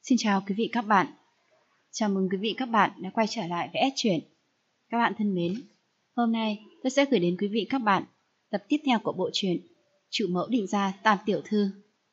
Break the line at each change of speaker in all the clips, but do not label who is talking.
Xin chào quý vị các bạn. Chào mừng quý vị các bạn đã quay trở lại với S Truyện. Các bạn thân mến, hôm nay tôi sẽ gửi đến quý vị các bạn tập tiếp theo của bộ truyện Chủ mẫu định gia Tam tiểu thư.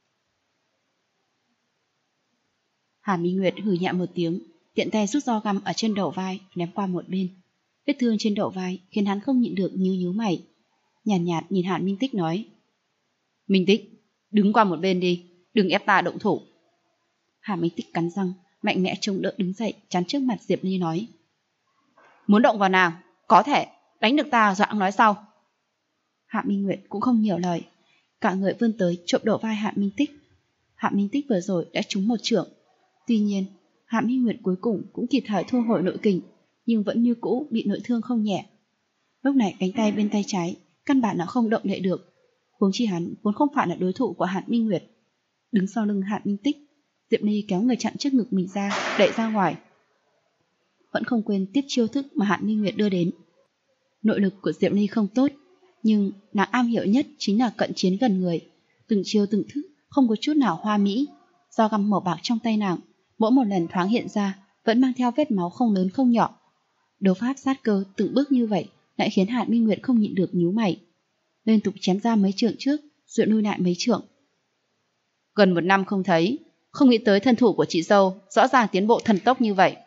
Hà Minh Nguyệt hừ nhẹ một tiếng, tiện tay rút dao găm ở trên đầu vai ném qua một bên. Vết thương trên đầu vai khiến hắn không nhịn được nhíu mày. Nhàn nhạt nhìn Hàn Minh Tích nói: "Minh Tích, đứng qua một bên đi, đừng ép ta động thủ." Hà Minh Tích cắn răng, mạnh mẽ chống đỡ đứng dậy, chắn trước mặt Diệp Ly nói: "Muốn động vào nàng, có thể, đánh được ta dọa nói sau." Hạ Minh Nguyệt cũng không nhiều lời, cả người vươn tới trộm đầu vai Hạ Minh Tích. Hạ Minh Tích vừa rồi đã trúng một chưởng, tuy nhiên Hạ Minh Nguyệt cuối cùng cũng kịp thời thu hồi nội kình, nhưng vẫn như cũ bị nội thương không nhẹ. Lúc này cánh tay bên tay trái căn bản là không động đậy được, huống chi hắn vốn không phải là đối thủ của Hạ Minh Nguyệt. Đứng sau lưng Hạ Minh Tích, Diệp Ly kéo người chặn trước ngực mình ra, đẩy ra ngoài. Vẫn không quên tiếp chiêu thức mà Hạ Minh Nguyệt đưa đến. Nội lực của Diệp Ly không tốt, nhưng nàng am hiểu nhất chính là cận chiến gần người, từng chiêu từng thức không có chút nào hoa mỹ. Dao găm màu bạc trong tay nàng, mỗi một lần thoáng hiện ra vẫn mang theo vết máu không lớn không nhỏ. Đấu pháp sát cơ từng bước như vậy lại khiến Hạ Minh Nguyệt không nhịn được nhíu mày, liên tục chém ra mấy trượng trước, rồi lui lại mấy trượng. Gần một năm không thấy, không nghĩ tới thân thủ của chị dâu rõ ràng tiến bộ thần tốc như vậy.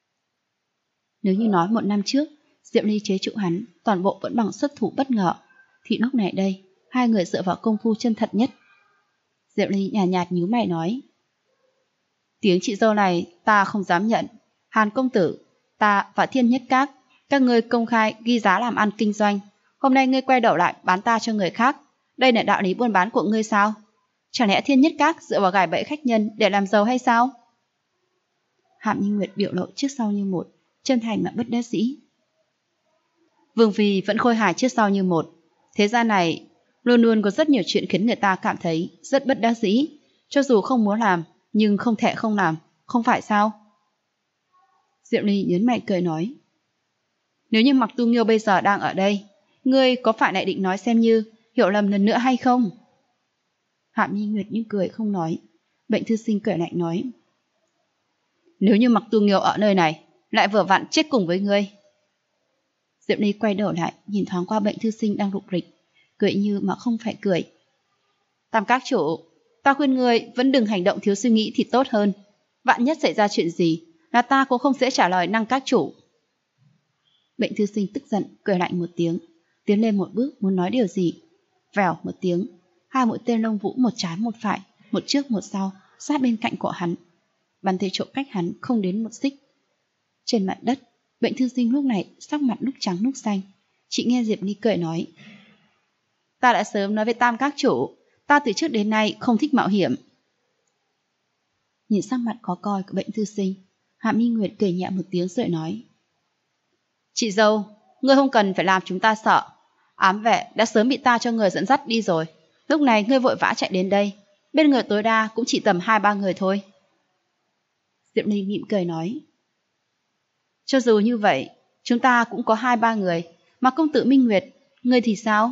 Nếu như nói một năm trước Diệp Ly chế trụ hắn toàn bộ vẫn bằng xuất thủ bất ngờ, thì lúc này đây hai người dựa vào công phu chân thật nhất. Diệp Ly nhàn nhạt nhíu mày nói: "Tiếng chị dâu này ta không dám nhận. Hàn công tử, ta và Thiên Nhất Các, các ngươi công khai ghi giá làm ăn kinh doanh, hôm nay ngươi quay đầu lại bán ta cho người khác, đây là đạo lý buôn bán của ngươi sao? Chẳng lẽ Thiên Nhất Các dựa vào gài bẫy khách nhân để làm giàu hay sao?" Hạ Minh Nguyệt biểu lộ trước sau như một, chân thành mà bất đắc dĩ. Vương phi vẫn khôi hài trước sau như một. Thế gian này luôn luôn có rất nhiều chuyện khiến người ta cảm thấy rất bất đắc dĩ, cho dù không muốn làm nhưng không thể không làm, không phải sao? Diệu Ly nhớn mày cười nói: "Nếu như Mặc Tu Nghiêu bây giờ đang ở đây, ngươi có phải lại định nói xem như hiểu lầm lần nữa hay không?" Hạ Minh Nguyệt nhưng cười không nói. Bệnh thư sinh cười lạnh nói: "Nếu như Mặc Tu Nghiêu ở nơi này, lại vừa vặn chết cùng với ngươi." Diệp Ly quay đầu lại, nhìn thoáng qua bệnh thư sinh đang rục rịch, cười như mà không phải cười. "Tam các chủ, ta khuyên ngươi vẫn đừng hành động thiếu suy nghĩ thì tốt hơn. Vạn nhất xảy ra chuyện gì, là ta cũng không dễ trả lời năng các chủ." Bệnh thư sinh tức giận, cười lạnh một tiếng, tiến lên một bước muốn nói điều gì. Vèo một tiếng, hai mũi tên lông vũ một trái một phải, một trước một sau, sát bên cạnh của hắn, bắn tới chỗ cách hắn không đến một xích. Trên mặt đất, bệnh thư sinh lúc này sắc mặt lúc trắng lúc xanh. Chị nghe Diệp Ly cười nói: "Ta đã sớm nói với Tam các chủ, ta từ trước đến nay không thích mạo hiểm." Nhìn sắc mặt khó coi của bệnh thư sinh, Hạ Minh Nguyệt cười nhẹ một tiếng rồi nói: "Chị dâu, ngươi không cần phải làm chúng ta sợ. Ám vệ đã sớm bị ta cho người dẫn dắt đi rồi. Lúc này ngươi vội vã chạy đến đây, bên người tối đa cũng chỉ tầm 2-3 người thôi." Diệp Ly mỉm cười nói: "Cho dù như vậy, chúng ta cũng có 2-3 người, mà công tử Minh Nguyệt, ngươi thì sao?"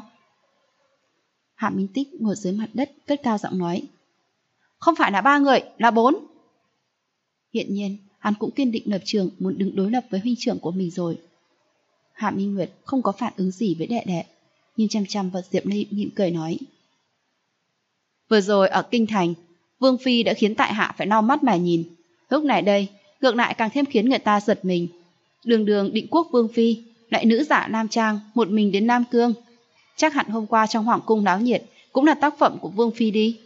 Hạ Minh Tích ngồi dưới mặt đất cất cao giọng nói: "Không phải là 3 người, là 4." Hiện nhiên, hắn cũng kiên định lập trường muốn đứng đối lập với huynh trưởng của mình rồi. Hạ Minh Nguyệt không có phản ứng gì với đệ đệ, nhưng chăm chăm vào Diệp Ly mỉm cười nói: "Vừa rồi ở Kinh Thành, Vương phi đã khiến tại hạ phải lau mắt mà nhìn. Lúc này đây, ngược lại càng thêm khiến người ta giật mình. Đường đường Định Quốc Vương phi, lại nữ giả nam trang, một mình đến Nam Cương. Chắc hẳn hôm qua trong hoàng cung náo nhiệt cũng là tác phẩm của Vương phi đi."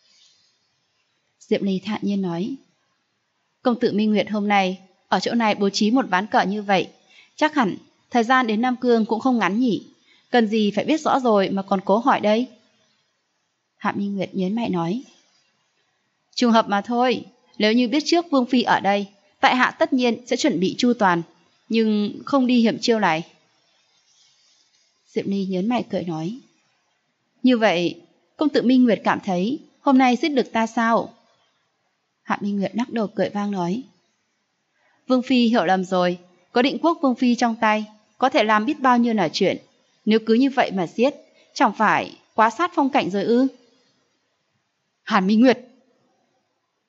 Diệp Ly thản nhiên nói: "Công tử Minh Nguyệt hôm nay ở chỗ này bố trí một ván cờ như vậy, chắc hẳn thời gian đến Nam Cương cũng không ngắn nhỉ, cần gì phải biết rõ rồi mà còn cố hỏi đây?" Hạ Minh Nguyệt nhớn mày nói: "Trùng hợp mà thôi, nếu như biết trước Vương phi ở đây, tại hạ tất nhiên sẽ chuẩn bị chu toàn, nhưng không đi hiểm chiêu này." Diệp Ly nhớn mày cười nói: "Như vậy, công tử Minh Nguyệt cảm thấy hôm nay giết được ta sao?" Hạ Minh Nguyệt lắc đầu cười vang nói: "Vương phi hiểu lầm rồi, có Định Quốc Vương phi trong tay, có thể làm biết bao nhiêu là chuyện. Nếu cứ như vậy mà giết, chẳng phải quá sát phong cảnh rồi ư?" "Hàn Minh Nguyệt!"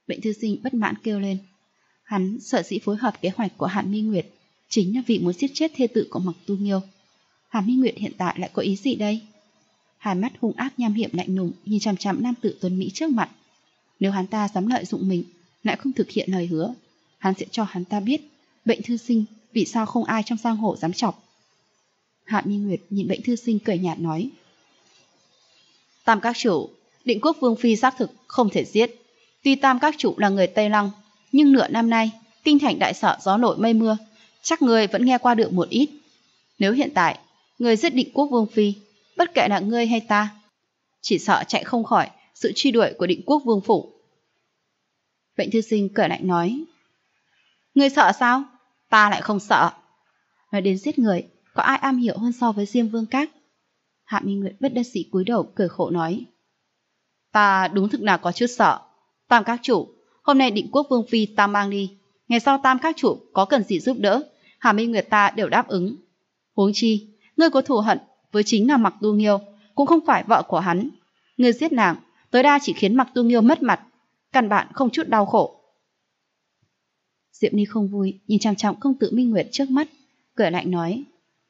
Bệnh thư sinh bất mãn kêu lên. Hắn sợ dĩ phối hợp kế hoạch của Hàn Minh Nguyệt chính là vì muốn giết chết thê tử của Mặc Tu Nghiêu. Hàn Minh Nguyệt hiện tại lại có ý gì đây? Hai mắt hung ác nham hiểm lạnh lùng nhìn chằm chằm nam tử tuấn mỹ trước mặt. Nếu hắn ta dám lợi dụng mình, lại không thực hiện lời hứa, hắn sẽ cho hắn ta biết Bệnh thư sinh vì sao không ai trong giang hồ dám chọc. Hàn Minh Nguyệt nhìn Bệnh thư sinh cười nhạt nói. Tam các chủ, Định Quốc Vương phi xác thực không thể giết. Tuy Tam các chủ là người Tây Lăng, nhưng nửa năm nay kinh thành đại sợ gió nổi mây mưa, chắc ngươi vẫn nghe qua được một ít. Nếu hiện tại ngươi giết Định Quốc Vương phi, bất kể là ngươi hay ta, chỉ sợ chạy không khỏi sự truy đuổi của Định Quốc Vương phủ. Bệnh thư sinh cười lạnh nói. Ngươi sợ sao? Ta lại không sợ. Nói đến giết người, có ai am hiểu hơn so với Diêm Vương Các? Hạ Minh Nguyệt bất đắc dĩ cúi đầu cười khổ nói. Ta đúng thực là có chút sợ. Tam các chủ, hôm nay Định Quốc Vương phi ta mang đi, ngày sau Tam các chủ có cần gì giúp đỡ, Hạ Minh Nguyệt ta đều đáp ứng. Huống chi, ngươi có thù hận với chính là Mặc Tu Nghiêu, cũng không phải vợ của hắn. Ngươi giết nàng, tối đa chỉ khiến Mặc Tu Nghiêu mất mặt, căn bản không chút đau khổ. Diệm Ni không vui nhìn chằm chằm công tử Minh Nguyệt trước mắt, cười lạnh nói.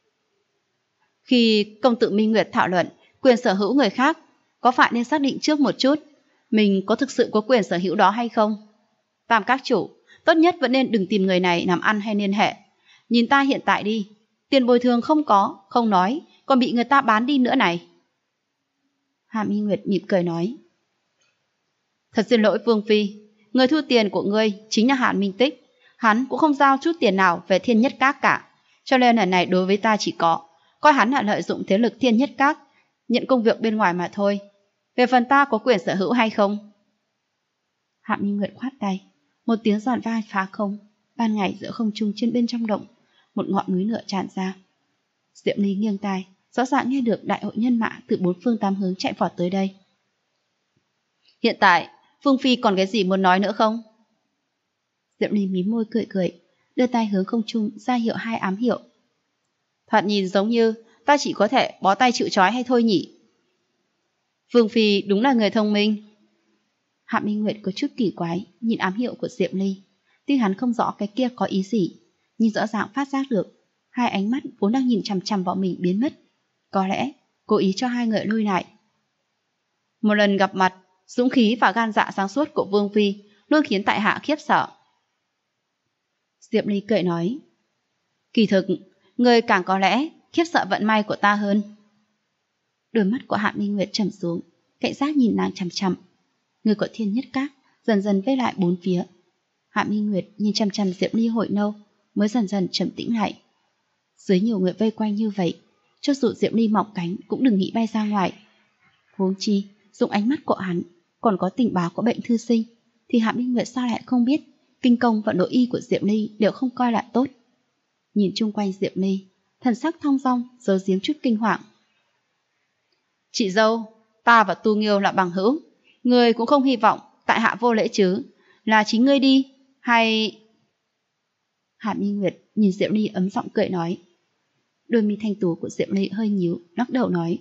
Khi công tử Minh Nguyệt thảo luận quyền sở hữu người khác, có phải nên xác định trước một chút mình có thực sự có quyền sở hữu đó hay không? Tam các chủ, tốt nhất vẫn nên đừng tìm người này làm ăn hay liên hệ. Nhìn ta hiện tại đi, tiền bồi thường không có, không nói, còn bị người ta bán đi nữa này. Hạ Minh Nguyệt mỉm cười nói. Thật xin lỗi Vương phi, người thu tiền của ngươi chính là Hàn Minh Tích. Hắn cũng không giao chút tiền nào về Thiên Nhất Các cả, cho nên lần này đối với ta chỉ có coi hắn là lợi dụng thế lực Thiên Nhất Các, nhận công việc bên ngoài mà thôi. Về phần ta có quyền sở hữu hay không? Hạ Minh Nguyệt khoát tay, một tiếng giòn vai phá không. Ban ngày giữa không trung trên bên trong động, một ngọn núi lửa tràn ra. Diệm Ly nghiêng tai, rõ ràng nghe được đại hội nhân mã từ bốn phương tám hướng chạy vọt tới đây. Hiện tại, Phương phi còn cái gì muốn nói nữa không? Diệm Ly mím môi cười cười, đưa tay hướng không trung ra hiệu hai ám hiệu. Thoạt nhìn giống như ta chỉ có thể bó tay chịu trói hay thôi nhỉ? Phương phi đúng là người thông minh. Hạ Minh Nguyệt có chút kỳ quái nhìn ám hiệu của Diệm Ly. Tuy hắn không rõ cái kia có ý gì, nhưng rõ ràng phát giác được hai ánh mắt vốn đang nhìn chằm chằm vào mình biến mất. Có lẽ cố ý cho hai người lui lại. Một lần gặp mặt, dũng khí và gan dạ sáng suốt của Vương phi luôn khiến tại hạ khiếp sợ. Diệm Ly cười nói. Kỳ thực, người càng có lẽ khiếp sợ vận may của ta hơn. Đôi mắt của Hạ Minh Nguyệt trầm xuống, cảnh giác nhìn nàng chằm chằm. Người của Thiên Nhất Các dần dần vây lại bốn phía. Hạ Minh Nguyệt nhìn chằm chằm Diệm Ly hồi lâu mới dần dần trầm tĩnh lại. Dưới nhiều người vây quanh như vậy, cho dù Diệm Ly mọc cánh cũng đừng nghĩ bay ra ngoài. Huống chi, dùng ánh mắt của hắn còn có tình báo của Bệnh thư sinh, thì Hạ Minh Nguyệt sao lại không biết kinh công và nội y của Diệm Ly đều không coi là tốt. Nhìn chung quanh Diệm Ly, thần sắc thong dong giấu giếm chút kinh hoàng. Chị dâu, ta và Tu Nghiêu là bằng hữu, ngươi cũng không hy vọng tại hạ vô lễ chứ? Là chính ngươi đi, hay... Hạ Minh Nguyệt nhìn Diệm Ly ấm giọng cười nói. Đôi mi thanh tú của Diệm Ly hơi nhíu, lắc đầu nói.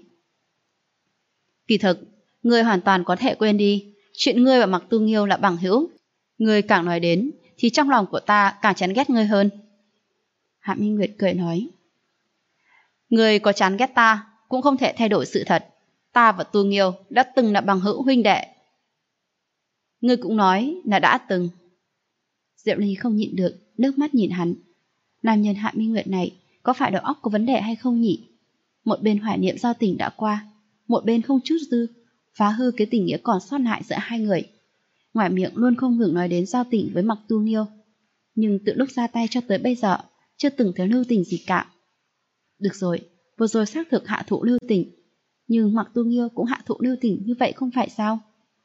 Kỳ thực, ngươi hoàn toàn có thể quên đi chuyện ngươi và Mặc Tu Nghiêu là bằng hữu. Ngươi càng nói đến thì trong lòng của ta càng chán ghét ngươi hơn. Hạ Minh Nguyệt cười nói. Ngươi có chán ghét ta cũng không thể thay đổi sự thật. Ta và Tu Nghiêu đã từng là bằng hữu huynh đệ. Ngươi cũng nói là đã từng. Diệm Ly không nhịn được, nước mắt nhìn hắn. Nam nhân Hạ Minh Nguyệt này có phải đầu óc có vấn đề hay không nhỉ? Một bên hoài niệm giao tình đã qua, một bên không chút dư phá hư cái tình nghĩa còn sót lại giữa hai người. Ngoài miệng luôn không ngừng nói đến giao tình với Mặc Tu Nghiêu, nhưng từ lúc ra tay cho tới bây giờ chưa từng thấy lưu tình gì cả. Được rồi, vừa rồi xác thực hạ thụ lưu tình, nhưng Mặc Tu Nghiêu cũng hạ thụ lưu tình như vậy không phải sao?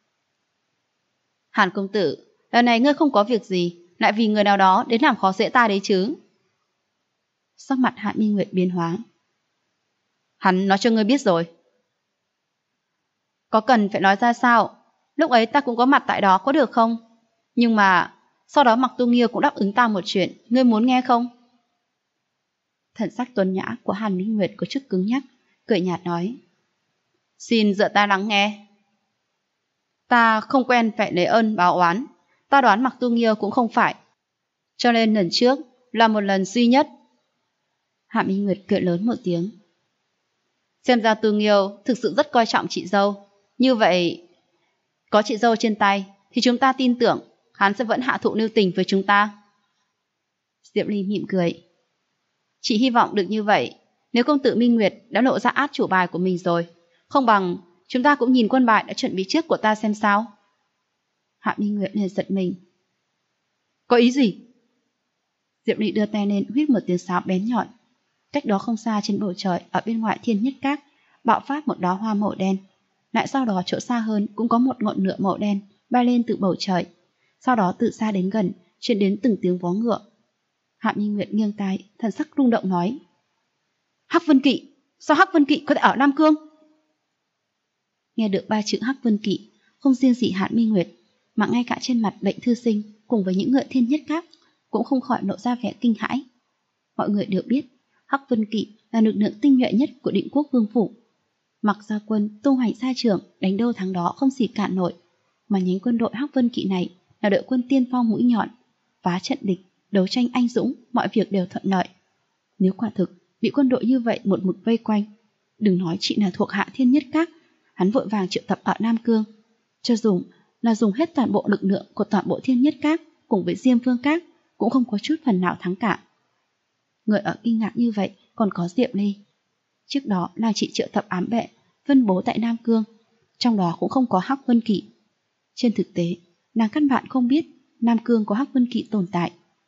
Hàn công tử, lần này ngươi không có việc gì, lại vì người nào đó đến làm khó dễ ta đấy chứ? Sắc mặt Hạ Minh Nguyệt biến hóa. Hắn nói cho ngươi biết rồi. Có cần phải nói ra sao? Lúc ấy ta cũng có mặt tại đó có được không? Nhưng mà sau đó Mặc Tu Nghiêu cũng đáp ứng ta một chuyện, ngươi muốn nghe không? Thần sắc tuấn nhã của Hàn Minh Nguyệt có chút cứng nhắc, cười nhạt nói. Xin dựa ta lắng nghe. Ta không quen phải lấy ơn báo oán. Ta đoán Mặc Tu Nghiêu cũng không phải. Cho nên lần trước là một lần duy nhất. Hạ Minh Nguyệt cười lớn một tiếng. Xem ra Tu Nghiêu thực sự rất coi trọng chị dâu. Như vậy, có chị dâu trên tay thì chúng ta tin tưởng hắn sẽ vẫn hạ thụ lưu tình với chúng ta. Diệp Ly mỉm cười. Chị hy vọng được như vậy. Nếu công tử Minh Nguyệt đã lộ ra át chủ bài của mình rồi, không bằng chúng ta cũng nhìn quân bài đã chuẩn bị trước của ta xem sao. Hạ Minh Nguyệt liền giật mình. Có ý gì? Diệp Ly đưa tay lên huýt một tiếng sáo bén nhọn. Cách đó không xa trên bầu trời, ở bên ngoài Thiên Nhất Các, bạo phát một đóa hoa màu đen. Lại sau đó chỗ xa hơn cũng có một ngọn lửa màu đen bay lên từ bầu trời. Sau đó từ xa đến gần, truyền đến từng tiếng vó ngựa. Hạ Minh Nguyệt nghiêng tai, thần sắc rung động nói. Hắc Vân Kỵ, sao Hắc Vân Kỵ có thể ở Nam Cương? Nghe được ba chữ Hắc Vân Kỵ, không riêng gì Hạ Minh Nguyệt, mà ngay cả trên mặt Bệnh thư sinh cùng với những người Thiên Nhất Các cũng không khỏi lộ ra vẻ kinh hãi. Mọi người đều biết Hắc Vân Kỵ là lực lượng tinh nhuệ nhất của Định Quốc Vương phủ. Mặc ra quân tung hoành xa trường, đánh đâu thắng đó không gì cản nổi, mà nhánh quân đội Hắc Vân Kỵ này là đội quân tiên phong mũi nhọn, phá trận địch, đấu tranh anh dũng, mọi việc đều thuận lợi. Nếu quả thực bị quân đội như vậy một mực vây quanh, đừng nói chị là thuộc hạ Thiên Nhất Các, hắn vội vàng triệu tập ở Nam Cương, cho dù là dùng hết toàn bộ lực lượng của toàn bộ Thiên Nhất Các cùng với Diêm Vương Các cũng không có chút phần nào thắng cả. Người ở kinh ngạc như vậy còn có Diệp Ly. Trước đó nàng chỉ triệu tập ám vệ phân bố tại Nam Cương, trong đó cũng không có Hắc Vân Kỵ. Trên thực tế, nàng căn bản không biết Nam Cương có Hắc Vân Kỵ tồn tại.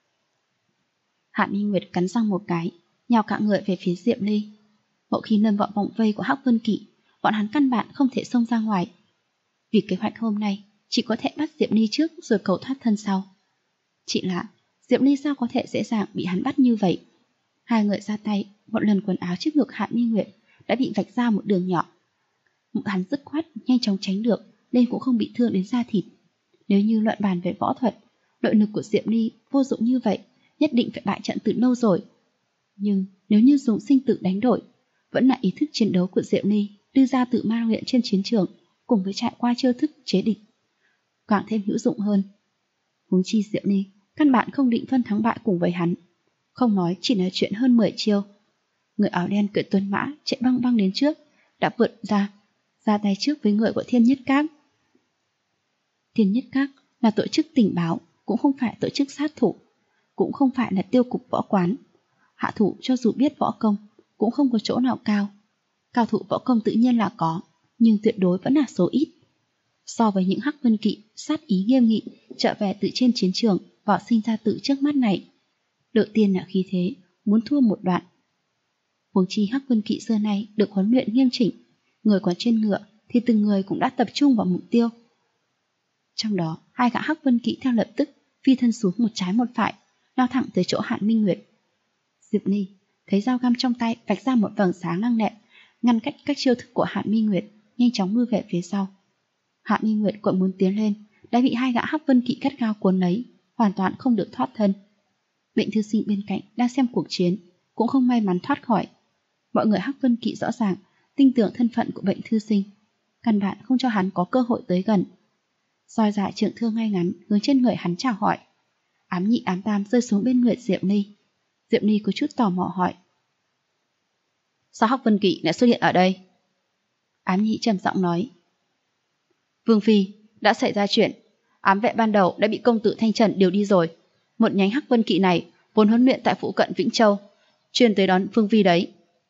Hạ Minh Nguyệt cắn răng một cái, nhào cả người về phía Diệp Ly. Mỗi khi lâm vào vòng vây của Hắc Vân Kỵ, bọn hắn căn bản không thể xông ra ngoài. Vì kế hoạch hôm nay, chỉ có thể bắt Diệp Ly trước rồi cầu thoát thân sau. Chỉ là Diệp Ly sao có thể dễ dàng bị hắn bắt như vậy? Hai người ra tay, một lần quần áo trước ngực Hạ Minh Nguyệt đã bị vạch ra một đường nhỏ. Hắn dứt khoát nhanh chóng tránh được, nên cũng không bị thương đến da thịt. Nếu như luận bàn về võ thuật, nội lực của Diệp Ly vô dụng như vậy, nhất định phải bại trận từ lâu rồi. Nhưng nếu như dùng sinh tử đánh đổi, vẫn là ý thức chiến đấu của Diệp Ly đưa ra tự ma luyện trên chiến trường, cùng với trải qua chiêu thức chế địch, càng thêm hữu dụng hơn. Huống chi Diệp Ly căn bản không định phân thắng bại cùng với hắn, không nói chỉ là chuyện hơn 10 chiêu. Người áo đen cưỡi tuấn mã chạy băng băng đến trước, đã vượt ra tay trước với người của Thiên Nhất Các. Thiên Nhất Các là tổ chức tình báo, cũng không phải tổ chức sát thủ, cũng không phải là tiêu cục võ quán. Hạ thủ cho dù biết võ công cũng không có chỗ nào cao. Cao thủ võ công tự nhiên là có, nhưng tuyệt đối vẫn là số ít. So với những Hắc Vân Kỵ sát ý nghiêm nghị trở về từ trên chiến trường vào sinh ra tự trước mắt này, đầu tiên là khí thế muốn thua một đoạn. Huống chi Hắc Vân Kỵ xưa nay được huấn luyện nghiêm chỉnh, người còn trên ngựa thì từng người cũng đã tập trung vào mục tiêu. Trong đó, hai gã Hắc Vân Kỵ theo lập tức phi thân xuống một trái một phải, lao thẳng tới chỗ Hạ Minh Nguyệt. Diệp Ly thấy dao găm trong tay vạch ra một vầng sáng lăng lẹ, ngăn cách các chiêu thức của Hạ Minh Nguyệt, nhanh chóng lui về phía sau. Hạ Minh Nguyệt còn muốn tiến lên, đã bị hai gã Hắc Vân Kỵ gắt gao cuốn lấy, hoàn toàn không được thoát thân. Bệnh thư sinh bên cạnh đang xem cuộc chiến cũng không may mắn thoát khỏi. Mọi người Hắc Vân Kỵ rõ ràng tin tưởng thân phận của bệnh thư sinh, căn bản không cho hắn có cơ hội tới gần. Roi dài trượng thương ngay ngắn hướng trên người hắn chào hỏi. Ám nhị ám tam rơi xuống bên người Diệp Ly. Diệp Ly có chút tò mò hỏi: sao Hắc Vân Kỵ lại xuất hiện ở đây? Ám nhị trầm giọng nói: Vương phi, đã xảy ra chuyện. Ám vệ ban đầu đã bị công tử Thanh Trần điều đi rồi. Một nhánh Hắc Vân Kỵ này vốn huấn luyện tại phụ cận Vĩnh Châu, chuyên tới đón Vương phi đấy.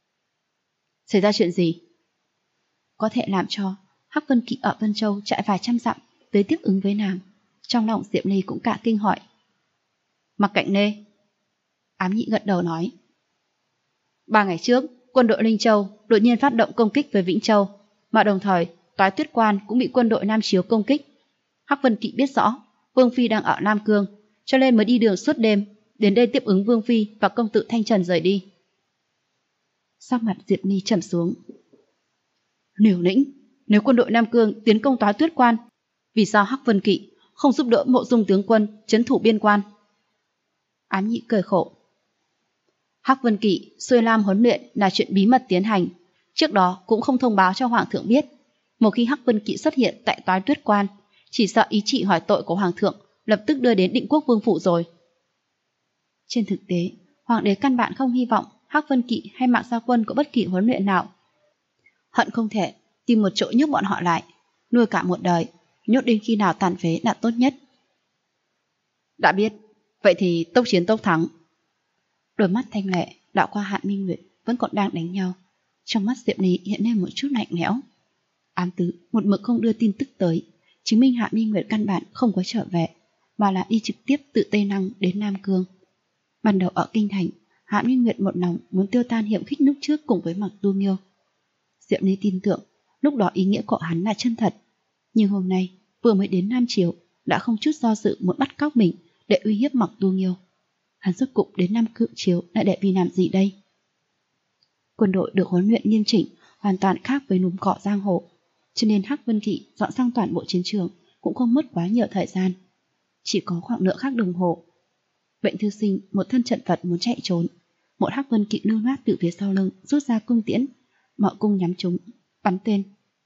Xảy ra chuyện gì? Có thể làm cho Hắc Vân Kỵ ở Vân Châu chạy vài trăm dặm tới tiếp ứng với nàng. Trong lòng Diệp Ly cũng cả kinh hỏi: Mặc Cạnh Nê? Ám nhị gật đầu nói: 3 ngày trước, quân đội Linh Châu đột nhiên phát động công kích với Vĩnh Châu, mà đồng thời Toái Tuyết Quan cũng bị quân đội Nam Chiếu công kích. Hắc Vân Kỵ biết rõ Vương phi đang ở Nam Cương, cho nên mới đi đường suốt đêm đến đây tiếp ứng Vương phi và công tử Thanh Trần rời đi. Sắc mặt Diệp Ly trầm xuống. Liều lĩnh, nếu quân đội Nam Cương tiến công Toái Tuyết Quan, vì sao Hắc Vân Kỵ không giúp đỡ Mộ Dung tướng quân trấn thủ biên quan? Ám nhị cười khổ. Hắc Vân Kỵ xuôi lam huấn luyện là chuyện bí mật tiến hành, trước đó cũng không thông báo cho Hoàng thượng biết. Một khi Hắc Vân Kỵ xuất hiện tại Toái Tuyết Quan, chỉ sợ ý chỉ hỏi tội của Hoàng thượng lập tức đưa đến Định Quốc Vương phủ rồi. Trên thực tế, hoàng đế căn bản không hy vọng Hắc Vân Kỵ hay Mạc Gia Quân có bất kỳ huấn luyện nào. Hận không thể tìm một chỗ nhốt bọn họ lại, nuôi cả một đời, nhốt đến khi nào tàn phế là tốt nhất. Đã biết, vậy thì tốc chiến tốc thắng. Đôi mắt thanh lệ đảo qua Hạn Minh Nguyệt vẫn còn đang đánh nhau. Trong mắt Diệp Ly hiện lên một chút lạnh lẽo. Ám Tứ một mực không đưa tin tức tới, chứng minh Hạn Minh Nguyệt căn bản không có trở về, mà là đi trực tiếp từ Tây Năng đến Nam Cương. Ban đầu ở kinh thành, Hạn Minh Nguyệt một lòng muốn tiêu tan hiểm khích lúc trước cùng với Mạc Tu Nghiêu. Diệp Ly tin tưởng lúc đó ý nghĩa của hắn là chân thật, nhưng hôm nay vừa mới đến Nam Triều đã không chút do dự muốn bắt cóc mình để uy hiếp Mạc Tu Nghiêu. Hắn rốt cục đến Nam Cương Triều lại để vì làm gì đây? Quân đội được huấn luyện nghiêm chỉnh hoàn toàn khác với núm cỏ giang hồ, cho nên Hắc Vân Kỵ dọn sang toàn bộ chiến trường cũng không mất quá nhiều thời gian, chỉ có khoảng nửa khắc đồng hồ. Bệnh thư sinh một thân trận vật muốn chạy trốn, một Hắc Vân Kỵ lưu loát từ phía sau lưng rút ra cung tiễn, mọi cung nhắm trúng, bắn tên.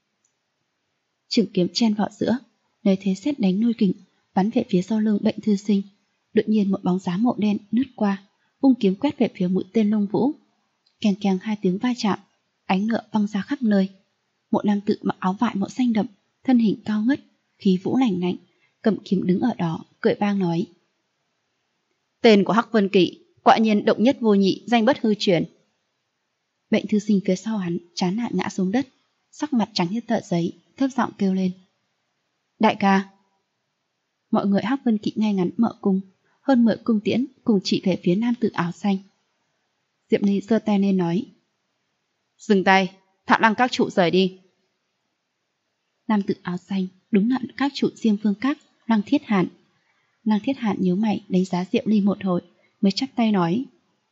Trường kiếm chen vào giữa, lấy thế sét đánh lôi kình, bắn về phía sau lưng bệnh thư sinh. Đột nhiên một bóng dáng màu đen lướt qua, ung kiếm quét về phía mũi tên Lông Vũ. Keng keng hai tiếng va chạm, ánh lửa văng ra khắp nơi. Một nam tử mặc áo vải màu xanh đậm, thân hình cao ngất, khí vũ lành lạnh, cầm kiếm đứng ở đó, cười vang nói: Tên của Hắc Vân Kỵ, quả nhiên độc nhất vô nhị, danh bất hư truyền. Bệnh thư sinh phía sau hắn chán nản ngã xuống đất, sắc mặt trắng như tờ giấy, thấp giọng kêu lên: Đại ca! Mọi người Hắc Vân Kỵ ngay ngắn mở cung, hơn 10 cung tiễn cùng chỉ về phía nam tử áo xanh. Diệp Ly giơ tay lên nói: Dừng tay, thả Lăng các trụ rời đi. Nam tử áo xanh đúng là các trụ Diêm Vương Các, Lăng Thiết Hàn. Lăng Thiết Hàn nhíu mày đánh giá Diệp Ly một hồi, mới chắp tay nói: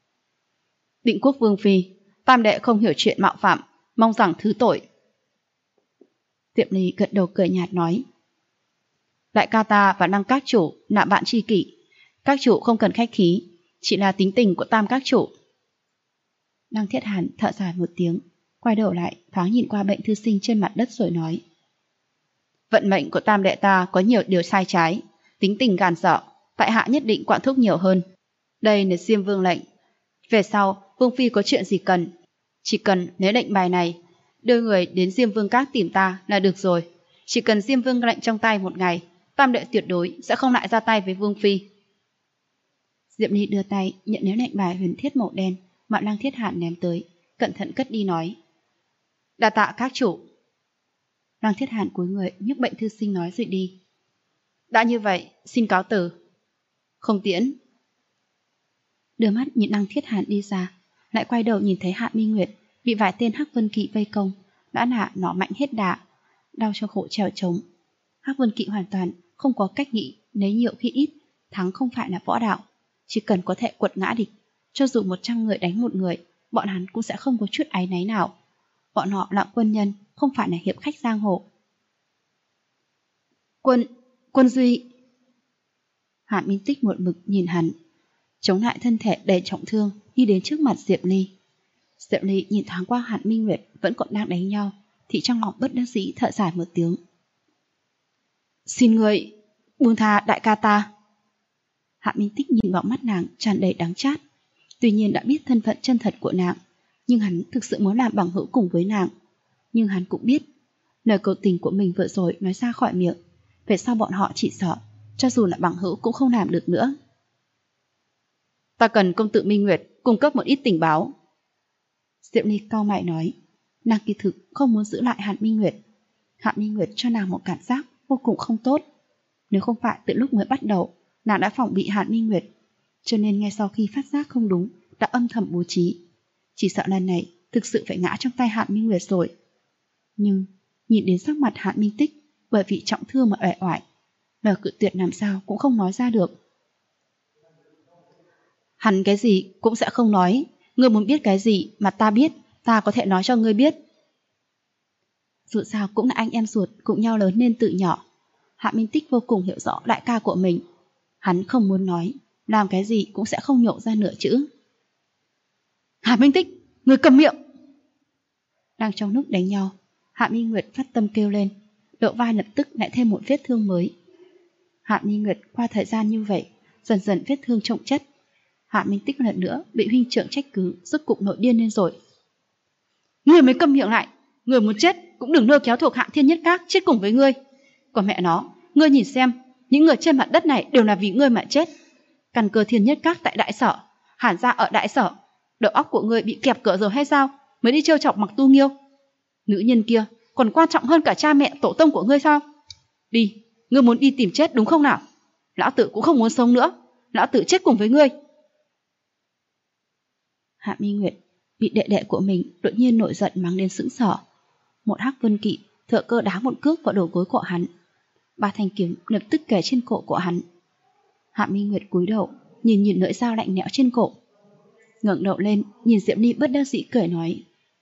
Định Quốc Vương phi, tam đệ không hiểu chuyện mạo phạm, mong rằng thứ tội. Diệp Ly gật đầu cười nhạt nói: Đại ca ta và Lăng các chủ là bạn tri kỷ, các chủ không cần khách khí, chỉ là tính tình của tam các chủ. Lăng Thiết Hàn thở dài một tiếng, quay đầu lại thoáng nhìn qua bệnh thư sinh trên mặt đất rồi nói: Vận mệnh của tam đệ ta có nhiều điều sai trái, tính tình gàn dở, tại hạ nhất định quản thúc nhiều hơn. Đây là Diêm Vương lệnh, về sau Vương phi có chuyện gì cần, chỉ cần lấy lệnh bài này, đưa người đến Diêm Vương Các tìm ta là được rồi. Chỉ cần Diêm Vương lệnh trong tay một ngày, tam đệ tuyệt đối sẽ không lại ra tay với Vương phi. Diệp Ly đưa tay nhận lấy lệnh bài huyền thiết màu đen mà Lăng Thiết Hàn ném tới, cẩn thận cất đi nói: Đa tạ các chủ. Lăng Thiết Hàn cúi người nhấc bệnh thư sinh nói rồi đi: Đã như vậy, xin cáo từ. Không tiễn. Đưa mắt nhìn Lăng Thiết Hàn đi ra, lại quay đầu nhìn thấy Hạ Minh Nguyệt bị vài tên Hắc Vân Kỵ vây công, đã là nó mạnh hết đà, đau cho khổ trèo trống. Hắc Vân Kỵ hoàn toàn không có cách nghĩ lấy nhiều khi ít, thắng không phải là võ đạo, chỉ cần có thể quật ngã địch, cho dù 100 người đánh một người, bọn hắn cũng sẽ không có chút áy náy nào. Bọn họ là quân nhân, không phải là hiệp khách giang hồ. Quân Duy. Hạ Minh Tích một mực nhìn hắn, chống lại thân thể đầy trọng thương, đi đến trước mặt Diệp Ly. Diệp Ly nhìn thoáng qua Hạ Minh Nguyệt vẫn còn đang đánh nhau, thì trong lòng bất đắc dĩ thở dài một tiếng: Xin người buông tha đại ca ta. Hạ Minh Tích nhìn vào mắt nàng tràn đầy đắng chát. Tuy nhiên đã biết thân phận chân thật của nàng, nhưng hắn thực sự muốn làm bằng hữu cùng với nàng. Nhưng hắn cũng biết lời cầu tình của mình vừa rồi nói ra khỏi miệng, về sau bọn họ chỉ sợ cho dù là bằng hữu cũng không làm được nữa. Ta cần công tử Minh Nguyệt cung cấp một ít tình báo. Diệp Ly cau mày nói, nàng kỳ thực không muốn giữ lại Hạ Minh Nguyệt. Hạ Minh Nguyệt cho nàng một cảm giác vô cùng không tốt. Nếu không phải từ lúc mới bắt đầu nàng đã phòng bị Hạ Minh Nguyệt, cho nên ngay sau khi phát giác không đúng đã âm thầm bố trí. Chỉ sợ lần này thực sự phải ngã trong tay Hạ Minh Nguyệt rồi. Nhưng nhìn đến sắc mặt Hạ Minh Tích bởi vì trọng thương mà uể oải, lời cự tuyệt làm sao cũng không nói ra được. Hắn cái gì cũng sẽ không nói. Ngươi muốn biết cái gì mà ta biết, ta có thể nói cho ngươi biết. Dù sao cũng là anh em ruột cùng nhau lớn lên từ nhỏ. Hạ Minh Tích vô cùng hiểu rõ đại ca của mình. Hắn không muốn nói, làm cái gì cũng sẽ không nhổ ra nửa chữ. Hạ Minh Tích, ngươi cầm miệng! Đang trong lúc đánh nhau, Hạ Minh Nguyệt phát tâm kêu lên, độ vai lập tức lại thêm một vết thương mới. Hạ Minh Nguyệt qua thời gian như vậy, dần dần vết thương chồng chất. Hạ Minh Tích lần nữa bị huynh trưởng trách cứ, rốt cục nổi điên lên rồi. Ngươi mới câm miệng lại, người muốn chết cũng đừng lôi kéo thuộc hạ Thiên Nhất Các chết cùng với ngươi. Còn mẹ nó, ngươi nhìn xem, những người trên mặt đất này đều là vì ngươi mà chết. Căn cơ Thiên Nhất Các tại Đại Sở, Hàn gia ở Đại Sở, đầu óc của ngươi bị kẹp cỡ rồi hay sao mới đi trêu chọc Mặc Tu Nghiêu? Nữ nhân kia còn quan trọng hơn cả cha mẹ tổ tông của ngươi sao? Đi, ngươi muốn đi tìm chết đúng không nào? Lão tử cũng không muốn sống nữa, lão tử chết cùng với ngươi. Hạ Minh Nguyệt bị đệ đệ của mình đột nhiên nổi giận mắng đến sững sờ. Một Hắc Vân Kỵ thợ cơ đá một cước vào đầu gối của hắn. Ba thanh kiếm lập tức kề trên cổ của hắn. Hạ Minh Nguyệt cúi đầu nhìn lưỡi dao lạnh lẽo trên cổ, ngẩng đầu lên nhìn Diệp Ly bất đắc dĩ cười nói: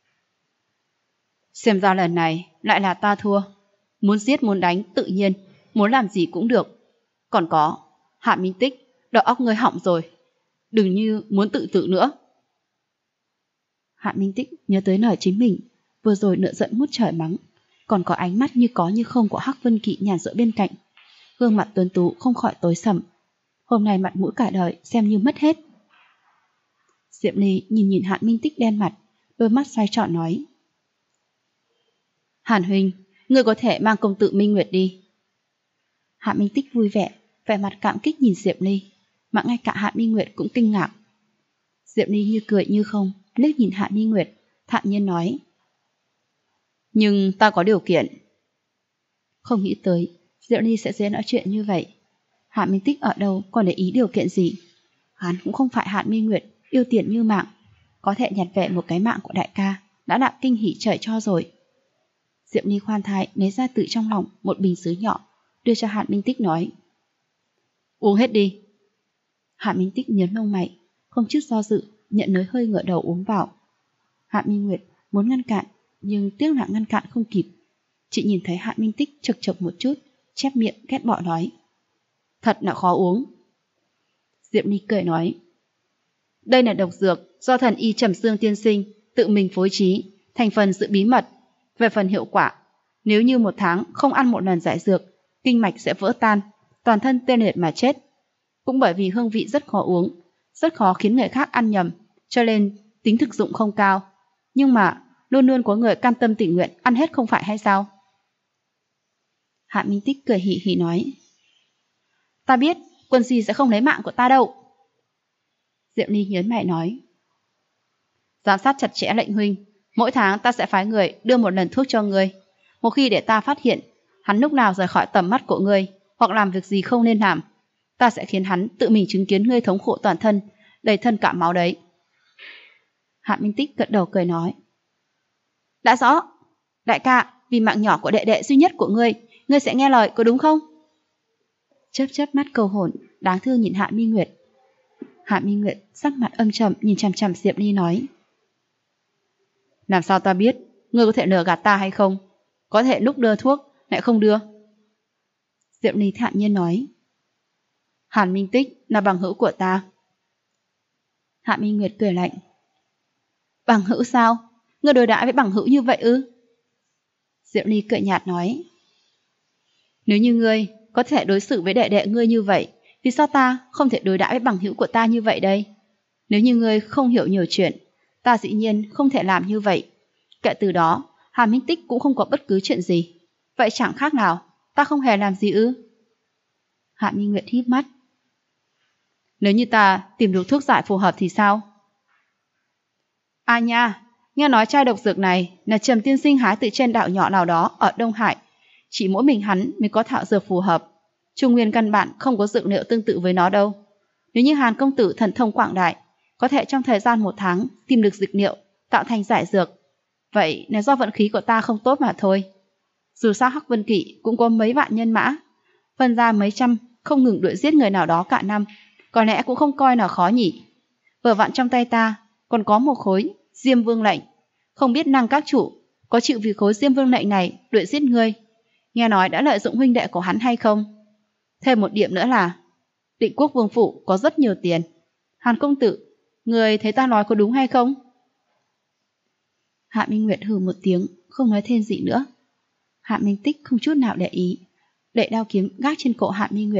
xem ra lần này lại là ta thua. Muốn giết muốn đánh tự nhiên, muốn làm gì cũng được. Còn có, Hạ Minh Tích, đầu óc ngươi hỏng rồi, đừng như muốn tự tử nữa. Hạ Minh Tích nhớ tới lời chính mình vừa rồi nợ giận ngút trời mắng, còn có ánh mắt như có như không của Hắc Vân Kỵ nhàn rỗi bên cạnh, gương mặt tuấn tú không khỏi tối sầm. Hôm nay mặt mũi cả đời xem như mất hết. Diệp Ly nhìn Hạ Minh Tích đen mặt, đôi mắt xoay tròn nói: Hàn huynh, ngươi có thể mang công tử Minh Nguyệt đi. Hạ Minh Tích vui vẻ, vẻ mặt cảm kích nhìn Diệp Ly, mà ngay cả Hạ Minh Nguyệt cũng kinh ngạc. Diệp Ly như cười như không, liếc nhìn Hạ Minh Nguyệt, thản nhiên nói: nhưng ta có điều kiện. Không nghĩ tới Diệp Ly sẽ dễ nói chuyện như vậy. Hạ Minh Tích ở đâu còn để ý điều kiện gì? Hắn cũng không phải Hạ Minh Nguyệt yêu tiền như mạng, có thể nhặt về một cái mạng của đại ca đã là kinh hỉ trời cho rồi. Diệp Ly khoan thai lấy ra từ trong lòng một bình sứ nhỏ, đưa cho Hạ Minh Tích nói: uống hết đi. Hạ Minh Tích nhớn lông mày, không chút do dự nhận lấy hơi ngửa đầu uống vào. Hạ Minh Nguyệt muốn ngăn cản, nhưng tiếc là ngăn cản không kịp. Chị nhìn thấy Hạ Minh Tích chực chực một chút, chép miệng ghét bỏ nói: thật là khó uống. Diệp Ly cười nói: đây là độc dược do thần y Trầm Xương tiên sinh tự mình phối trí, thành phần sự bí mật. Về phần hiệu quả, nếu như 1 tháng không ăn một lần giải dược, kinh mạch sẽ vỡ tan, toàn thân tê liệt mà chết. Cũng bởi vì hương vị rất khó uống, rất khó khiến người khác ăn nhầm, cho nên tính thực dụng không cao. Nhưng mà luôn luôn có người cam tâm tình nguyện ăn hết không phải hay sao? Hạ Minh Tích cười hì hì nói: ta biết, quân si sẽ không lấy mạng của ta đâu. Diệp Ly nhớn mày nói: giám sát chặt chẽ lệnh huynh, mỗi tháng ta sẽ phái người đưa một lần thuốc cho ngươi. Một khi để ta phát hiện hắn lúc nào rời khỏi tầm mắt của ngươi hoặc làm việc gì không nên làm, ta sẽ khiến hắn tự mình chứng kiến ngươi thống khổ toàn thân, đầy thân cả máu đấy. Hạ Minh Tích gật đầu cười nói: đã rõ, đại ca, vì mạng nhỏ của đệ đệ duy nhất của ngươi sẽ nghe lời có đúng không? Chớp chớp mắt cầu hồn, đáng thương nhìn Hạ Minh Nguyệt. Hạ Minh Nguyệt sắc mặt âm trầm nhìn chằm chằm Diệp Ly nói: làm sao ta biết ngươi có thể lừa gạt ta hay không? Có thể lúc đưa thuốc lại không đưa. Diệp Ly thản nhiên nói: Hàn Minh Tích là bằng hữu của ta. Hạ Minh Nguyệt cười lạnh: bằng hữu sao? Ngươi đối đãi với bằng hữu như vậy ư? Diệp Ly cười nhạt nói: nếu như ngươi có thể đối xử với đệ đệ ngươi như vậy, vì sao ta không thể đối đãi với bằng hữu của ta như vậy đây? Nếu như ngươi không hiểu nhiều chuyện, ta dĩ nhiên không thể làm như vậy. Kể từ đó, Hàn Minh Tích cũng không có bất cứ chuyện gì. Vậy chẳng khác nào ta không hề làm gì ư? Hạ Minh Nguyệt híp mắt: nếu như ta tìm được thuốc giải phù hợp thì sao? À nha, nghe nói chai độc dược này là Trầm tiên sinh hái từ trên đảo nhỏ nào đó ở Đông Hải. Chỉ mỗi mình hắn mới có thảo dược phù hợp. Trung Nguyên căn bản không có dược liệu tương tự với nó đâu. Nếu như Hàn công tử thần thông quảng đại, có thể trong thời gian 1 tháng tìm được dược liệu, tạo thành giải dược. Vậy là do vận khí của ta không tốt mà thôi. Dù sao Hắc Vân Kỵ cũng có mấy vạn nhân mã, phân ra mấy trăm không ngừng đuổi giết người nào đó cả năm, có lẽ cũng không coi là khó nhỉ. Vừa vặn trong tay ta còn có một khối Diêm Vương lệnh, không biết năng các chủ có chịu vì khối Diêm Vương lệnh này đuổi giết ngươi, nghe nói đã lợi dụng huynh đệ của hắn hay không? Thêm một điểm nữa là Định Quốc Vương phủ có rất nhiều tiền. Hàn công tử, người thấy ta nói có đúng hay không? Hạ Minh Nguyệt hừ một tiếng, không nói thêm gì nữa. Hạ Minh Tích không chút nào để ý, đẩy đao kiếm gác trên cổ Hạ Minh Nguyệt,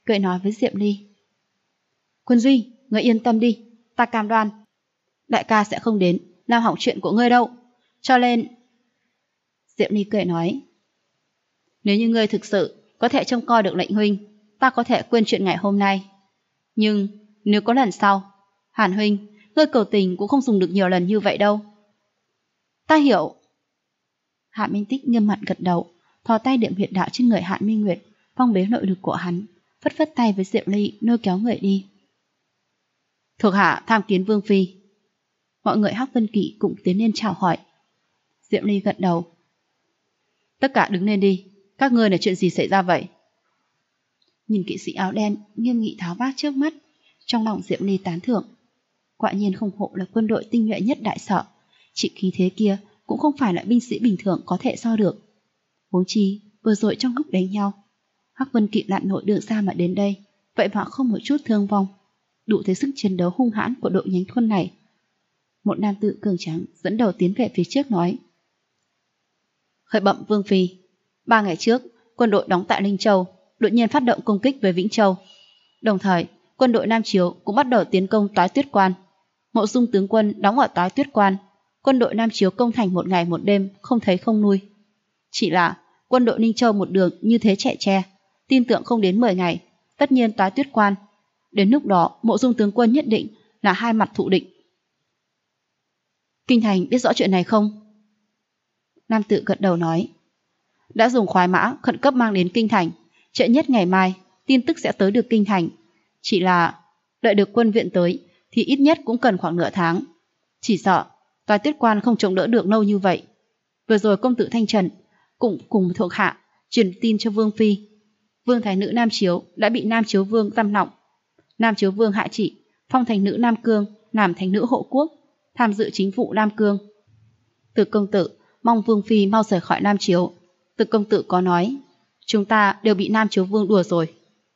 cười nói với Diệm Ly. Quân Duy, ngươi yên tâm đi, ta cam đoan. Đại ca sẽ không đến làm hỏng chuyện của ngươi đâu. Cho nên... Diệm Ly cười nói. Nếu như ngươi thực sự có thể trông coi được lệnh huynh, ta có thể quên chuyện ngày hôm nay. Nhưng nếu có lần sau, Hàn huynh, ngươi cầu tình cũng không dùng được nhiều lần như vậy đâu. Ta hiểu. Hạ Minh Tích nghiêm mặt gật đầu, thò tay điểm huyệt đạo trên người Hạ Minh Nguyệt, phong bế nội lực của hắn, phất phất tay với Diệm Ly lôi kéo người đi. Thuộc hạ tham kiến Vương phi. Mọi người Hắc Vân Kỵ cũng tiến lên chào hỏi. Diệm Ly gật đầu. Tất cả đứng lên đi, các ngươi là chuyện gì xảy ra vậy? Nhìn kỵ sĩ áo đen nghiêm nghị tháo vác trước mắt, trong lòng Diệm Ly tán thưởng. Quả nhiên không hổ là quân đội tinh nhuệ nhất đại sở, chỉ khí thế kia cũng không phải là binh sĩ bình thường có thể so được. Huống chi vừa rồi trong lúc đánh nhau, Hắc Vân Kỵ lặn nội đường xa mà đến đây, vậy mà không một chút thương vong, đủ thấy sức chiến đấu hung hãn của đội nhánh quân này. Một nam tử cường tráng dẫn đầu tiến về phía trước nói. Khởi bẩm Vương phi, 3 ngày trước, quân đội đóng tại Linh Châu đột nhiên phát động công kích về Vĩnh Châu. Đồng thời, quân đội Nam Chiếu cũng bắt đầu tiến công Toái Tuyết Quan. Mộ Dung tướng quân đóng ở Toái Tuyết Quan, quân đội Nam Chiếu công thành một ngày một đêm, không thấy không nuôi. Chỉ là quân đội Ninh Châu một đường như thế trẻ tre, tin tưởng không đến 10 ngày, tất nhiên Toái Tuyết Quan. Đến lúc đó, Mộ Dung tướng quân nhất định là hai mặt thụ định. Kinh thành biết rõ chuyện này không? Nam tử gật đầu nói. Đã dùng khoái mã khẩn cấp mang đến kinh thành, trễ nhất ngày mai tin tức sẽ tới được kinh thành. Chỉ là đợi được quân viện tới thì ít nhất cũng cần khoảng nửa tháng. Chỉ sợ Toái Tuyết Quan không chống đỡ được lâu như vậy. Vừa rồi công tử Thanh Trần cũng cùng thuộc hạ truyền tin cho Vương phi, Vương thái nữ Nam Chiếu đã bị Nam Chiếu Vương giam lỏng. Nam Chiếu Vương hạ trị phong thành nữ Nam Cương làm thành nữ hộ quốc, tham dự chính vụ Nam Cương. Từ công tử mong Vương phi mau rời khỏi Nam Chiếu. Từ công tử có nói chúng ta đều bị Nam Chiếu Vương đùa rồi.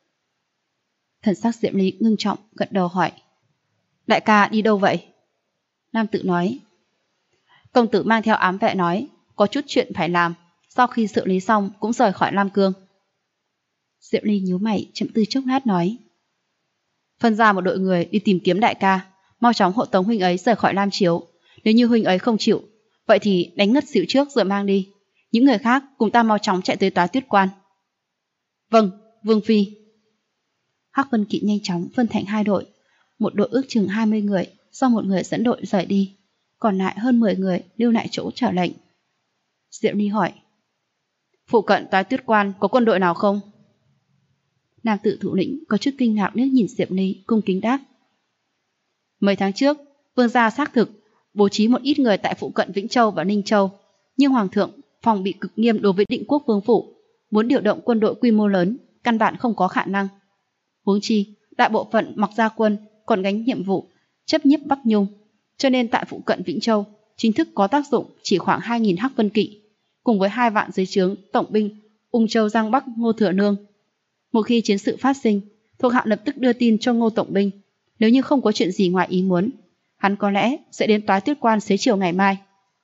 Thần sắc Diệm Ly ngưng trọng gật đầu hỏi. Đại ca đi đâu vậy? Nam tử nói. Công tử mang theo ám vệ nói có chút chuyện phải làm, sau khi xử lý xong cũng rời khỏi Nam Cương. Diệm Ly nhíu mày chậm tư chốc lát nói. Phân ra một đội người đi tìm kiếm đại ca, mau chóng hộ tống huynh ấy rời khỏi Nam Chiếu. Nếu như huynh ấy không chịu, vậy thì đánh ngất xỉu trước rồi mang đi. Những người khác cùng ta mau chóng chạy tới Toái Tuyết Quan. Vâng, Vương phi. Hắc Vân Kỵ nhanh chóng phân thành hai đội, một đội ước chừng 20 người do một người dẫn đội rời đi, còn lại hơn 10 người lưu lại chỗ chờ lệnh. Diệm Ly hỏi. Phụ cận Toái Tuyết Quan có quân đội nào không? Nam tử thủ lĩnh có chút kinh ngạc liếc nhìn Diệm Ly, cung kính đáp. Mấy tháng trước, vương gia xác thực bố trí một ít người tại phụ cận Vĩnh Châu và Ninh Châu, nhưng hoàng thượng phòng bị cực nghiêm đối với Định Quốc Vương phủ, muốn điều động quân đội quy mô lớn căn bản không có khả năng. Huống chi, đại bộ phận mặc gia quân còn gánh nhiệm vụ chấp nhiếp Bắc Nhung, cho nên tại phụ cận Vĩnh Châu chính thức có tác dụng chỉ khoảng 2.000 Hắc Vân Kỵ, cùng với 2 vạn dưới trướng tổng binh Ung Châu Giang Bắc Ngô Thừa Nương. Một khi chiến sự phát sinh, thuộc hạ lập tức đưa tin cho Ngô tổng binh, nếu như không có chuyện gì ngoài ý muốn, hắn có lẽ sẽ đến Toái Tuyết Quan xế chiều ngày mai.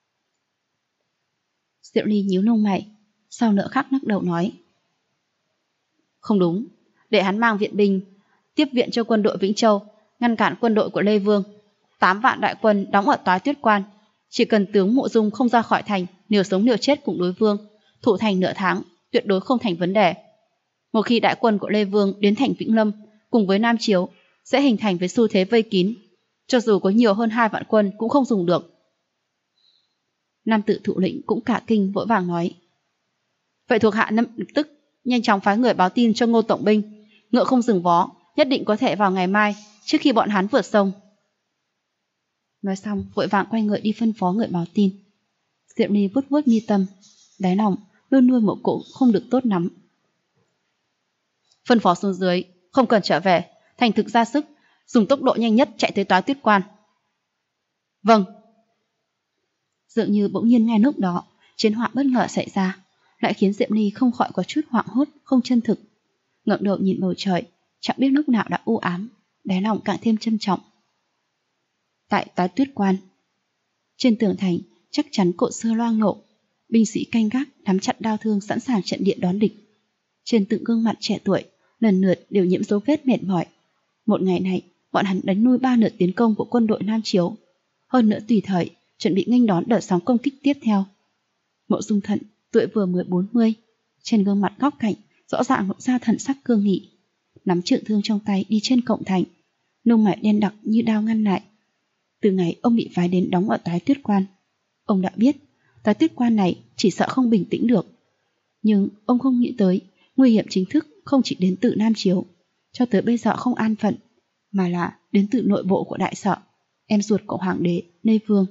Diệu Ly nhíu lông mày, sau nửa khắc lắc đầu nói. Không đúng, để hắn mang viện binh tiếp viện cho quân đội Vĩnh Châu, ngăn cản quân đội của Lê Vương. 8 vạn đại quân đóng ở Toái Tuyết Quan, chỉ cần tướng Mộ Dung không ra khỏi thành, liều sống liều chết cùng đối phương, thủ thành nửa tháng tuyệt đối không thành vấn đề. Một khi đại quân của Lê Vương đến thành Vĩnh Lâm cùng với Nam Chiếu, sẽ hình thành với xu thế vây kín, cho dù có nhiều hơn 2 vạn quân cũng không dùng được. Nam tử thủ lĩnh cũng cả kinh vội vàng nói. Vậy thuộc hạ lập tức nhanh chóng phái người báo tin cho Ngô tổng binh, ngựa không dừng vó, nhất định có thể vào ngày mai trước khi bọn hắn vượt sông. Nói xong vội vàng quay người đi phân phó người báo tin. Diệm Ly vuốt vuốt mi tâm, đáy lòng luôn nuôi một cỗ không được tốt lắm. Phân phó xuống dưới, không cần trở về, thành thực ra sức, dùng tốc độ nhanh nhất chạy tới Toái Tuyết Quan. Vâng. Dường như bỗng nhiên ngay lúc đó, chiến họa bất ngờ xảy ra, lại khiến Diệm Ly không khỏi có chút hoảng hốt, không chân thực. Ngẩng đầu nhìn bầu trời, chẳng biết lúc nào đã u ám, đáy lòng càng thêm trân trọng. Tại Toái Tuyết Quan, trên tường thành chắc chắn cột xưa loang lộ, binh sĩ canh gác nắm chặt đao thương sẵn sàng trận địa đón địch. Trên từng gương mặt trẻ tuổi lần lượt đều nhiễm dấu vết mệt mỏi. Một ngày này, bọn hắn đánh nuôi 3 đợt tiến công của quân đội Nam Chiếu, hơn nữa tùy thời chuẩn bị nghênh đón đợt sóng công kích tiếp theo. Mộ Dung Thận tuổi vừa mới 40, trên gương mặt góc cạnh rõ ràng lộ ra thần sắc cương nghị, nắm trượng thương trong tay đi trên cổng thành, lông mày đen đặc như đao ngăn lại. Từ ngày ông bị phái đến đóng ở Toái Tuyết Quan, ông đã biết Toái Tuyết Quan này chỉ sợ không bình tĩnh được. Nhưng ông không nghĩ tới nguy hiểm chính thức không chỉ đến từ Nam Chiếu, cho tới bây giờ không an phận, mà là đến từ nội bộ của đại sở, em ruột của hoàng đế Lê Vương.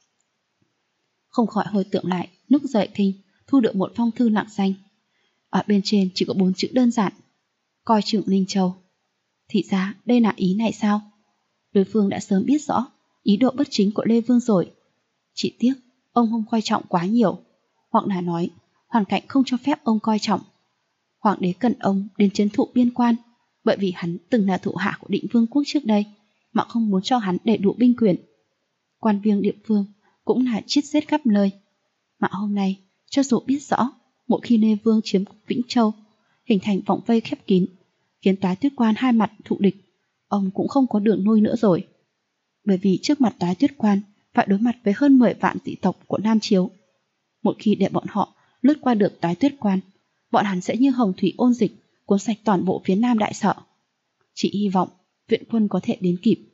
Không khỏi hồi tưởng lại lúc rời kinh thu được một phong thư nặng danh. Ở bên trên chỉ có 4 chữ đơn giản: coi chừng Linh Châu. Thì ra đây là ý này sao? Đối phương đã sớm biết rõ ý đồ bất chính của Lê Vương rồi. Chỉ tiếc ông không coi trọng quá nhiều, hoặc là nói hoàn cảnh không cho phép ông coi trọng. Hoàng đế cần ông đến trấn thủ biên quan, bởi vì hắn từng là thủ hạ của Định Vương quốc trước đây, mà không muốn cho hắn đầy đủ binh quyền. Quan viên địa phương cũng là giết giết khắp nơi. Mà hôm nay, cho dù biết rõ một khi Lê Vương chiếm Vĩnh Châu, hình thành vòng vây khép kín, khiến Toái Tuyết Quan hai mặt thụ địch, ông cũng không có đường nuôi nữa rồi. Bởi vì trước mặt Toái Tuyết Quan phải đối mặt với hơn 10 vạn dị tộc của Nam Chiếu. Một khi để bọn họ lướt qua được Toái Tuyết Quan, bọn hắn sẽ như hồng thủy ôn dịch, cuốn sạch toàn bộ phía Nam đại sở. Chỉ hy vọng viện quân có thể đến kịp.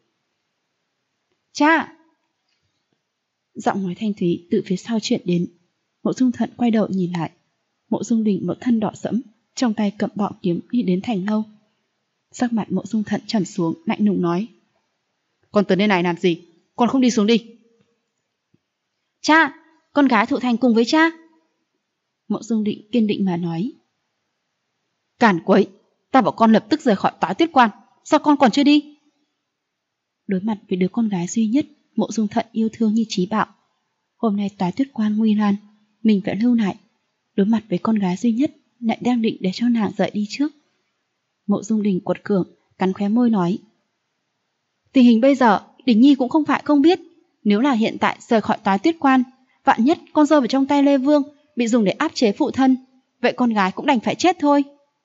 Cha! Giọng nói thanh thúy từ phía sau truyền đến. Mộ Dung Thận quay đầu nhìn lại. Mộ Dung Đình một thân đỏ sẫm, trong tay cầm bọ kiếm đi đến thành lâu. Sắc mặt Mộ Dung Thận trầm xuống, lạnh lùng nói: con tới nơi này làm gì? Con không đi xuống đi. Cha! Con gái thụ thành cùng với cha. Mộ Dung Định kiên định mà nói. Cản quấy! Ta bảo con lập tức rời khỏi Toái Tuyết Quan, sao con còn chưa đi? Đối mặt với đứa con gái duy nhất Mộ Dung Thận yêu thương như chí bạo, hôm nay Toái Tuyết Quan nguy nan, mình phải lưu lại. Đối mặt với con gái duy nhất lại đang định để cho nàng rời đi trước. Mộ Dung Đình quật cường cắn khóe môi nói: tình hình bây giờ Đình Nhi cũng không phải không biết, nếu là hiện tại rời khỏi Toái Tuyết Quan, vạn nhất con rơi vào trong tay Lê Vương, bị dùng để áp chế phụ thân, vậy con gái cũng đành phải chết thôi.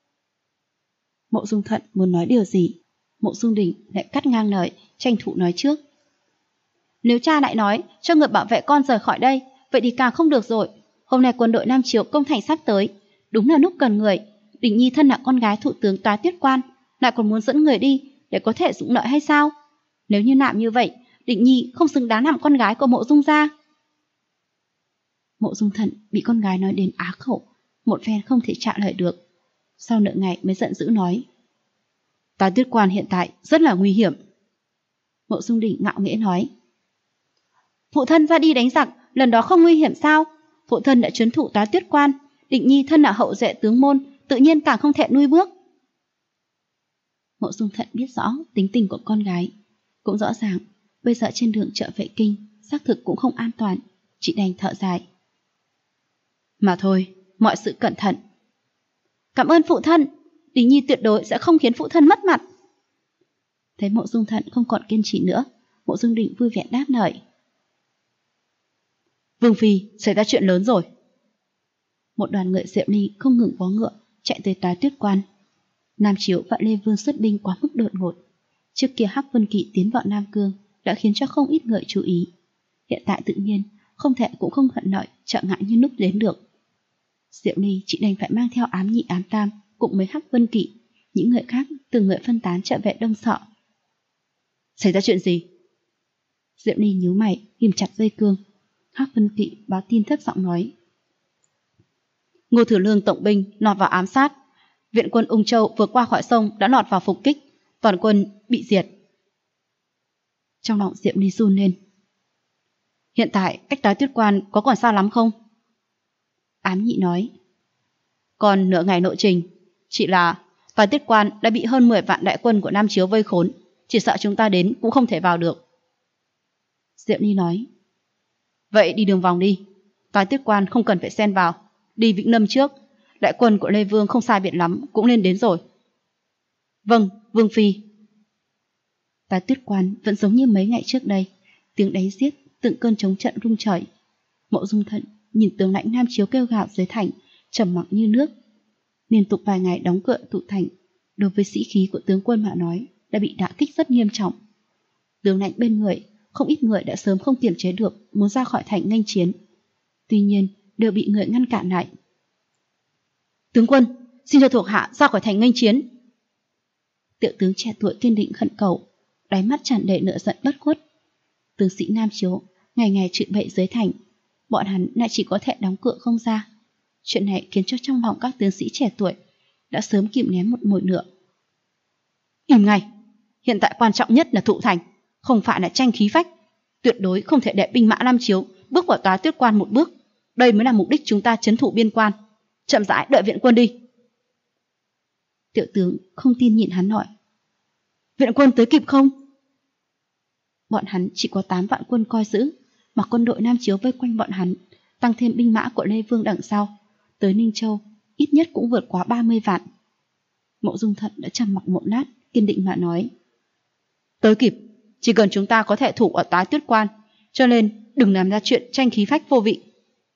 Mộ Dung Thận muốn nói điều gì, Mộ Dung Đình lại cắt ngang lời, tranh thủ nói trước. Nếu cha lại nói cho người bảo vệ con rời khỏi đây, vậy thì càng không được rồi. Hôm nay quân đội Nam Chiếu công thành sắp tới, đúng là lúc cần người. Đình Nhi thân là con gái thủ tướng Toái Tuyết Quan, lại còn muốn dẫn người đi để có thể dụng lợi hay sao? Nếu như làm như vậy, Đình Nhi không xứng đáng làm con gái của Mộ Dung gia. Mộ Dung Thận bị con gái nói đến á khẩu, một phen không thể trả lời được. Sau nửa ngày mới giận dữ nói: Toái Tuyết Quan hiện tại rất là nguy hiểm. Mộ Dung Đình ngạo nghễ nói: phụ thân ra đi đánh giặc, lần đó không nguy hiểm sao? Phụ thân đã trấn thủ Toái Tuyết Quan, Định Nhi thân là hậu duệ tướng môn, tự nhiên càng không thể nuôi bước. Mộ Dung Thận biết rõ tính tình của con gái, cũng rõ ràng bây giờ trên đường trở về kinh xác thực cũng không an toàn, chỉ đành thở dài. Mà thôi, mọi sự cẩn thận. Cảm ơn phụ thân, Đình Nhi tuyệt đối sẽ không khiến phụ thân mất mặt. Thấy Mộ Dung Thận không còn kiên trì nữa, Mộ Dung Định vui vẻ đáp lời. Vương phi, xảy ra chuyện lớn rồi. Một đoàn ngựa Diệu Ly không ngừng vó ngựa chạy tới Toái Tuyết Quan. Nam Chiếu và Lê Vương xuất binh quá mức đột ngột. Trước kia Hắc Vân Kỵ tiến vào Nam Cương đã khiến cho không ít người chú ý. Hiện tại tự nhiên không thể cũng không hận lợi trợ ngại như lúc đến được. Diệu Ly chỉ đành phải mang theo Ám Nhị Ám Tam cùng với Hắc Vân Kỵ, những người khác từng người phân tán trở về Đông Sọ. Xảy ra chuyện gì? Diệu Ly nhíu mày, ghim chặt dây cương. Hắc Vân Kỵ báo tin thấp giọng nói: Ngô Thử Lương tổng binh lọt vào ám sát, viện quân Ung Châu vừa qua khỏi sông đã lọt vào phục kích, toàn quân bị diệt. Trong lòng Diệu Ly run lên. Hiện tại cách Toái Tuyết Quan có còn xa lắm không? Ám Nhị nói: còn nửa ngày lộ trình, chỉ là Toái Tuyết Quan đã bị hơn 10 vạn đại quân của Nam Chiếu vây khốn, chỉ sợ chúng ta đến cũng không thể vào được. Diệu Ly nói: vậy đi đường vòng đi, Toái Tuyết Quan không cần phải xen vào, đi Vĩnh Lâm trước, đại quân của Lê Vương không sai biệt lắm cũng lên đến rồi. Vâng, Vương phi. Toái Tuyết Quan vẫn giống như mấy ngày trước đây, tiếng đáy giết từng cơn chống trận rung trời. Mộ Dung Thận nhìn tướng lãnh Nam Chiếu kêu gào dưới thành, trầm mặc như nước. Liên tục vài ngày đóng cửa tụ thành, đối với sĩ khí của tướng quân mà nói đã bị đả kích rất nghiêm trọng. Tướng lãnh bên người, không ít người đã sớm không kiềm chế được muốn ra khỏi thành nghênh chiến. Tuy nhiên đều bị người ngăn cản lại. Tướng quân, xin cho thuộc hạ ra khỏi thành nghênh chiến. Tiểu tướng trẻ tuổi kiên định khẩn cầu, đáy mắt tràn đầy nợ giận bất khuất. Tướng sĩ Nam Chiếu ngày ngày chửi bậy dưới thành, bọn hắn lại chỉ có thể đóng cửa không ra. Chuyện này khiến cho trong lòng các tướng sĩ trẻ tuổi đã sớm kìm nén một mùi lửa. Im ngay, hiện tại quan trọng nhất là thụ thành, không phải là tranh khí phách. Tuyệt đối không thể để binh mã Nam Chiếu bước vào Toái Tuyết Quan một bước. Đây mới là mục đích chúng ta trấn thủ biên quan. Chậm rãi đợi viện quân đi. Tiểu tướng không tin nhìn hắn hỏi, viện quân tới kịp không? Bọn hắn chỉ có 8 vạn quân coi giữ, mà quân đội Nam Chiếu vây quanh bọn hắn, tăng thêm binh mã của Lê Vương đằng sau, tới Ninh Châu ít nhất cũng vượt quá 30 vạn. Mộ Dung Thận đã trầm mặc một lát, kiên định mà nói, tới kịp, chỉ cần chúng ta có thể thủ ở Toái Tuyết Quan, cho nên đừng làm ra chuyện tranh khí phách vô vị.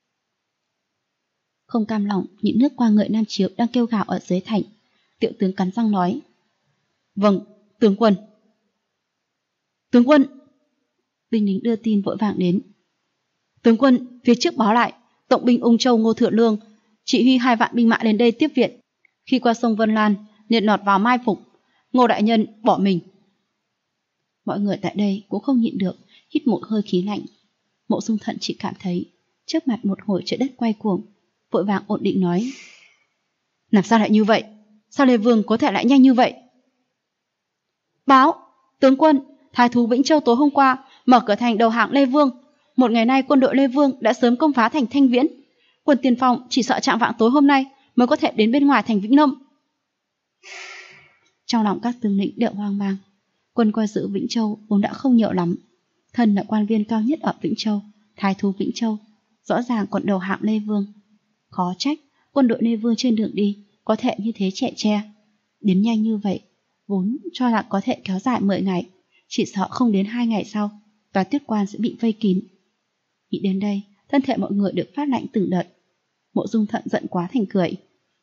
Không cam lòng nhịn nước qua người Nam Chiếu đang kêu gào ở dưới thành, tiểu tướng cắn răng nói, vâng, tướng quân. Tướng quân! Binh lính đưa tin vội vàng đến. Tướng quân, phía trước báo lại, tổng binh Ung Châu Ngô Thừa Lương chỉ huy 2 vạn binh mã đến đây tiếp viện. Khi qua sông Vân Lan, liền lọt vào mai phục. Ngô đại nhân bỏ mình. Mọi người tại đây cũng không nhịn được, hít một hơi khí lạnh. Mộ Dung Thận chỉ cảm thấy trước mặt một hồi trời đất quay cuồng, vội vàng ổn định nói, làm sao lại như vậy? Sao Lê Vương có thể lại nhanh như vậy? Báo, tướng quân, thái thú Vĩnh Châu tối hôm qua mở cửa thành đầu hàng Lê Vương. Một ngày nay quân đội Lê Vương đã sớm công phá thành Thanh Viễn. Quân tiền phong chỉ sợ chạng vạng tối hôm nay mới có thể đến bên ngoài thành Vĩnh Lâm. Trong lòng các tướng lĩnh đều hoang mang. Quân coi giữ Vĩnh Châu vốn đã không nhiều lắm. Thân là quan viên cao nhất ở Vĩnh Châu, thái thú Vĩnh Châu, rõ ràng còn đầu hạng Lê Vương. Khó trách quân đội Lê Vương trên đường đi có thể như thế trẻ tre. Đến nhanh như vậy, vốn cho là có thể kéo dài 10 ngày, chỉ sợ không đến 2 ngày sau, Toái Tuyết Quan sẽ bị vây kín. Nghĩ đến đây, thân thể mọi người được phát lạnh từng đợt. Mộ Dung Thận giận quá thành cười.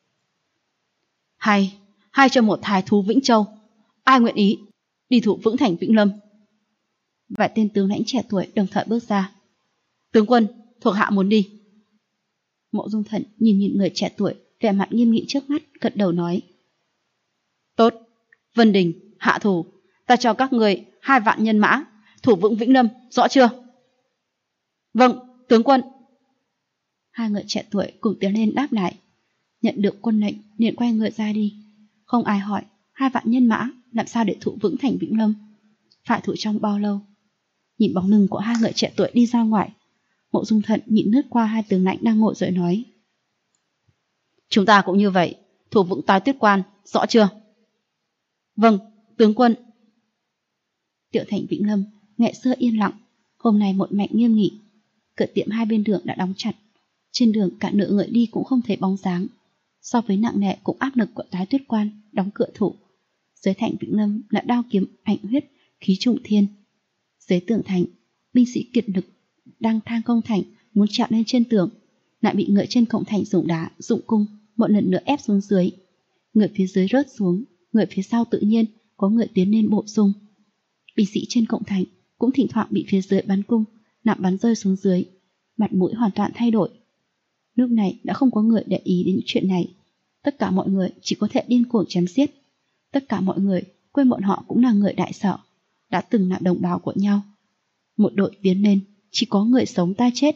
Hay cho một thái thú Vĩnh Châu, ai nguyện ý đi thủ vững thành Vĩnh Lâm? Vài tên tướng lãnh trẻ tuổi đồng thời bước ra. Tướng quân, thuộc hạ muốn đi. Mộ Dung Thận nhìn người trẻ tuổi, vẻ mặt nghiêm nghị trước mắt, gật đầu nói, tốt, Vân Đình, hạ thủ, ta cho các người 2 vạn nhân mã, thủ vững Vĩnh Lâm, rõ chưa? Vâng, tướng quân. 2 người trẻ tuổi cùng tiến lên đáp lại. Nhận được quân lệnh, liền quay người ra đi. Không ai hỏi 2 vạn nhân mã làm sao để thủ vững thành Vĩnh Lâm, phải thủ trong bao lâu. Nhìn bóng lưng của 2 người trẻ tuổi đi ra ngoài, Mộ Dung Thận nhịn lướt qua 2 tướng lãnh đang ngồi rồi nói, chúng ta cũng như vậy, thủ vững Toái Tuyết Quan, rõ chưa? Vâng, tướng quân. Tiểu thành Vĩnh Lâm ngày xưa yên lặng, hôm nay một mảnh nghiêm nghị. Cửa tiệm hai bên đường đã đóng chặt, trên đường cả nửa người đi cũng không thấy bóng dáng. So với nặng nề cũng áp lực của Toái Tuyết Quan đóng cửa thủ, dưới thành Vĩnh Lâm là đao kiếm ảnh huyết, khí trùng thiên. Dưới tường thành, binh sĩ kiệt lực đang thang công thành muốn trèo lên trên tường, lại bị người trên cổng thành dùng đá, dụng cung một lần nữa ép xuống dưới. Người phía dưới rớt xuống, người phía sau tự nhiên có người tiến lên bổ sung. Binh sĩ trên cổng thành cũng thỉnh thoảng bị phía dưới bắn cung, nặng bắn rơi xuống dưới, mặt mũi hoàn toàn thay đổi. Lúc này đã không có người để ý đến chuyện này, tất cả mọi người chỉ có thể điên cuồng chém giết. Tất cả mọi người quên bọn họ cũng là người đại sở, đã từng là đồng bào của nhau. Một đội tiến lên, chỉ có người sống ta chết.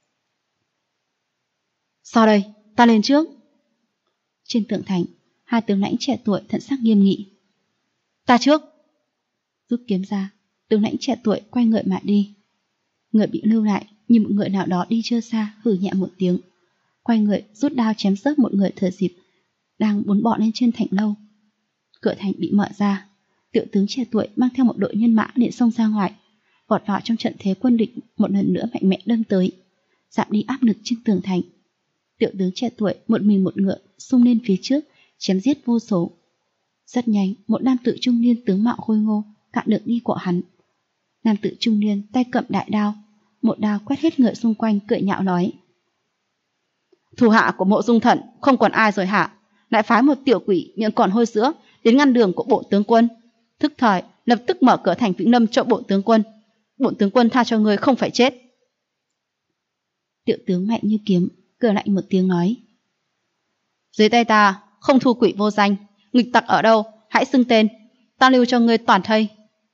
Sau đây, ta lên trước. Trên tường thành, 2 tướng lãnh trẻ tuổi thần sắc nghiêm nghị. Ta trước. Rút kiếm ra, tướng lãnh trẻ tuổi quay người mà đi. Người bị lưu lại như một người nào đó đi chưa xa, hừ nhẹ một tiếng, quay người rút đao chém rớt một người thừa dịp đang muốn bò lên trên thành lâu. Cửa thành bị mở ra, tiểu tướng trẻ tuổi mang theo một đội nhân mã liền xông ra ngoài, vọt vào trong trận thế quân địch, một lần nữa mạnh mẽ đâm tới, giảm đi áp lực trên tường thành. Tiểu tướng trẻ tuổi một mình một ngựa xung lên phía trước, chém giết vô số. Rất nhanh, một nam tử trung niên tướng mạo khôi ngô cản đường đi của hắn. Nam tử trung niên tay cầm đại đao, một đao quét hết người xung quanh, cười nhạo nói: Thủ hạ của Mộ Dung Thận không còn ai rồi hả? Lại phái một tiểu quỷ miệng còn hôi sữa đến ngăn đường của bộ tướng quân. Thức thời lập tức mở cửa thành Vĩnh Lâm cho bộ tướng quân. Bộ tướng quân tha cho ngươi không phải chết. Tiểu tướng Mạnh Như Kiếm cười lạnh một tiếng nói: dưới tay ta không thu quỷ vô danh, nghịch tặc ở đâu hãy xưng tên, ta lưu cho ngươi toàn thây.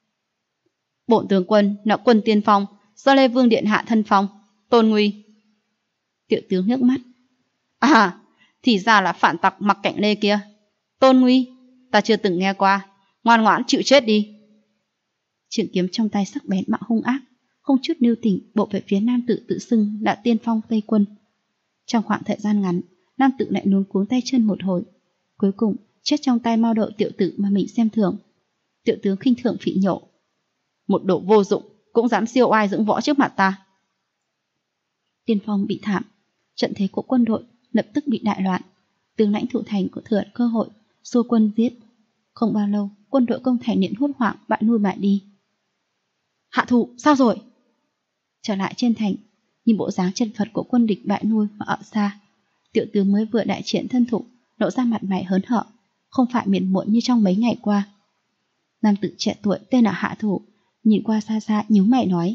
Bộ tướng quân là quân tiên phong, do Lê Vương điện hạ thân phong, Tôn Nguy. Tiểu tướng nước mắt: à, thì ra là phản tặc mặc cạnh Lê kia. Tôn Nguy, ta chưa từng nghe qua, ngoan ngoãn chịu chết đi. Trường kiếm trong tay sắc bén mà hung ác, không chút lưu tình bộ về phía nam tử tự xưng đã tiên phong Tây quân. Trong khoảng thời gian ngắn, nam tử lại luống cuống tay chân một hồi, cuối cùng chết trong tay Mao Đậu tiểu tử mà mình xem thường. Tiểu tướng khinh thường phỉ nhổ: một đồ vô dụng cũng dám siêu oai dưỡng võ trước mặt ta. Tiên phong bị thảm, trận thế của quân đội lập tức bị đại loạn. Tướng lãnh thủ thành có thừa cơ hội xua quân giết. Không bao lâu, quân đội công thành liền hốt hoảng bại lui bại đi. Hạ thủ sao rồi? Trở lại trên thành, nhìn bộ dáng chân Phật của quân địch bại lui mà ở xa, tiểu tướng mới vừa đại triển thân thủ, lộ ra mặt mày hớn hở, không phải miền muộn như trong mấy ngày qua. Nam tử trẻ tuổi tên là Hạ Thủ nhìn qua xa xa nhíu mày nói: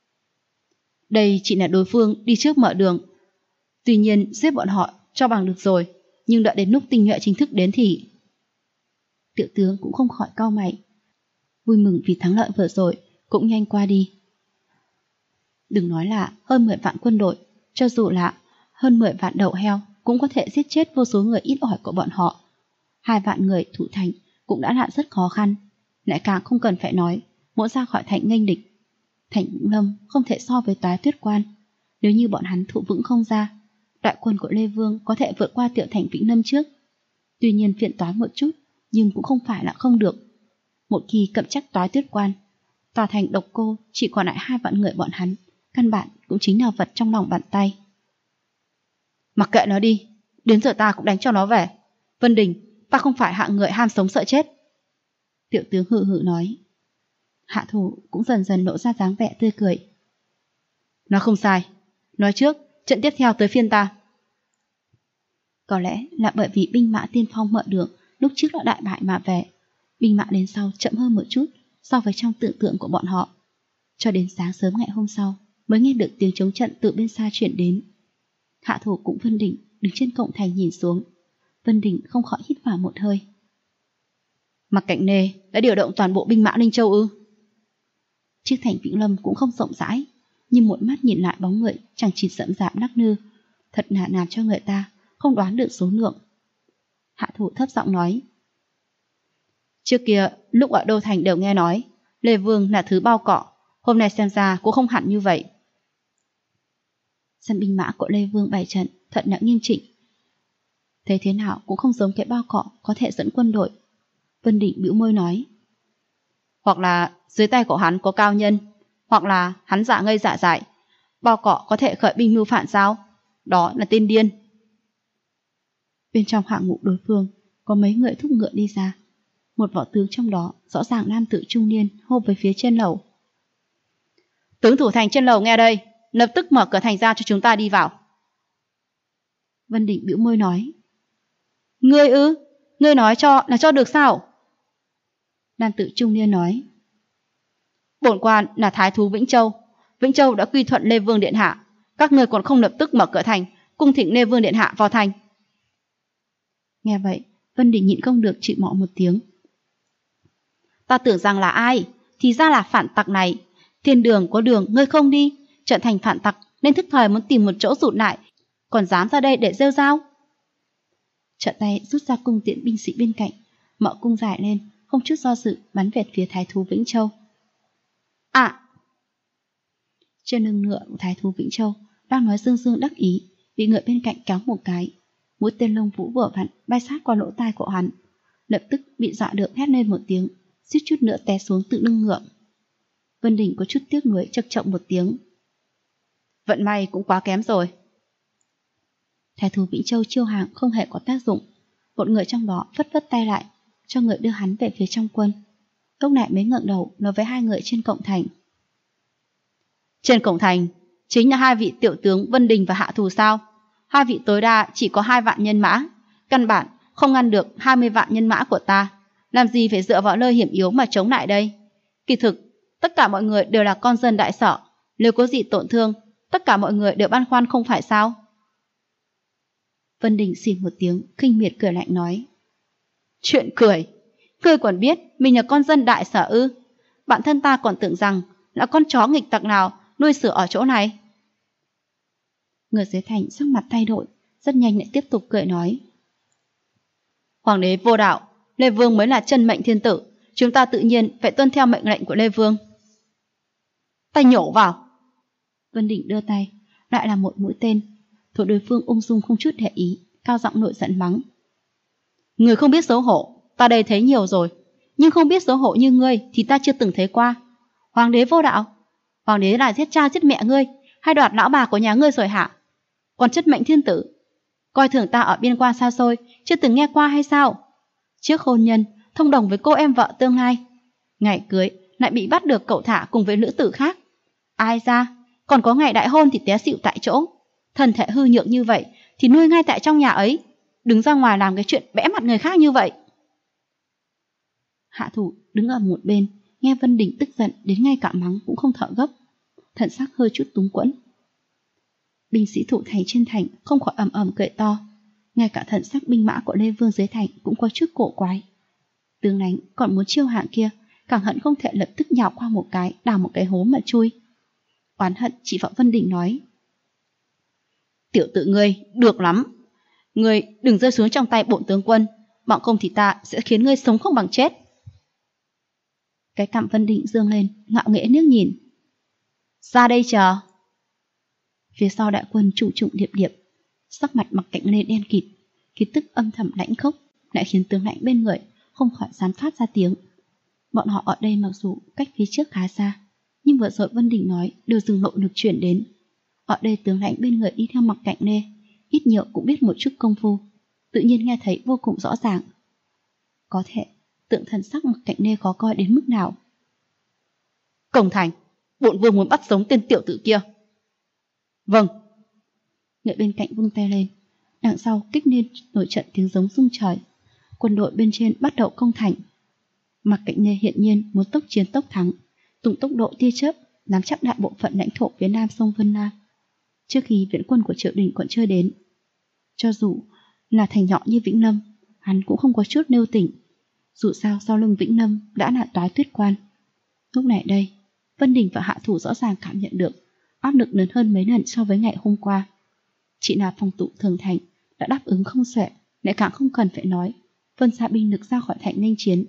đây chỉ là đối phương đi trước mở đường, tuy nhiên giết bọn họ cho bằng được rồi, nhưng đợi đến lúc tinh nhuệ chính thức đến thì... Tiểu tướng cũng không khỏi cau mày, vui mừng vì thắng lợi vừa rồi cũng nhanh qua đi. Đừng nói là hơn 10 vạn quân đội, cho dù là hơn 10 vạn đầu heo cũng có thể giết chết vô số người ít ỏi của bọn họ. 2 vạn người thủ thành cũng đã là rất khó khăn, lại càng không cần phải nói muốn ra khỏi thành nghênh địch. Thành Vĩnh Lâm không thể so với Toái Tuyết Quan. Nếu như bọn hắn thủ vững không ra, đại quân của Lê Vương có thể vượt qua tiểu thành Vĩnh Lâm trước. Tuy nhiên phiền toái một chút, nhưng cũng không phải là không được. Một khi cầm chắc Toái Tuyết Quan, tòa thành Độc Cô chỉ còn lại 2 vạn người bọn hắn, căn bản cũng chính là vật trong lòng bàn tay. Mặc kệ nó đi, đến giờ ta cũng đánh cho nó về. Vân Đình, ta không phải hạng người ham sống sợ chết. Tiểu tướng hự hự nói. Hạ Thủ cũng dần dần lộ ra dáng vẻ tươi cười. Nó không sai. Nói trước, trận tiếp theo tới phiên ta. Có lẽ là bởi vì binh mã tiên phong mở đường lúc trước đã đại bại mà về, binh mã đến sau chậm hơn một chút so với trong tưởng tượng của bọn họ. Cho đến sáng sớm ngày hôm sau mới nghe được tiếng chống trận từ bên xa chuyển đến. Hạ Thủ cũng Vân Đình đứng trên cổng thành nhìn xuống. Vân Đình không khỏi hít vào một hơi. Mặc Cảnh Nê đã điều động toàn bộ binh mã Ninh Châu ư? Chiếc thành Vĩnh Lâm cũng không rộng rãi, nhưng một mắt nhìn lại bóng người chẳng chỉ rậm rạp lắc lư, thật là làm cho người ta không đoán được số lượng. Hạ Thủ thấp giọng nói. Trước kia lúc ở Đô Thành đều nghe nói Lê Vương là thứ bao cọ, hôm nay xem ra cũng không hẳn như vậy. Dân binh mã của Lê Vương bày trận thật là nghiêm chỉnh, thế thế nào cũng không giống cái bao cọ có thể dẫn quân đội. Vân Định bĩu môi nói. Hoặc là dưới tay của hắn có cao nhân, hoặc là hắn giả ngây giả dại. Bao cọ có thể khởi binh mưu phản sao? Đó là tên điên. Bên trong hạng ngũ đối phương có mấy người thúc ngựa đi ra. Một võ tướng trong đó rõ ràng nam tử trung niên hô với phía trên lầu. Tướng thủ thành trên lầu nghe đây, lập tức mở cửa thành ra cho chúng ta đi vào. Vân Định bĩu môi nói. Ngươi ư? Ngươi nói cho là cho được sao? Nam tử trung niên nói. Bổn quan là thái thú Vĩnh Châu. Vĩnh Châu đã quy thuận Lê Vương điện hạ. Các ngươi còn không lập tức mở cửa thành, cung thỉnh Lê Vương điện hạ vào thành. Nghe vậy, Vân Định nhịn không được chửi mọ một tiếng. Ta tưởng rằng là ai, thì ra là phản tặc này. Thiên đường có đường ngươi không đi, trở thành phản tặc nên thức thời muốn tìm một chỗ rụt lại, còn dám ra đây để rêu rao. Trợ tay rút ra cung tiễn binh sĩ bên cạnh, mở cung dài lên, không chút do dự bắn về phía thái thú Vĩnh Châu. Trên lưng ngựa của thái thú Vĩnh Châu đang nói dương dương đắc ý, bị người bên cạnh kéo một cái, mũi tên lông vũ vừa vặn bay sát qua lỗ tai của hắn, lập tức bị dọa được hét lên một tiếng, suýt chút nữa té xuống từ lưng ngựa. Vân Đình có chút tiếc nuối chậc chọng một tiếng. Vận may cũng quá kém rồi. Thái thú Vĩnh Châu chiêu hàng không hề có tác dụng, một người trong đó phất phất tay lại, cho người đưa hắn về phía trong quân. Lúc này mới ngẩng đầu nói với hai người trên cổng thành. Trên cổng thành chính là hai vị tiểu tướng Vân Đình và Hạ Thù sao? Hai vị tối đa chỉ có 2 vạn nhân mã, căn bản không ngăn được 20 vạn nhân mã của ta. làm gì phải dựa vào nơi hiểm yếu mà chống lại đây? Kỳ thực, tất cả mọi người đều là con dân Đại Sở, nếu có gì tổn thương, tất cả mọi người đều băn khoăn không phải sao? Vân Đình xì một tiếng, khinh miệt cười lạnh nói. Chuyện cười? Ngươi còn biết mình là con dân Đại Sở ư? Bản thân ta còn tưởng rằng là con chó nghịch tặc nào nuôi sửa ở chỗ này. Người dưới thành sắc mặt thay đổi, rất nhanh lại tiếp tục cười nói. Hoàng đế vô đạo, Lê Vương mới là chân mệnh thiên tử, chúng ta tự nhiên phải tuân theo mệnh lệnh của Lê Vương. Tay nhổ vào. Vân Định đưa tay, lại là một mũi tên. Thủ đối phương ung dung không chút để ý, cao giọng nổi giận mắng. Người không biết xấu hổ, ta đây thấy nhiều rồi, nhưng không biết xấu hổ như ngươi thì ta chưa từng thấy qua. Hoàng đế vô đạo, hoàng đế là giết cha giết mẹ ngươi, hay đoạt lão bà của nhà ngươi rồi hả? Còn chất mệnh thiên tử, coi thường ta ở biên quan xa xôi, chưa từng nghe qua hay sao? Trước hôn nhân, thông đồng với cô em vợ tương lai, ngày cưới lại bị bắt được cậu thả cùng với nữ tử khác. Ai ra, còn có ngày đại hôn thì té xỉu tại chỗ. Thân thể hư nhược như vậy thì nuôi ngay tại trong nhà ấy, đứng ra ngoài làm cái chuyện bẽ mặt người khác như vậy. Hạ Thủ đứng ở một bên, nghe Vân Đình tức giận đến ngay cả mắng cũng không thở gấp, thần sắc hơi chút túng quẫn. Binh sĩ thủ thành trên thành không khỏi ầm ầm cười to, ngay cả thần sắc binh mã của Lê Vương dưới thành cũng có chút cổ quái. Tướng lãnh còn muốn chiêu hạng kia, càng hận không thể lập tức nhào qua một cái, đào một cái hố mà chui. Oán hận chỉ vào Vân Đình nói. Tiểu tử ngươi, được lắm. Ngươi đừng rơi xuống trong tay bổn tướng quân, bằng không thì ta sẽ khiến ngươi sống không bằng chết. Cái cằm Vân Đình dương lên, ngạo nghễ nước nhìn. Ra đây chờ. Phía sau đại quân trùng trùng điệp điệp, sắc mặt Mặc Cạnh Lê đen kịt, khí tức âm thầm lãnh khốc lại khiến tướng lãnh bên người không khỏi dám phát ra tiếng. Bọn họ ở đây mặc dù cách phía trước khá xa, nhưng vừa rồi Vân Đình nói đều dừng nội lực chuyển đến. Ở đây tướng lãnh bên người đi theo Mặc Cạnh Lê, ít nhiều cũng biết một chút công phu, tự nhiên nghe thấy vô cùng rõ ràng. Có thể tượng thần sắc Mặc Cạnh Lê khó coi đến mức nào. Cổng thành, bổn vương muốn bắt sống tên tiểu tử kia. Vâng. Người bên cạnh vung tay lên, đằng sau kích lên nổi trận tiếng giống rung trời. Quân đội bên trên bắt đầu công thành. Mặc Cạnh Lê hiện nhiên muốn tốc chiến tốc thắng, dùng tốc độ tia chớp nắm chắc đại bộ phận lãnh thổ phía nam sông Vân Nam, trước khi viện quân của triều đình còn chưa đến. Cho dù là thành nhỏ như Vĩnh Lâm, hắn cũng không có chút nêu tỉnh. Dù sao sau lưng Vĩnh Lâm đã là Toái Tuyết Quan. Lúc này đây, Vân Đình và Hạ Thủ rõ ràng cảm nhận được áp lực lớn hơn mấy lần so với ngày hôm qua. Chỉ là phòng tụ thường thành đã đáp ứng không xuể, lại càng không cần phải nói phân ra binh lực ra khỏi thành nghênh chiến.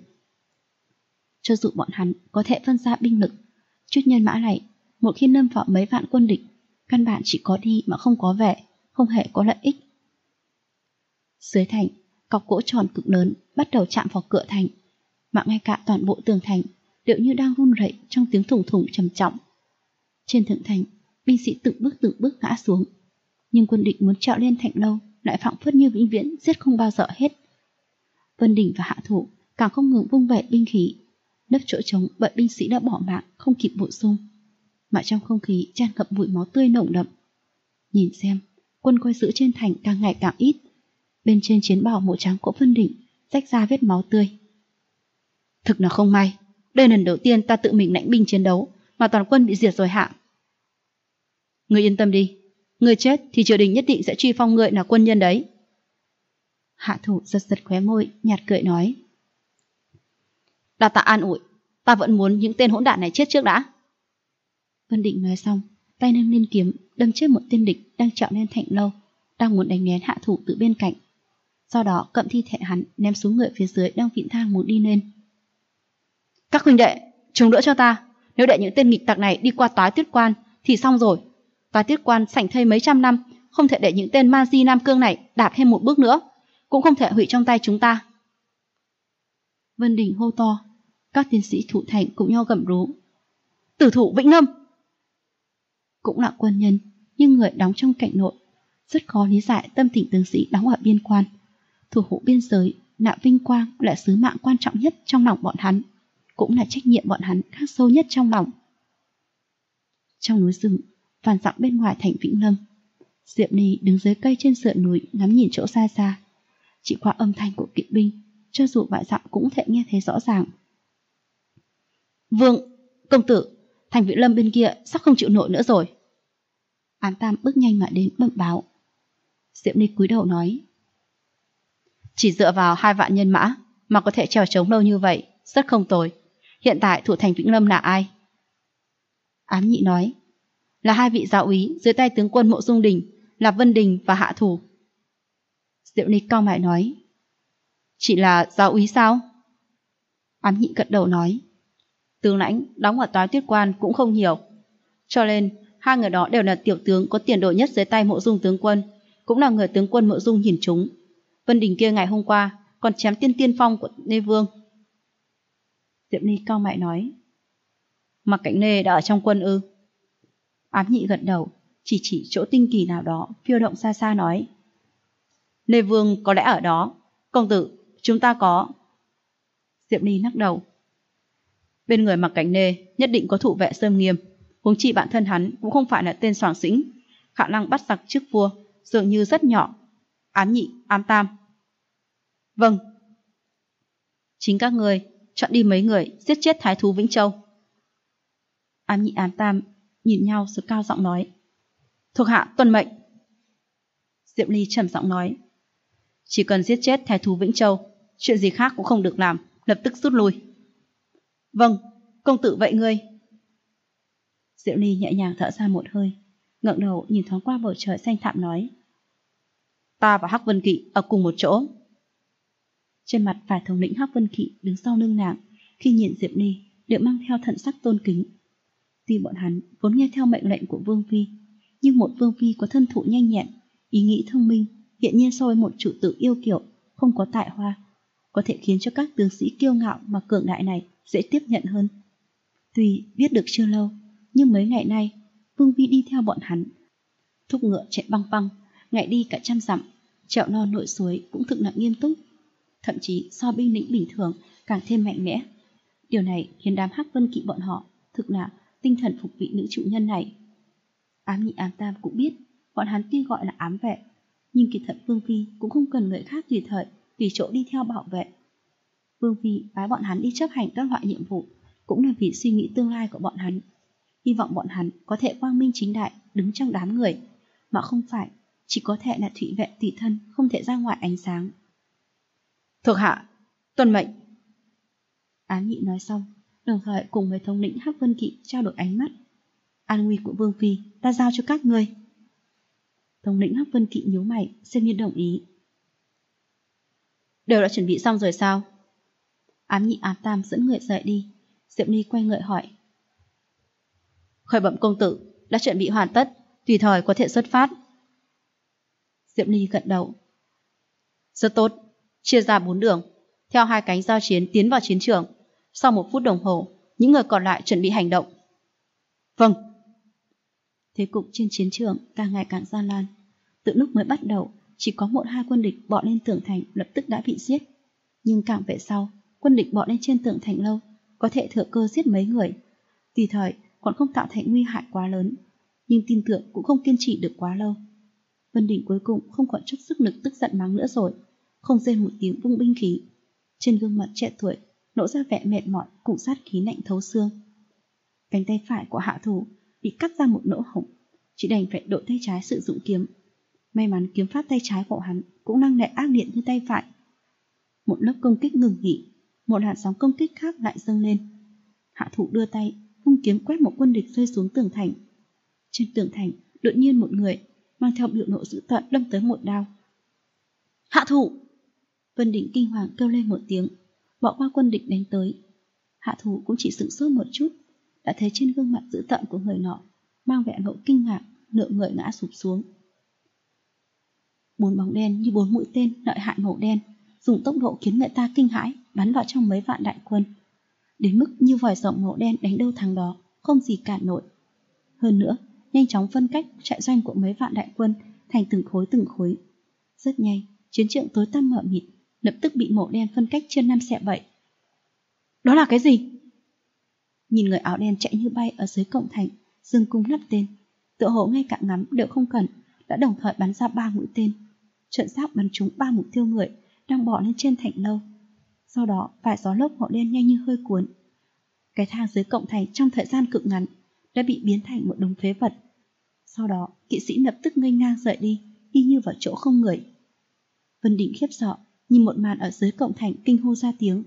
Cho dù bọn hắn có thể phân ra binh lực, chút nhân mã này một khi lâm vào mấy vạn quân địch, căn bản chỉ có đi mà không có về, không hề có lợi ích. Dưới thành, cọc gỗ tròn cực lớn bắt đầu chạm vào cửa thành, mà ngay cả toàn bộ tường thành đều như đang run rẩy trong tiếng thủng thủng trầm trọng. Trên thượng thành, binh sĩ từng bước ngã xuống, nhưng quân địch muốn trèo lên thành lâu lại phảng phất như vĩnh viễn giết không bao giờ hết. Vân Đình và Hạ Thủ càng không ngừng vung vẩy binh khí, lấp chỗ trống bởi binh sĩ đã bỏ mạng không kịp bổ sung, mà trong không khí tràn ngập mùi máu tươi nồng đậm. Nhìn xem, quân coi giữ trên thành càng ngày càng ít, bên trên chiến bào màu trắng của Vân Đình rách ra vết máu tươi. Thực là không may, đây lần đầu tiên ta tự mình lãnh binh chiến đấu mà toàn quân bị diệt rồi hạ. Ngươi yên tâm đi, ngươi chết thì triều đình nhất định sẽ truy phong ngươi là quân nhân đấy. Hạ Thủ giật giật khóe môi, nhạt cười nói. Đa tạ an ủi, ta vẫn muốn những tên hỗn đản này chết trước đã. Vân Định nói xong, tay nâng lên kiếm đâm chết một tên địch đang trèo lên thành lâu, đang muốn đánh lén Hạ Thủ từ bên cạnh. Sau đó cầm thi thể hắn ném xuống người phía dưới đang vịn thang muốn đi lên. Các huynh đệ, chống đỡ cho ta, nếu để những tên nghịch tặc này đi qua Toái Tuyết Quan thì xong rồi. Toái Tuyết Quan sảnh thây mấy trăm năm, không thể để những tên ma di Nam Cương này đạp thêm một bước nữa, cũng không thể hủy trong tay chúng ta. Vân Đình hô to, các tiến sĩ thủ thành cùng nhau gầm rú. Tử thủ Vĩnh Lâm! Cũng là quân nhân, nhưng người đóng trong cảnh nội, rất khó lý giải tâm tình tướng sĩ đóng ở biên quan. Thủ hộ biên giới là vinh quang, là sứ mạng quan trọng nhất trong lòng bọn hắn, cũng là trách nhiệm bọn hắn khắc sâu nhất trong lòng. Trong núi rừng, vạn dặm bên ngoài thành Vĩnh Lâm, Diệp Ly đứng dưới cây trên sườn núi ngắm nhìn chỗ xa xa. Chỉ qua âm thanh của kỵ binh, cho dù bại giọng cũng thể nghe thấy rõ ràng. Vương, công tử, thành Vĩnh Lâm bên kia sắp không chịu nổi nữa rồi. Ám Tam bước nhanh mà đến bẩm báo. Diệu Ni cúi đầu nói, chỉ dựa vào 2 vạn nhân mã mà có thể trèo trống lâu như vậy, rất không tồi. Hiện tại thủ thành Vĩnh Lâm là ai? Ám Nhị nói, là 2 vị giáo úy dưới tay tướng quân Mộ Dung Đình, là Vân Đình và Hạ Thủ. Diệu Ni cau mày nói, chỉ là giáo úy sao? Ám Nhị gật đầu nói, tướng lãnh đóng ở Toái Tuyết Quan cũng không nhiều, cho nên 2 người đó đều là tiểu tướng có tiền đồ nhất dưới tay Mộ Dung tướng quân, cũng là người tướng quân Mộ Dung nhìn trúng. Vân Đình kia ngày hôm qua còn chém tiên phong của Nê Vương. Diệu Ni cau mày nói, Mạc Cảnh Nê đã ở trong quân ư? Ám Nhị gật đầu, chỉ chỗ tinh kỳ nào đó phiêu động xa xa nói, Nê Vương có lẽ ở đó. Công tử, chúng ta có. Diệu Ni lắc đầu, bên người Mạc Cảnh Nê nhất định có thủ vệ Sơn Nghiêm, huống chi bản thân hắn cũng không phải là tên soàng xĩnh, khả năng bắt giặc trước vua dường như rất nhỏ. Ám Nhị, Ám Tam. Vâng. Chính các ngươi chọn đi mấy người giết chết thái thú Vĩnh Châu. Ám Nhị, Ám Tam nhìn nhau rồi cao giọng nói, thuộc hạ tuân mệnh. Diệu Ly trầm giọng nói, chỉ cần giết chết thái thú Vĩnh Châu, chuyện gì khác cũng không được làm, lập tức rút lui. Vâng, công tử vậy ngươi. Diệu Ly nhẹ nhàng thở ra một hơi, ngẩng đầu nhìn thoáng qua bầu trời xanh thẳm nói, ta và Hắc Vân Kỵ ở cùng một chỗ. Trên mặt vài thống lĩnh Hắc Vân Kỵ đứng sau lưng nàng, khi nhìn Diệu Ly đều mang theo thần sắc tôn kính. Tuy bọn hắn vốn nghe theo mệnh lệnh của Vương Phi, nhưng một Vương Phi có thân thủ nhanh nhẹn, ý nghĩ thông minh, hiện nhiên so với một chủ tử yêu kiều, không có tài hoa, có thể khiến cho các tướng sĩ kiêu ngạo mà cường đại này dễ tiếp nhận hơn. Tuy biết được chưa lâu, nhưng mấy ngày nay Vương Phi đi theo bọn hắn, thúc ngựa chạy băng băng, ngày đi cả 100 dặm, trèo non lội suối cũng thực là nghiêm túc, thậm chí so binh lính bình thường càng thêm mạnh mẽ. Điều này khiến đám Hắc Vân Kỵ bọn họ thực là tinh thần phục vị nữ chủ nhân này. Ám Nhị, Ám Tam cũng biết bọn hắn tuy gọi là ám vệ, nhưng kỳ thật Vương Phi cũng không cần người khác tùy thời tùy chỗ đi theo bảo vệ. Vương Phi phái bọn hắn đi chấp hành các loại nhiệm vụ cũng là vì suy nghĩ tương lai của bọn hắn, hy vọng bọn hắn có thể quang minh chính đại đứng trong đám người, mà không phải chỉ có thể là thủy vệ tùy thân, không thể ra ngoài ánh sáng. Thuộc hạ tuân mệnh. Ám Nhị nói xong, đồng thời cùng với thống lĩnh Hắc Vân Kỵ trao đổi ánh mắt. An nguy của Vương Phi ta giao cho các ngươi. Thống lĩnh Hắc Vân Kỵ nhíu mày, xem như đồng ý. Đều đã chuẩn bị xong rồi sao? Ám Nhị, Ám Tam dẫn người dậy đi. Diệu Ly quay người hỏi, khởi bẩm công tử, đã chuẩn bị hoàn tất, tùy thời có thể xuất phát. Diệu Ly gật đầu, rất tốt, chia ra 4 đường, theo 2 cánh giao chiến tiến vào chiến trường. Sau 1 phút đồng hồ, những người còn lại chuẩn bị hành động. Vâng. Thế cục trên chiến trường càng ngày càng gian nan. Từ lúc mới bắt đầu, chỉ có 1-2 quân địch bỏ lên tường thành lập tức đã bị giết. Nhưng càng về sau, quân địch bỏ lên trên tường thành lâu, có thể thừa cơ giết mấy người. Tùy thời còn không tạo thành nguy hại quá lớn, nhưng tin tưởng cũng không kiên trì được quá lâu. Vân Đình cuối cùng không còn chút sức lực tức giận mắng nữa rồi, không rên một tiếng vung binh khí. Trên gương mặt trẻ tuổi lộ ra vẻ mệt mỏi cùng sát khí lạnh thấu xương. Cánh tay phải của Hạ Thủ bị cắt ra một lỗ hổng, chỉ đành phải đổi tay trái sử dụng kiếm. May mắn kiếm pháp tay trái của hắn cũng năng lệ ác liệt như tay phải. Một lớp công kích ngừng nghỉ, một làn sóng công kích khác lại dâng lên. Hạ Thủ đưa tay vung kiếm quét một quân địch rơi xuống tường thành. Trên tường thành đột nhiên một người mang theo biểu lộ dữ tợn đâm tới một đao. Hạ Thủ! Vân Đình kinh hoàng kêu lên một tiếng, bỏ qua quân địch đánh tới. Hạ Thủ cũng chỉ sửng sốt một chút, đã thấy trên gương mặt dữ tợn của người nọ mang vẻ nỗi kinh ngạc, nửa người ngã sụp xuống. 4 bóng đen như 4 mũi tên lợi hại màu đen, dùng tốc độ khiến người ta kinh hãi, bắn vào trong mấy vạn đại quân. Đến mức như vòi rồng màu đen đánh đâu thắng đó, không gì cản nổi. Hơn nữa, nhanh chóng phân cách trại doanh của mấy vạn đại quân thành từng khối. Rất nhanh, chiến trường tối tăm mờ mịt, lập tức bị màu đen phân cách chia 5 xẻ 7. Đó là cái gì? Nhìn người áo đen chạy như bay ở dưới cổng thành, dương cung lắp tên, tựa hồ ngay cả ngắm đều không cần, đã đồng thời bắn ra 3 mũi tên, chuẩn xác bắn trúng 3 mục tiêu người đang bỏ lên trên thành lâu. Sau đó vài gió lốc màu đen nhanh như hơi cuốn. Cái thang dưới cổng thành trong thời gian cực ngắn đã bị biến thành một đống phế vật. Sau đó kỵ sĩ lập tức nghênh ngang rời đi, y như vào chỗ không người. Vân Định khiếp sợ nhìn một màn ở dưới cổng thành, kinh hô ra tiếng.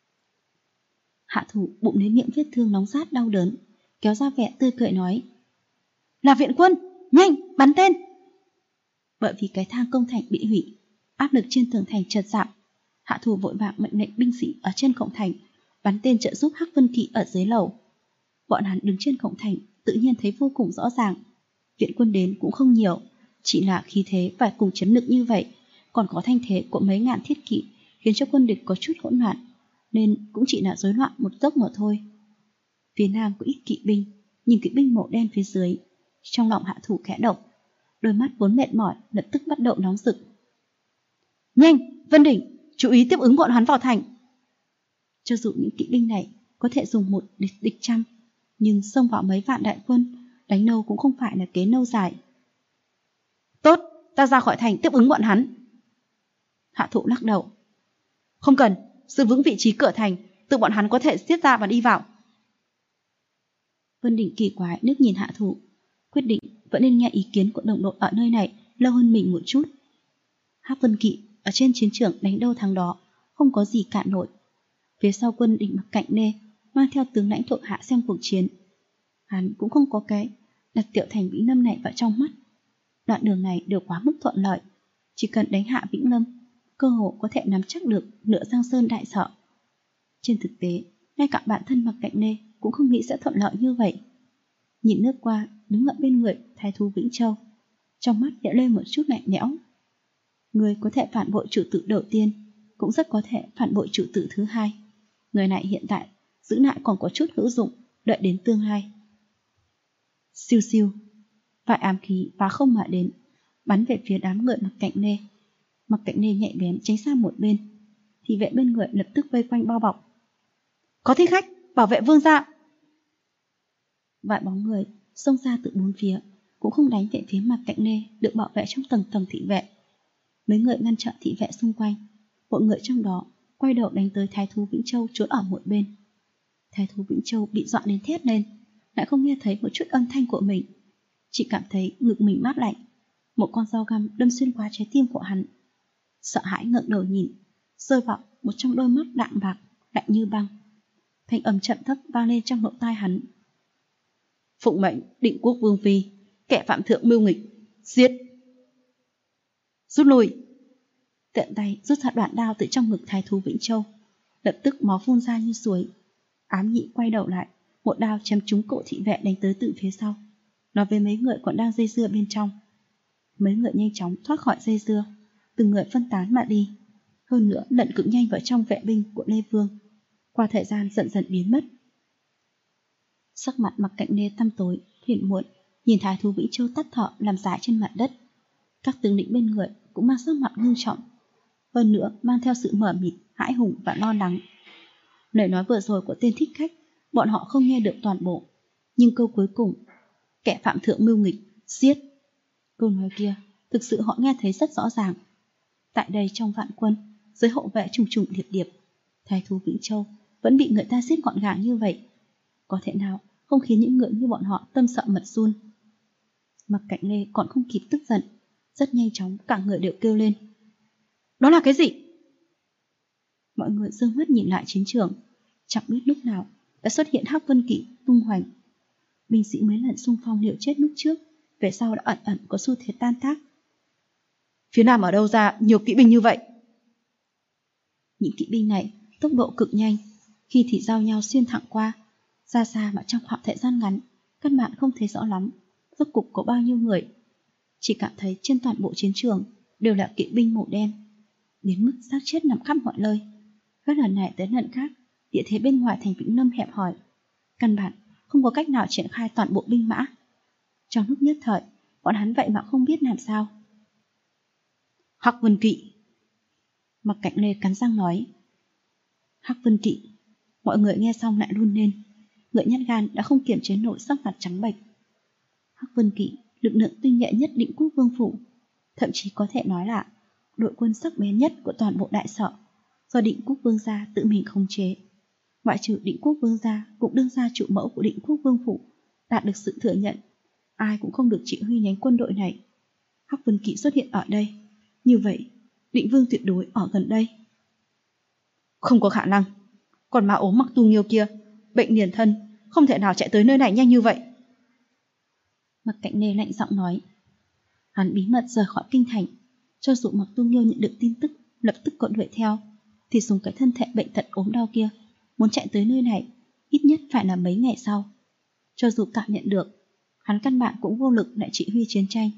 Hạ Thủ bụng đến miệng vết thương nóng rát đau đớn, kéo ra vẻ tươi cười nói: là viện quân, nhanh bắn tên. Bởi vì cái thang công thành bị hủy, áp lực trên tường thành chợt giảm. Hạ Thủ vội vàng mệnh lệnh binh sĩ ở trên cổng thành bắn tên trợ giúp Hắc Vân Kỵ ở dưới lầu. Bọn hắn đứng trên cổng thành tự nhiên thấy vô cùng rõ ràng. Viện quân đến cũng không nhiều, chỉ là khí thế và cùng chấn lực như vậy, còn có thanh thế của mấy ngàn thiết kỵ khiến cho quân địch có chút hỗn loạn, nên cũng chỉ là rối loạn một giấc mà thôi. Phía nam có ít kỵ binh, nhìn kỵ binh màu đen phía dưới, trong lòng Hạ Thủ khẽ động, đôi mắt vốn mệt mỏi lập tức bắt đầu nóng rực. Nhanh, Vân Đỉnh, chú ý tiếp ứng bọn hắn vào thành. Cho dù những kỵ binh này có thể dùng một địch trăm, nhưng xông vào mấy vạn đại quân, đánh lâu cũng không phải là kế lâu dài. Tốt, ta ra khỏi thành tiếp ứng bọn hắn. Hạ Thủ lắc đầu. Không cần, giữ vững vị trí cửa thành, tự bọn hắn có thể giết ra và đi vào. Vân Đỉnh kỳ quái nước nhìn Hạ Thủ, quyết định vẫn nên nghe ý kiến của đồng đội ở nơi này lâu hơn mình một chút. Hắc Vân Kỵ ở trên chiến trường đánh đâu thắng đó, không có gì cản nổi. Phía sau quân địch Mặc Cạnh Nê mang theo tướng lãnh thuộc hạ xem cuộc chiến. Hắn cũng không có cái đặt Tiểu Thành Vĩnh Lâm này vào trong mắt. Đoạn đường này đều quá mức thuận lợi, chỉ cần đánh hạ Vĩnh Lâm, cơ hồ có thể nắm chắc được nửa Giang Sơn đại sở. Trên thực tế, ngay cả bản thân Mặc Cạnh Nê cũng không nghĩ sẽ thuận lợi như vậy. Nhìn lướt qua đứng ở bên người thái thú Vĩnh Châu, trong mắt hiện lên một chút lạnh lẽo. Người có thể phản bội chủ tử đầu tiên, cũng rất có thể phản bội chủ tử thứ hai. Người này hiện tại giữ lại còn có chút hữu dụng, đợi đến tương lai. Siêu siêu, vài ám khí phá không mà đến, bắn về phía đám người Mặc Cạnh Nê. Mặc Cạnh Nê nhạy bén tránh sang một bên, thì vệ bên người lập tức vây quanh bao bọc. Có thích khách, bảo vệ vương gia. Vài bóng người xông ra từ bốn phía, cũng không đánh về phía Mặc Cạnh Nê được bảo vệ trong tầng tầng thị vệ. Mấy người ngăn chặn thị vệ xung quanh, một người trong đó quay đầu đánh tới thái thú Vĩnh Châu trốn ở một bên. Thái thú Vĩnh Châu bị dọa đến thét lên, lại không nghe thấy một chút âm thanh của mình, chỉ cảm thấy ngực mình mát lạnh, một con dao găm đâm xuyên qua trái tim của hắn. Sợ hãi ngẩng đầu nhìn, rơi vào một trong đôi mắt đạm bạc lạnh như băng. Thanh âm chậm thấp vang lên trong lỗ tai hắn. Phụng mệnh Định Quốc Vương phi, kẻ phạm thượng mưu nghịch, giết. Rút lui. Tiện tay rút ra đoạn đao từ trong ngực thái thú Vĩnh Châu, lập tức máu phun ra như suối. Ám nhị quay đầu lại, một đao chém trúng cổ thị vệ đánh tới từ phía sau, nói với mấy người còn đang dây dưa bên trong. Mấy người nhanh chóng thoát khỏi dây dưa, từng người phân tán mà đi. Hơn nữa lận cực nhanh vào trong vệ binh của Lê Vương, qua thời gian dần dần biến mất. Sắc mặt Mặc Cạnh Nê tăm tối, phiền muộn, nhìn thái thú Vĩnh Châu tắt thở làm rải trên mặt đất. Các tướng lĩnh bên người cũng mang sắc mặt ngưng trọng, hơn nữa mang theo sự mờ mịt, hãi hùng và lo lắng. Lời nói vừa rồi của tên thích khách, bọn họ không nghe được toàn bộ, nhưng câu cuối cùng, kẻ phạm thượng mưu nghịch, giết. Câu nói kia, thực sự họ nghe thấy rất rõ ràng. Tại đây trong vạn quân, dưới hộ vệ trùng trùng điệp điệp, thái thú Vĩnh Châu vẫn bị người ta giết gọn gàng như vậy. Có thể nào không khiến những người như bọn họ tâm sợ mật run? Mặc Cạnh Lê còn không kịp tức giận, rất nhanh chóng cả người đều kêu lên. Đó là cái gì? Mọi người dương mắt nhìn lại chiến trường, chẳng biết lúc nào đã xuất hiện Hắc Vân Kỵ tung hoành. Binh sĩ mấy lần xung phong liều chết lúc trước, về sau đã ẩn ẩn có xu thế tan tác. Phía nam ở đâu ra nhiều kỵ binh như vậy? Những kỵ binh này tốc độ cực nhanh, khi thì giao nhau xuyên thẳng qua, xa xa mà trong khoảng thời gian ngắn, các bạn không thấy rõ lắm rốt cục có bao nhiêu người. Chỉ cảm thấy trên toàn bộ chiến trường đều là kỵ binh màu đen, đến mức xác chết nằm khắp mọi nơi. Hết lần này tới lần khác, địa thế bên ngoài thành Vĩnh Lâm hẹp hòi, căn bản không có cách nào triển khai toàn bộ binh mã. Trong lúc nhất thời, bọn hắn vậy mà không biết làm sao. Hắc Vân Kỵ. Mặc Cạnh Lê cắn răng nói. Hắc Vân Kỵ. Mọi người nghe xong lại run lên, người nhát gan đã không kiềm chế nổi sắc mặt trắng bệch. Hắc Vân Kỵ, lực lượng tinh nhuệ nhất Định Quốc Vương phủ, thậm chí có thể nói là đội quân sắc bén nhất của toàn bộ đại sở. do Định Quốc Vương gia tự mình khống chế. Ngoại trừ Định Quốc Vương gia cũng đương gia trụ mẫu của Định Quốc Vương phủ đạt được sự thừa nhận, ai cũng không được chỉ huy nhánh quân đội này. Hắc Vân Kỵ xuất hiện ở đây, như vậy Định Vương tuyệt đối ở gần đây. Không có khả năng, còn ma ốm Mặc Tu Nghiêu kia, bệnh liền thân, không thể nào chạy tới nơi này nhanh như vậy. Mặc Cạnh Nê lạnh giọng nói. Hắn bí mật rời khỏi kinh thành, cho dù Mặc Tu Nghiêu nhận được tin tức lập tức còn đuổi theo, thì dùng cái thân thể bệnh tật ốm đau kia muốn chạy tới nơi này ít nhất phải là mấy ngày sau. Cho dù cảm nhận được, hắn căn bản cũng vô lực lại chỉ huy chiến tranh.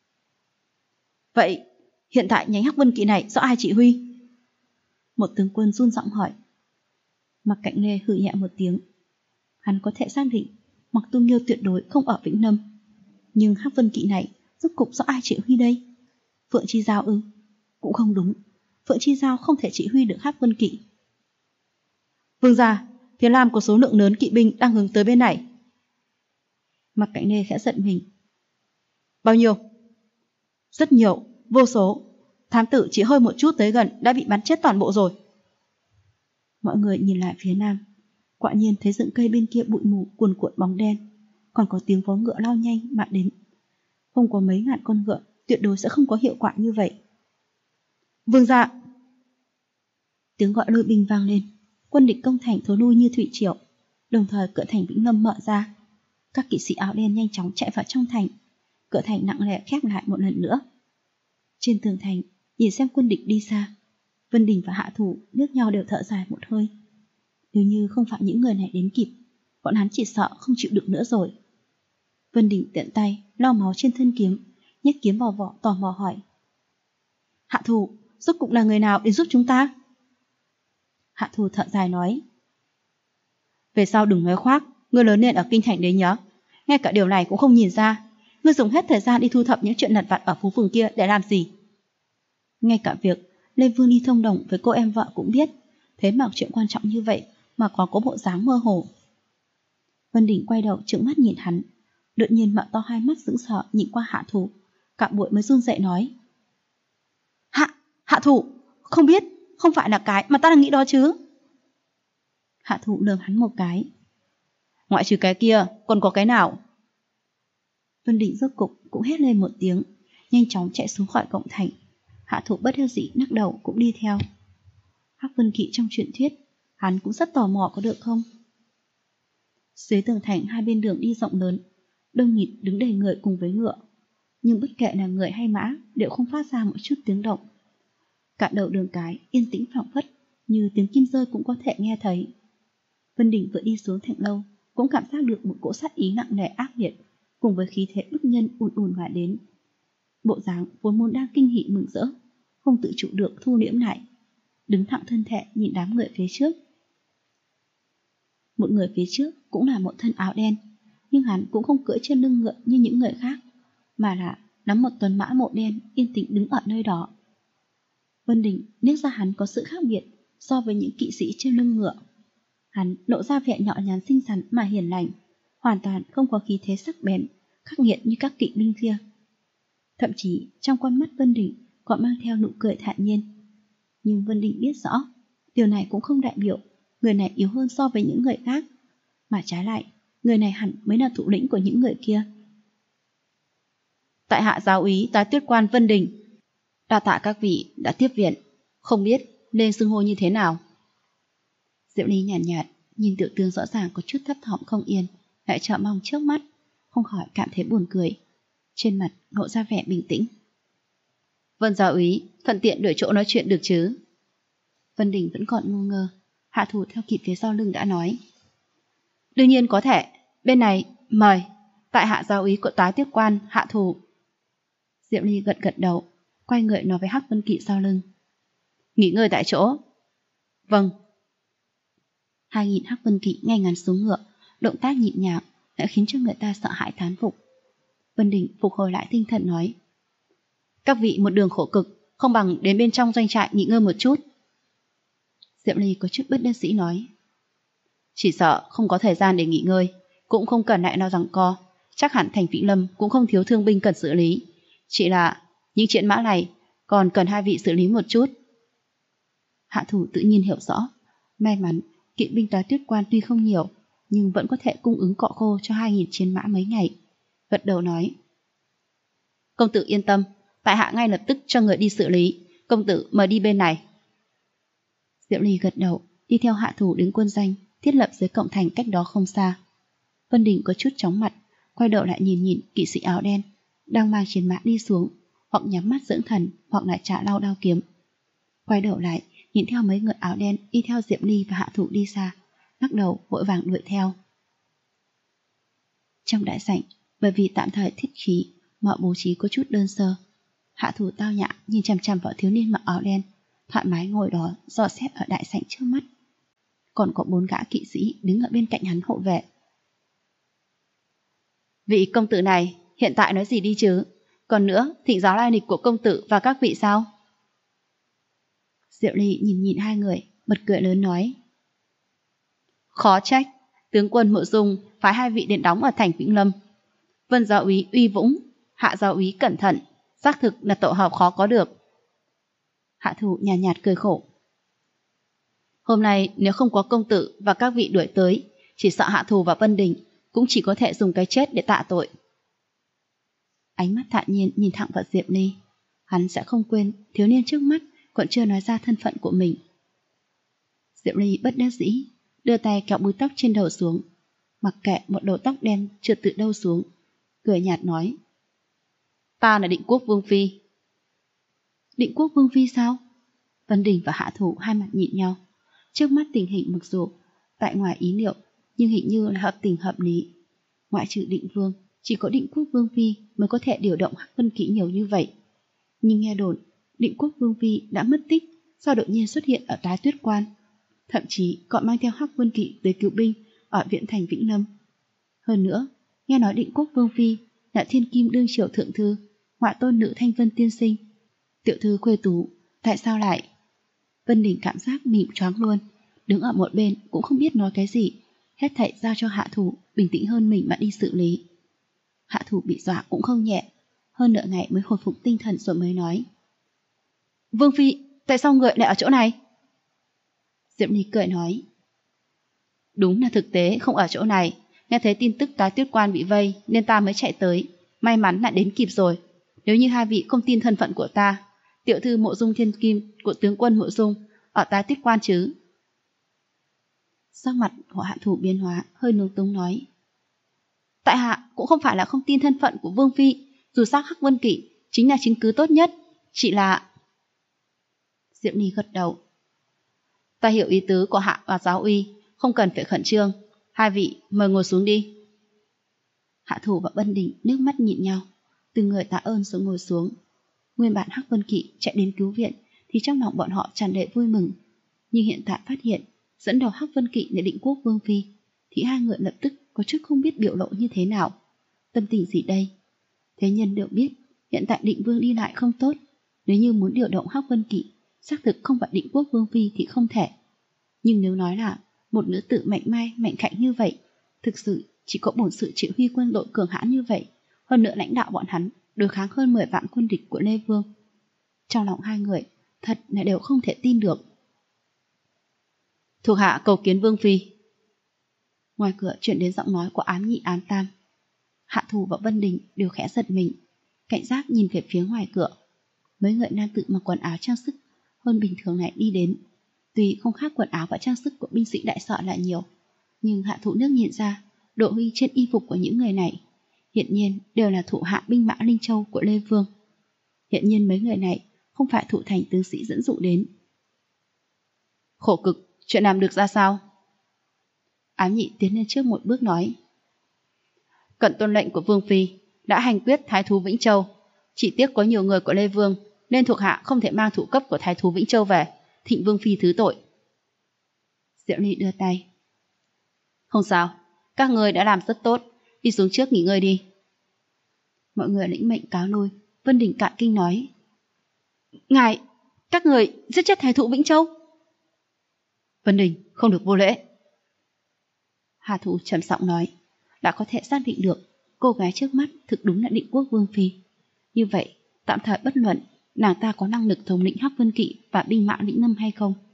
Vậy hiện tại nhánh Hắc Vân Kỵ này do ai chỉ huy? Một tướng quân run giọng hỏi. Mặc Cạnh Lê hừ nhẹ một tiếng. Hắn có thể xác định Mặc Tu Nghiêu tuyệt đối không ở Vĩnh Lâm, nhưng Hắc Vân Kỵ này rốt cục do ai chỉ huy đây? Phượng Chi Giao ư? Cũng không đúng, Phượng Chi Giao không thể chỉ huy được Hắc Vân Kỵ. Vương gia, phía Lam có số lượng lớn kỵ binh đang hướng tới bên này. Mặc Cạnh Lê khẽ giận mình. Bao nhiêu? Rất nhiều, vô số. Thám tử chỉ hơi một chút tới gần đã bị bắn chết toàn bộ rồi. Mọi người nhìn lại phía nam, quả nhiên thấy rừng cây bên kia bụi mù cuồn cuộn bóng đen, còn có tiếng vó ngựa lao nhanh mà đến. Không có mấy ngàn con ngựa, tuyệt đối sẽ không có hiệu quả như vậy. Vương gia! Tiếng gọi lôi binh vang lên, quân địch công thành thối lui như thủy triều, đồng thời cửa thành Vĩnh Lâm mở ra. Các kỵ sĩ áo đen nhanh chóng chạy vào trong thành, cửa thành nặng nề khép lại một lần nữa. Trên tường thành, nhìn xem quân địch đi xa, Vân Đình và Hạ Thủ liếc nhau đều thở dài một hơi. Nếu như không phải những người này đến kịp, bọn hắn chỉ sợ không chịu được nữa rồi. Vân Đình tiện tay lau máu trên thân kiếm, nhét kiếm vào vỏ tò mò hỏi. Hạ Thủ, rốt cục là người nào đến giúp chúng ta? Hạ Thủ thở dài nói. Về sau đừng nói khoác, ngươi lớn lên ở kinh thành đấy nhớ. Ngay cả điều này cũng không nhìn ra. Ngươi dùng hết thời gian đi thu thập những chuyện lặt vặt ở phố phường kia để làm gì? Ngay cả việc Lê Vương đi thông đồng với cô em vợ cũng biết, thế mà chuyện quan trọng như vậy mà còn có bộ dáng mơ hồ. Vân Đình quay đầu trợn mắt nhìn hắn, đột nhiên mở to hai mắt sững sờ nhìn qua Hạ Thủ, cạm bụi mới run rẩy nói. Hạ Thủ, không biết, không phải là cái mà ta đang nghĩ đó chứ? Hạ Thủ lườm hắn một cái. Ngoại trừ cái kia, còn có cái nào? Vân Đình rốt cục cũng hét lên một tiếng, nhanh chóng chạy xuống khỏi cổng thành. Hạ Thủ bất đắc dĩ lắc đầu cũng đi theo. Hắc Vân Kỵ trong truyền thuyết, hắn cũng rất tò mò có được không? Dưới tường thành hai bên đường đi rộng lớn, đông nghịt đứng đầy người cùng với ngựa, nhưng bất kể là người hay mã đều không phát ra một chút tiếng động. Cả đầu đường cái yên tĩnh phảng phất, như tiếng kim rơi cũng có thể nghe thấy. Vân Đình vừa đi xuống thành lâu, cũng cảm giác được một cỗ sát ý nặng nề ác liệt, cùng với khí thế bức nhân ùn ùn mà đến. Bộ dáng vốn muốn đang kinh hỉ mừng rỡ, không tự chủ được thu liễm lại, đứng thẳng thân thể nhìn đám người phía trước. Một người phía trước cũng là một thân áo đen, nhưng hắn cũng không cưỡi trên lưng ngựa như những người khác, mà là nắm một tuần mã màu đen yên tĩnh đứng ở nơi đó. Vân Đình liếc ra hắn có sự khác biệt so với những kỵ sĩ trên lưng ngựa. Hắn lộ ra vẻ nhỏ nhắn xinh xắn mà hiền lành, hoàn toàn không có khí thế sắc bén, khắc nghiệt như các kỵ binh kia. Thậm chí trong con mắt Vân Đình còn mang theo nụ cười thản nhiên. Nhưng Vân Đình biết rõ, điều này cũng không đại biểu người này yếu hơn so với những người khác, mà trái lại, người này hẳn mới là thủ lĩnh của những người kia. Tại hạ giáo úy tá tuyết quan Vân Đình, đa tạ các vị đã tiếp viện, không biết nên xưng hô như thế nào. Diệu Ly nhàn nhạt, nhìn tiểu tướng rõ ràng có chút thấp thỏm không yên, lại chờ mong trước mắt, không khỏi cảm thấy buồn cười, trên mặt lộ ra vẻ bình tĩnh. Vân giáo úy, thuận tiện đổi chỗ nói chuyện được chứ? Vân Đình vẫn còn ngu ngơ. Hạ Thủ theo kịp phía sau lưng đã nói. Đương nhiên có thể, bên này, mời, tại hạ giáo úy của tá tiếp quan Hạ Thủ. Diệu Ly gật gật đầu, quay người nói với Hắc Vân Kỵ sau lưng. Nghỉ ngơi tại chỗ. Vâng. 2000 Hắc Vân Kỵ ngay ngắn xuống ngựa, động tác nhịp nhàng đã khiến cho người ta sợ hãi thán phục. Vân Đình phục hồi lại tinh thần nói. Các vị một đường khổ cực, không bằng đến bên trong doanh trại nghỉ ngơi một chút. Diệu Ly có chút bất đắc dĩ nói. Chỉ sợ không có thời gian để nghỉ ngơi, cũng không cần lại nào giằng co, chắc hẳn thành Vĩnh Lâm cũng không thiếu thương binh cần xử lý. Chỉ là những chuyện mã này còn cần hai vị xử lý một chút. Hạ thủ tự nhiên hiểu rõ. May mắn, kỵ binh Toái Tuyết Quan tuy không nhiều, nhưng vẫn có thể cung ứng cọ khô cho 2.000 chiến mã mấy ngày. Gật đầu nói: Công tử yên tâm, tại hạ ngay lập tức cho người đi xử lý. Công tử mời đi bên này. Diệu Ly gật đầu, đi theo Hạ thủ đến quân doanh, thiết lập dưới cổng thành cách đó không xa. Vân Đình có chút chóng mặt, quay đầu lại nhìn kỵ sĩ áo đen đang mang chiến mã đi xuống, hoặc nhắm mắt dưỡng thần, hoặc lại trả lau đao kiếm. Quay đầu lại, nhìn theo mấy người áo đen đi theo Diệp Ly và Hạ thủ đi xa, lắc đầu vội vàng đuổi theo. Trong đại sảnh, bởi vì tạm thời thiết khí, mọi bố trí có chút đơn sơ. Hạ thủ tao nhã nhìn chằm chằm vào thiếu niên mặc áo đen, thoải mái ngồi đó dò xét ở đại sảnh trước mắt. Còn có 4 gã kỵ sĩ đứng ở bên cạnh hắn hộ vệ. Vị công tử này hiện tại nói gì đi chứ? Còn nữa, thỉnh giáo lai lịch của công tử và các vị sao? Diệu Ly nhìn hai người, bật cười lớn nói: Khó trách, tướng quân Mộ Dung phái 2 vị đến đóng ở thành Vĩnh Lâm. Vân giáo úy uy vũng, Hạ giáo úy cẩn thận, xác thực là tổ hợp khó có được. Hạ thủ nhàn nhạt cười khổ: Hôm nay nếu không có công tử và các vị đuổi tới, chỉ sợ Hạ thủ và Vân Đình cũng chỉ có thể dùng cái chết để tạ tội. Ánh mắt thản nhiên nhìn thẳng vào Diệp Ly. Hắn sẽ không quên thiếu niên trước mắt còn chưa nói ra thân phận của mình. Diệp Ly bất đắc dĩ đưa tay kéo búi tóc trên đầu xuống, mặc kệ một đầu tóc đen trượt từ đâu xuống, cười nhạt nói: Ta là Định Quốc Vương Phi. Định Quốc Vương Phi sao? Vân Đình và Hạ thủ hai mặt nhìn nhau. Trước mắt tình hình mặc dù tại ngoài ý liệu, nhưng hình như là hợp tình hợp lý. Ngoại trừ Định Vương, chỉ có Định Quốc Vương Phi mới có thể điều động Hắc Vân Kỵ nhiều như vậy. Nhưng nghe đồn Định Quốc Vương Phi đã mất tích do đột nhiên xuất hiện ở Toái Tuyết Quan, thậm chí còn mang theo Hắc Vân Kỵ tới cứu binh ở viện thành Vĩnh Lâm. Hơn nữa, nghe nói Định Quốc Vương Phi là thiên kim đương triều thượng thư, ngoại tôn nữ Thanh Vân tiên sinh, tiểu thư khuê tú, tại sao lại? Vân Đình cảm giác mịm choáng luôn, đứng ở một bên cũng không biết nói cái gì, hết thảy giao cho Hạ thủ bình tĩnh hơn mình mà đi xử lý. Hạ thủ bị dọa cũng không nhẹ, hơn nửa ngày mới hồi phục tinh thần rồi mới nói: Vương Phi, tại sao người lại ở chỗ này? Diệp Ly cười nói: Đúng là thực tế không ở chỗ này, nghe thấy tin tức Toái Tuyết Quan bị vây nên ta mới chạy tới, may mắn lại đến kịp rồi. Nếu như 2 vị không tin thân phận của ta, tiểu thư Mộ Dung Thiên Kim của tướng quân Mộ Dung ở Toái Tuyết Quan chứ? Sắc mặt của Hạ thủ biến hóa, hơi lúng túng nói: Tại hạ cũng không phải là không tin thân phận của Vương Phi, dù sao Hắc Vân Kỵ chính là chứng cứ tốt nhất, chỉ là... Diệp Ly gật đầu: Ta hiểu ý tứ của Hạ và giáo uy, không cần phải khẩn trương. 2 vị mời ngồi xuống đi. Hạ thủ và Vân Đình nước mắt nhìn nhau, từng người tạ ơn rồi ngồi xuống. Nguyên bản Hắc Vân Kỵ chạy đến cứu viện thì trong lòng bọn họ tràn đầy vui mừng, nhưng hiện tại phát hiện dẫn đầu Hắc Vân Kỵ là Định Quốc Vương Phi thì 2 người lập tức có chút không biết biểu lộ như thế nào. Tâm tình gì đây? Thế nhân đều biết hiện tại Định Vương đi lại không tốt, nếu như muốn điều động Hắc Vân Kỵ xác thực không phải Định Quốc Vương Phi thì không thể. Nhưng nếu nói là một nữ tử mạnh mai mạnh khảnh như vậy, thực sự chỉ có bổn sự chỉ huy quân đội cường hãn như vậy, hơn nữa lãnh đạo bọn hắn đối kháng hơn 10 vạn quân địch của Lê Vương. Trong lòng 2 người thật là đều không thể tin được. Thuộc hạ cầu kiến Vương Phi. Ngoài cửa chuyển đến giọng nói của Ám Nhị Ám Tam. Hạ thủ và Vân Đình đều khẽ giật mình, cảnh giác nhìn về phía ngoài cửa. Mấy người nam tử mặc quần áo trang sức hơn bình thường này đi đến. Tuy không khác quần áo và trang sức của binh sĩ đại sở là nhiều, nhưng Hạ thủ nước nhìn ra độ huy trên y phục của những người này hiện nhiên đều là thủ hạ binh mã Linh Châu của Lê Vương. Hiện nhiên mấy người này không phải thủ thành tướng sĩ dẫn dụ đến. Khổ cực, chuyện làm được ra sao? Ám Nhị tiến lên trước một bước nói: Cận tuân lệnh của Vương Phi đã hành quyết Thái thú Vĩnh Châu, chỉ tiếc có nhiều người của Lê Vương nên thuộc hạ không thể mang thủ cấp của Thái thú Vĩnh Châu về, thỉnh Vương Phi thứ tội. Diệu Ly đưa tay: Không sao, các người đã làm rất tốt, đi xuống trước nghỉ ngơi đi. Mọi người lĩnh mệnh cáo lui. Vân Đình cạn kinh nói: Ngài, các người giết chết Thái thú Vĩnh Châu. Vân Đình, không được vô lễ. Hà thủ trầm giọng nói: Đã có thể xác định được cô gái trước mắt thực đúng là Định Quốc Vương Phi. Như vậy, tạm thời bất luận nàng ta có năng lực thống lĩnh Hắc Vân Kỵ và binh mã Vĩnh Lâm hay không,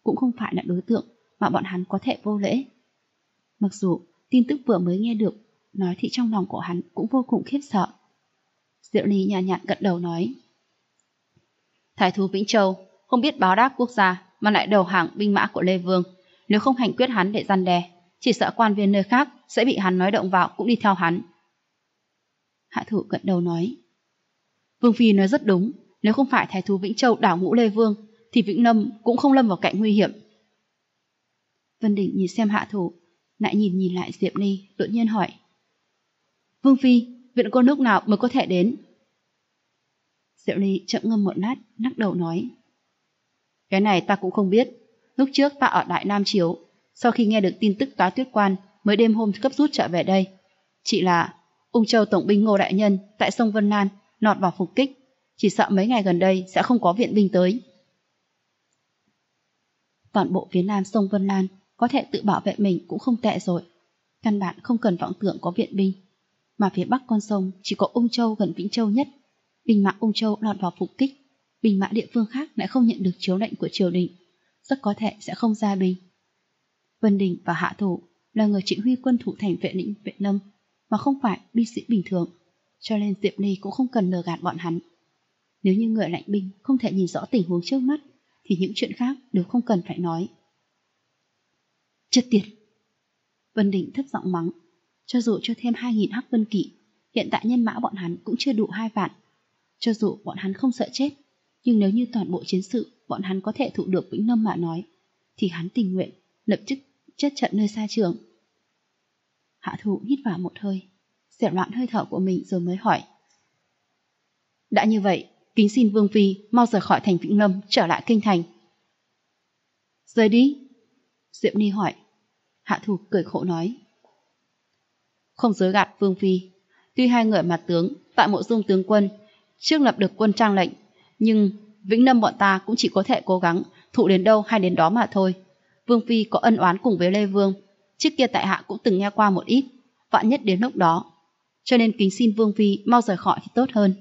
cũng không phải là đối tượng mà bọn hắn có thể vô lễ. Mặc dù tin tức vừa mới nghe được, nói thì trong lòng của hắn cũng vô cùng khiếp sợ. Diệu Ly nhàn nhạt gật đầu nói: Thái thú Vĩnh Châu không biết báo đáp quốc gia mà lại đầu hàng binh mã của Lê Vương, nếu không hành quyết hắn để răn đe, chỉ sợ quan viên nơi khác sẽ bị hắn nói động vào cũng đi theo hắn. Hạ thủ gật đầu nói: Vương phi nói rất đúng, nếu không phải thái thú Vĩnh Châu đảo ngũ Lê Vương thì Vĩnh Lâm cũng không lâm vào cảnh nguy hiểm. Vân Đình nhìn xem Hạ thủ, lại nhìn lại Diệp Ly, đột nhiên hỏi: Vương phi, viện cô lúc nào mới có thể đến? Diệp Ly chậm ngâm một lát, lắc đầu nói: Cái này ta cũng không biết. Lúc trước ta ở Đại Nam Chiếu, sau khi nghe được tin tức Toái Tuyết Quan mới đêm hôm cấp rút trở về đây. Chỉ là Ung Châu tổng binh Ngô đại nhân tại sông Vân Lan nọt vào phục kích, chỉ sợ mấy ngày gần đây sẽ không có viện binh tới. Toàn bộ phía nam sông Vân Lan có thể tự bảo vệ mình cũng không tệ rồi, căn bản không cần vọng tưởng có viện binh. Mà phía bắc con sông chỉ có Ung Châu gần Vĩnh Châu nhất, binh mã Ung Châu lọt vào phục kích, binh mã địa phương khác lại không nhận được chiếu lệnh của triều đình, rất có thể sẽ không ra binh. Vân Đình và Hạ thủ là người chỉ huy quân thủ thành vệ lĩnh Vệ Lâm, mà không phải binh sĩ bình thường, cho nên Diệp Ly cũng không cần lừa gạt bọn hắn. Nếu như người lãnh binh không thể nhìn rõ tình huống trước mắt, thì những chuyện khác đều không cần phải nói. Chết tiệt! Vân Đình thấp giọng mắng. Cho dù cho thêm 2.000 hắc vân kỵ, hiện tại nhân mã bọn hắn cũng chưa đủ 2 vạn. Cho dù bọn hắn không sợ chết, nhưng nếu như toàn bộ chiến sự bọn hắn có thể thụ được Vĩnh Lâm mà nói, thì hắn tình nguyện lập tức chết trận nơi xa trường. Hạ thủ hít vào một hơi, xẻo loạn hơi thở của mình rồi mới hỏi: Đã như vậy, kính xin Vương phi mau rời khỏi thành Vĩnh Lâm, trở lại kinh thành. Rời đi? Diệp Ni hỏi. Hạ thủ cười khổ nói: Không dối gạt Vương phi, tuy hai người mặt tướng tại Mộ Dung tướng quân trước lập được quân trang lệnh, nhưng Vĩnh Lâm bọn ta cũng chỉ có thể cố gắng thụ đến đâu hay đến đó mà thôi. Vương phi có ân oán cùng với Lê Vương, trước kia tại hạ cũng từng nghe qua một ít, vạn nhất đến lúc đó, cho nên kính xin Vương phi mau rời khỏi thì tốt hơn.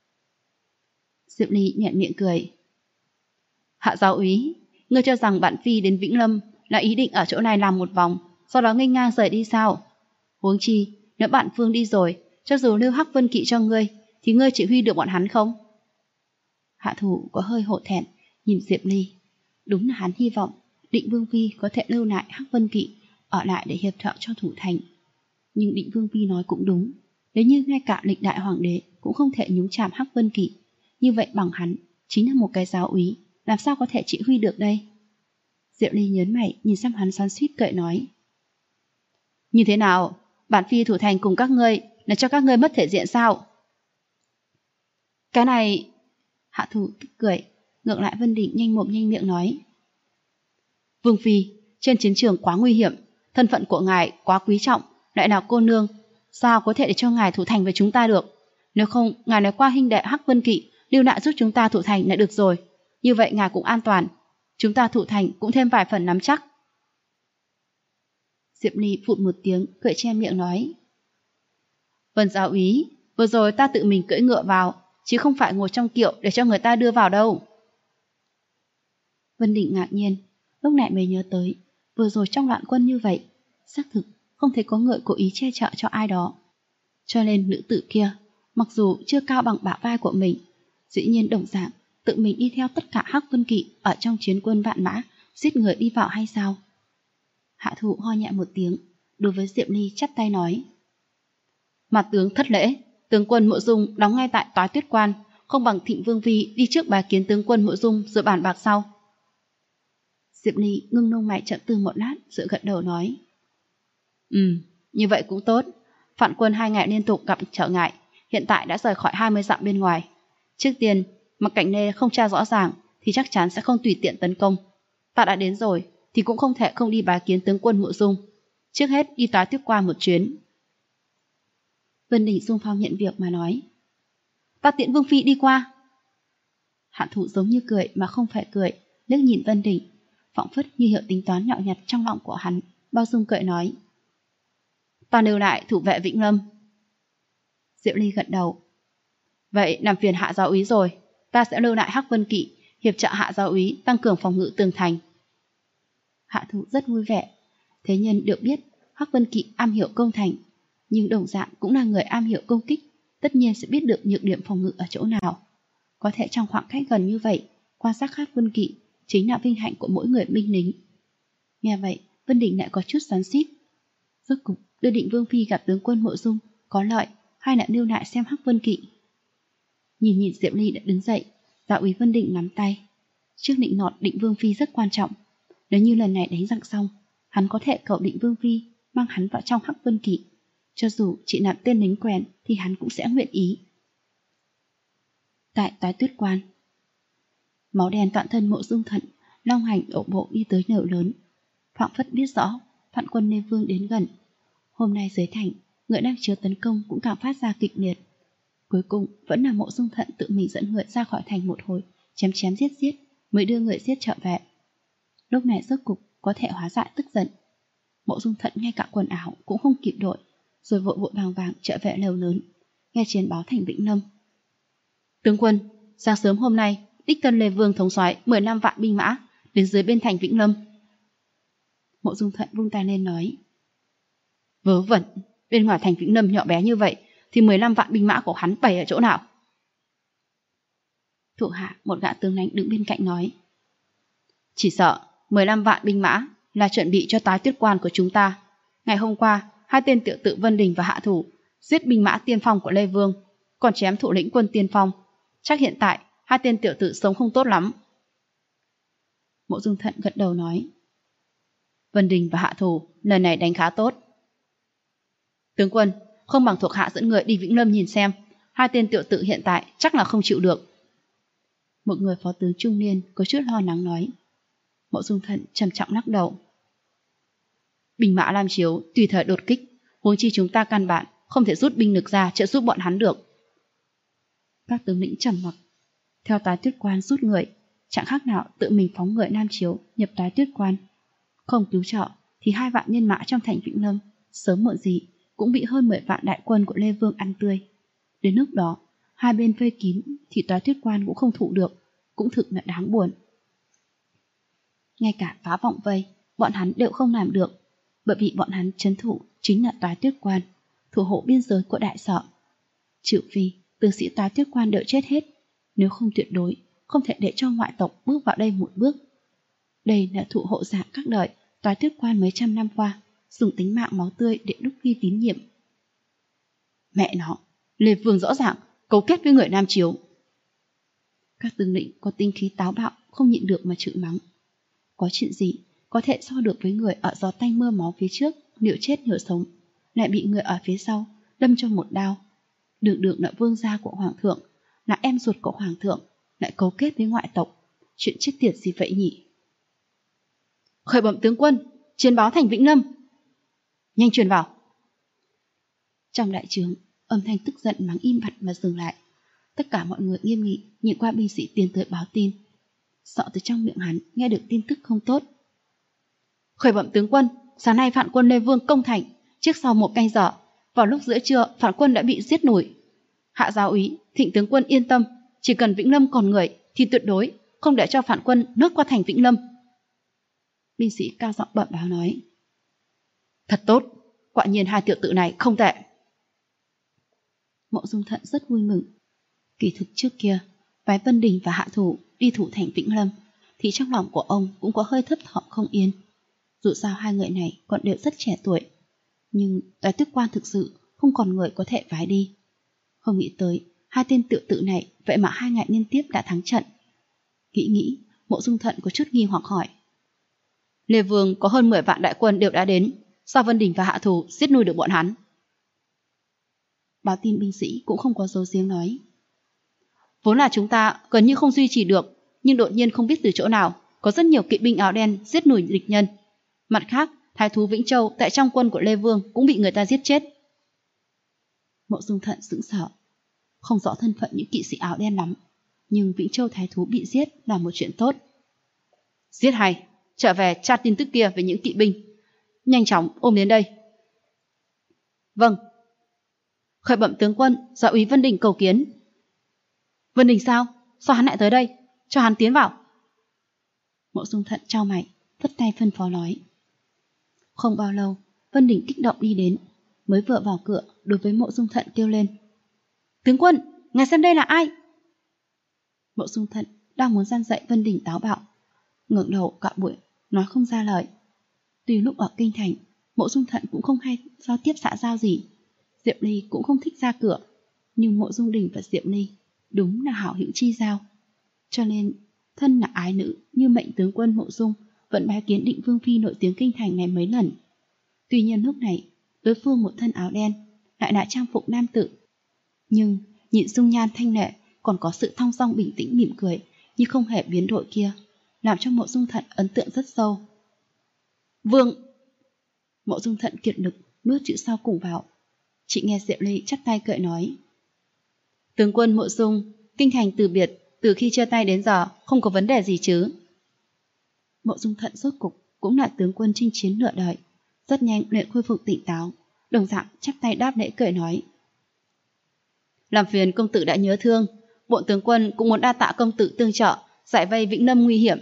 Diệp Ly nhẹn miệng cười: Hạ giáo úy, ngươi cho rằng bạn phi đến Vĩnh Lâm là ý định ở chỗ này làm một vòng, sau đó nghênh ngang rời đi sao? Huống chi, nếu bạn Phương đi rồi, cho dù lưu hắc vân kỵ cho ngươi, thì ngươi chỉ huy được bọn hắn không? Hạ thủ có hơi hổ thẹn, nhìn Diệp Ly. Đúng là hắn hy vọng Định Vương phi có thể lưu lại hắc vân kỵ, ở lại để hiệp trợ cho thủ thành. Nhưng Định Vương phi nói cũng đúng, nếu như ngay cả lịch đại hoàng đế cũng không thể nhúng chàm hắc vân kỵ, như vậy bằng hắn chính là một cái giáo úy, làm sao có thể chỉ huy được đây? Diệp Ly nhớn mày nhìn xem hắn xoắn xuýt cậy nói: Như thế nào, bản phi thủ thành cùng các ngươi là cho các ngươi mất thể diện sao? Cái này... Hạ thủ tức cười, ngược lại Vân Định nhanh mồm nhanh miệng nói: Vương phi, trên chiến trường quá nguy hiểm, thân phận của ngài quá quý trọng, lại là cô nương, sao có thể để cho ngài thủ thành với chúng ta được? Nếu không, ngài nói qua huynh đệ hắc vân kỵ lưu lại giúp chúng ta thủ thành là được rồi, như vậy ngài cũng an toàn, chúng ta thủ thành cũng thêm vài phần nắm chắc. Diệp Ly phụt một tiếng, cười che miệng nói: Vân giáo úy, vừa rồi ta tự mình cưỡi ngựa vào, chứ không phải ngồi trong kiệu để cho người ta đưa vào đâu. Vân Định ngạc nhiên, lúc này mới nhớ tới, vừa rồi trong loạn quân như vậy, xác thực không thấy có người cố ý che chở cho ai đó. Cho nên nữ tử kia, mặc dù chưa cao bằng bả vai của mình, dĩ nhiên đồng dạng tự mình đi theo tất cả hắc vân kỵ ở trong chiến quân vạn mã, giết người đi vào hay sao? Hạ thủ ho nhẹ một tiếng, đối với Diệp Ly chắp tay nói: Mặt tướng thất lễ, tướng quân Mộ Dung đóng ngay tại Toái Tuyết Quan, không bằng Thịnh Vương phi đi trước bái kiến tướng quân Mộ Dung rồi bàn bạc sau. Diệp Ly ngưng lông mày chậm tư một lát rồi gật đầu nói: Như vậy cũng tốt. Phản quân 2 ngày liên tục gặp trở ngại, hiện tại đã rời khỏi 20 dặm bên ngoài. Trước tiên, mặc cảnh Lê không tra rõ ràng thì chắc chắn sẽ không tùy tiện tấn công. Ta đã đến rồi thì cũng không thể không đi bái kiến tướng quân Mộ Dung. Trước hết đi Toái Tuyết Quan một chuyến. Vân Đình xung phong nhận việc mà nói: Ta tiễn Vương phi đi qua. Hạ thủ giống như cười mà không phải cười, liếc nhìn Vân Đình, phỏng phất như hiểu tính toán nhỏ nhặt trong lòng của hắn, bao dung cười nói: Ta lưu lại thủ vệ Vĩnh Lâm. Diệu Ly gật đầu: Vậy làm phiền Hạ giáo úy rồi, ta sẽ lưu lại hắc vân kỵ hiệp trợ Hạ giáo úy tăng cường phòng ngự tường thành. Hạ Thụ rất vui vẻ. Thế nhân được biết Hắc Vân Kỵ am hiểu công thành, nhưng đồng dạng cũng là người am hiểu công kích, tất nhiên sẽ biết được nhược điểm phòng ngự ở chỗ nào. Có thể trong khoảng cách gần như vậy, quan sát Hắc Vân Kỵ chính là vinh hạnh của mỗi người binh lính. Nghe vậy, Vân Đình lại có chút xoắn xuýt. Rốt cục đưa Định Vương phi gặp tướng quân Mộ Dung có lợi, hay lại lưu lại xem Hắc Vân Kỵ. Nhìn Diệp Ly đã đứng dậy, Giáo úy Vân Định nắm tay. Trước định nọt Định Vương phi rất quan trọng, nếu như lần này đánh giặc xong, hắn có thể cầu Định Vương phi mang hắn vào trong Hắc Vân Kỵ, cho dù chỉ làm tên lính quèn thì hắn cũng sẽ nguyện ý. Tại Toái Tuyết Quan, máu đen toàn thân Mộ Dung Thận, long hành đổ bộ đi tới nở lớn. Phảng phất biết rõ phản quân Lê Vương đến gần. Hôm nay dưới thành, người đang chứa tấn công cũng càng phát ra kịch liệt. Cuối cùng vẫn là Mộ Dung Thận tự mình dẫn người ra khỏi thành một hồi, chém giết mới đưa người giết trở về. Lúc này rốt cục có thể hóa giải tức giận. Mộ Dung Thận ngay cả quần áo cũng không kịp đội, rồi vội vàng trở về lều lớn, nghe chiến báo thành Vĩnh Lâm. Tướng quân, sáng sớm hôm nay, đích thân Lê Vương thống soái 15 vạn binh mã đến dưới bên thành Vĩnh Lâm. Mộ Dung Thận vung tay lên nói: Vớ vẩn, bên ngoài thành Vĩnh Lâm nhỏ bé như vậy thì 15 vạn binh mã của hắn bày ở chỗ nào? Thủ hạ một gã tướng lãnh đứng bên cạnh nói: Chỉ sợ 15 vạn binh mã là chuẩn bị cho Toái Tuyết Quan của chúng ta. Ngày hôm qua, hai tên tiểu tự Vân Đình và Hạ Thủ giết binh mã tiên phong của Lê Vương, còn chém thủ lĩnh quân tiên phong. Chắc hiện tại hai tên tiểu tử sống không tốt lắm. Mộ Dung Thận gật đầu nói: Vân Đình và Hạ Thủ lần này đánh khá tốt. Tướng quân, không bằng thuộc hạ dẫn người đi Vĩnh Lâm nhìn xem, hai tên tiểu tử hiện tại chắc là không chịu được. Một người phó tướng trung niên có chút lo lắng nói. Mộ Dung Thận trầm trọng lắc đầu: Binh mã Lam Chiếu tùy thời đột kích, huống chi chúng ta căn bản không thể rút binh lực ra trợ giúp bọn hắn được. Các tướng lĩnh trầm mặc. Theo Toái Tuyết Quan rút người, chẳng khác nào tự mình phóng người Nam Chiếu nhập Toái Tuyết Quan. Không cứu trợ thì 2 vạn nhân mã trong thành Vĩnh Lâm sớm muộn gì cũng bị hơn 10 vạn đại quân của Lê Vương ăn tươi. Đến lúc đó, hai bên vây kín thì Toái Tuyết Quan cũng không thủ được, cũng thực là đáng buồn. Ngay cả phá vọng vây, bọn hắn đều không làm được, bởi vì bọn hắn trấn thủ chính là Toái Tuyết Quan, thủ hộ biên giới của đại sở. Trừ phi tướng sĩ Toái Tuyết Quan đều chết hết, nếu không tuyệt đối không thể để cho ngoại tộc bước vào đây một bước. Đây là thủ hộ giả các đời Toái Tuyết Quan mấy trăm năm qua dùng tính mạng máu tươi để đúc ghi tín nhiệm. Mẹ nó, Lê Vương rõ ràng cấu kết với người Nam Chiếu. Các tướng lĩnh có tinh khí táo bạo không nhịn được mà chửi mắng. Có chuyện gì có thể so được với người ở gió tanh mưa máu phía trước, liệu chết nửa sống, lại bị người ở phía sau đâm cho một đao. Đường là vương gia của hoàng thượng, là em ruột của hoàng thượng, lại cấu kết với ngoại tộc. Chuyện chết tiệt gì vậy nhỉ? Khởi bẩm tướng quân, chiến báo thành Vĩnh Lâm. Nhanh truyền vào. Trong đại trướng, âm thanh tức giận mắng im bặt mà dừng lại. Tất cả mọi người nghiêm nghị nhìn qua binh sĩ tiến tới báo tin. Sợ từ trong miệng hắn nghe được tin tức không tốt. Khởi bẩm tướng quân, sáng nay phản quân Lê Vương công thành, trước sau một canh giờ, vào lúc giữa trưa phản quân đã bị giết nổi. Hạ giáo úy, thịnh tướng quân yên tâm, chỉ cần Vĩnh Lâm còn người thì tuyệt đối không để cho phản quân lướt qua thành Vĩnh Lâm. Binh sĩ cao giọng bẩm báo nói. Thật tốt, quả nhiên hai tiểu tử này không tệ. Mộ Dung Thận rất vui mừng. Kỳ thực trước kia, phái Vân Đình và Hạ Thủ đi thủ thành Vĩnh Lâm, thì trong lòng của ông cũng có hơi thấp thỏm không yên. Dù sao hai người này còn đều rất trẻ tuổi, nhưng Toái Tuyết Quan thực sự không còn người có thể phái đi. Không nghĩ tới hai tên tiểu tử này vậy mà 2 ngày liên tiếp đã thắng trận. Nghĩ, Mộ Dung Thận có chút nghi hoặc hỏi. Lê Vương có hơn 10 vạn đại quân đều đã đến, sao Vân Đình và Hạ Thủ giết nuôi được bọn hắn? Báo tin binh sĩ cũng không có giấu giếm nói. Vốn là chúng ta gần như không duy trì được, nhưng đột nhiên không biết từ chỗ nào có rất nhiều kỵ binh áo đen giết nổi địch nhân. Mặt khác, thái thú Vĩnh Châu tại trong quân của Lê Vương cũng bị người ta giết chết. Mộ Dung Thận sững sờ, không rõ thân phận những kỵ sĩ áo đen lắm, nhưng Vĩnh Châu thái thú bị giết là một chuyện tốt. Giết hay, trở về tra tin tức kia về những kỵ binh, nhanh chóng ôm đến đây. Vâng. Khởi bẩm tướng quân, giáo úy Vân Đình cầu kiến. Vân Đình sao? Sao hắn lại tới đây? Cho hắn tiến vào. Mộ Dung Thận chau mày, phất tay phân phó nói. Không bao lâu, Vân Đình kích động đi đến, mới vừa vào cửa đối với Mộ Dung Thận kêu lên. Tướng quân, ngài xem đây là ai? Mộ Dung Thận đang muốn gian dạy Vân Đình táo bạo, ngẩng đầu cạo bụi, nói không ra lời. Tuy lúc ở kinh thành, Mộ Dung Thận cũng không hay giao tiếp xã giao gì, Diệp Ly cũng không thích ra cửa, nhưng Mộ Dung Đình và Diệp Ly đúng là hảo hữu chi giao. Cho nên, thân là ái nữ như mệnh tướng quân Mộ Dung vẫn bái kiến Định Vương phi nổi tiếng kinh thành này mấy lần. Tuy nhiên lúc này, đối phương một thân áo đen, lại là trang phục nam tử, nhưng nhịn dung nhan thanh lệ, còn có sự thong dong bình tĩnh mỉm cười như không hề biến đổi kia, làm cho Mộ Dung Thận ấn tượng rất sâu. Vương! Mộ Dung Thận kiệt lực nuốt chữ sau cùng vào. Chị nghe Diệp Ly chắp tay cười nói. Tướng quân Mộ Dung, kinh thành từ biệt, từ khi chia tay đến giờ không có vấn đề gì chứ? Mộ Dung Thận rốt cục cũng là tướng quân chinh chiến nửa đời, rất nhanh liền khôi phục tỉnh táo, đồng dạng chắp tay đáp lễ cười nói. Làm phiền công tử đã nhớ thương, bổn tướng quân cũng muốn đa tạ công tử tương trợ, giải vây Vĩnh Lâm nguy hiểm.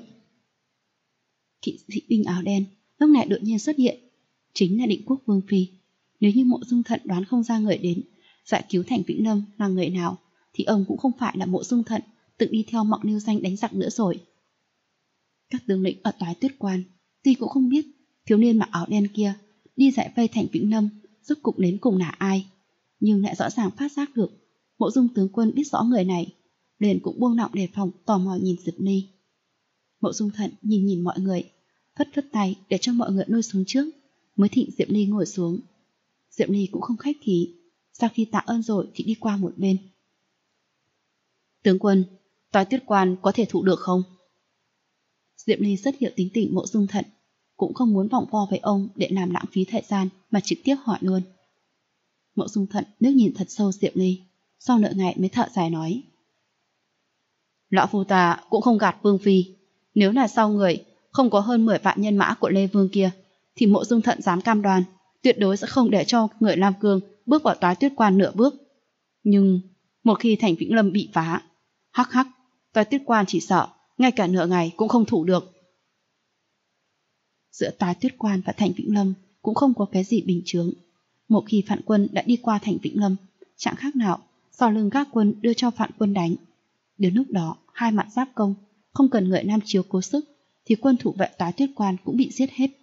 Kỵ sĩ binh áo đen lúc này đột nhiên xuất hiện, chính là Định Quốc Vương phi. Nếu như Mộ Dung Thận đoán không ra người đến giải cứu thành Vĩnh Lâm là người nào, thì ông cũng không phải là Mộ Dung Thận tự đi theo Mộng Lưu Danh đánh giặc nữa rồi. Các tướng lĩnh ở Toái Tuyết Quan tuy cũng không biết thiếu niên mặc áo đen kia đi giải vây thành Vĩnh Lâm rốt cục đến cùng là ai, nhưng lại rõ ràng phát giác được Mộ Dung tướng quân biết rõ người này, liền cũng buông lỏng đề phòng, tò mò nhìn Diệp Ly. Mộ Dung Thận nhìn mọi người, phất phất tay để cho mọi người nuôi xuống trước, mới thịnh Diệp Ly ngồi xuống. Diệp Ly cũng không khách khí, sau khi tạ ơn rồi thì đi qua một bên. Tướng quân, Toái Tuyết Quan có thể thụ được không? Diệp Ly rất hiểu tính tình Mộ Dung Thận, cũng không muốn vòng vo với ông để làm lãng phí thời gian, mà trực tiếp hỏi luôn. Mộ Dung Thận nước nhìn thật sâu Diệp Ly, sau nửa ngày mới thở dài nói. Lão phu ta cũng không gạt Vương phi, nếu là sau người không có hơn 10 vạn nhân mã của Lê Vương kia, thì Mộ Dung Thận dám cam đoan tuyệt đối sẽ không để cho người Lam Cương bước vào Toái Tuyết Quan nửa bước. Nhưng một khi thành Vĩnh Lâm bị phá, hắc hắc, Toái Tuyết Quan chỉ sợ ngay cả nửa ngày cũng không thủ được. Giữa Toái Tuyết Quan và thành Vĩnh Lâm cũng không có cái gì bình chướng. Một khi phản quân đã đi qua thành Vĩnh Lâm, chẳng khác nào sau lưng các quân đưa cho phản quân đánh. Đến lúc đó hai mặt giáp công, không cần người Nam chiếu cố sức, thì quân thủ vệ Toái Tuyết Quan cũng bị giết hết.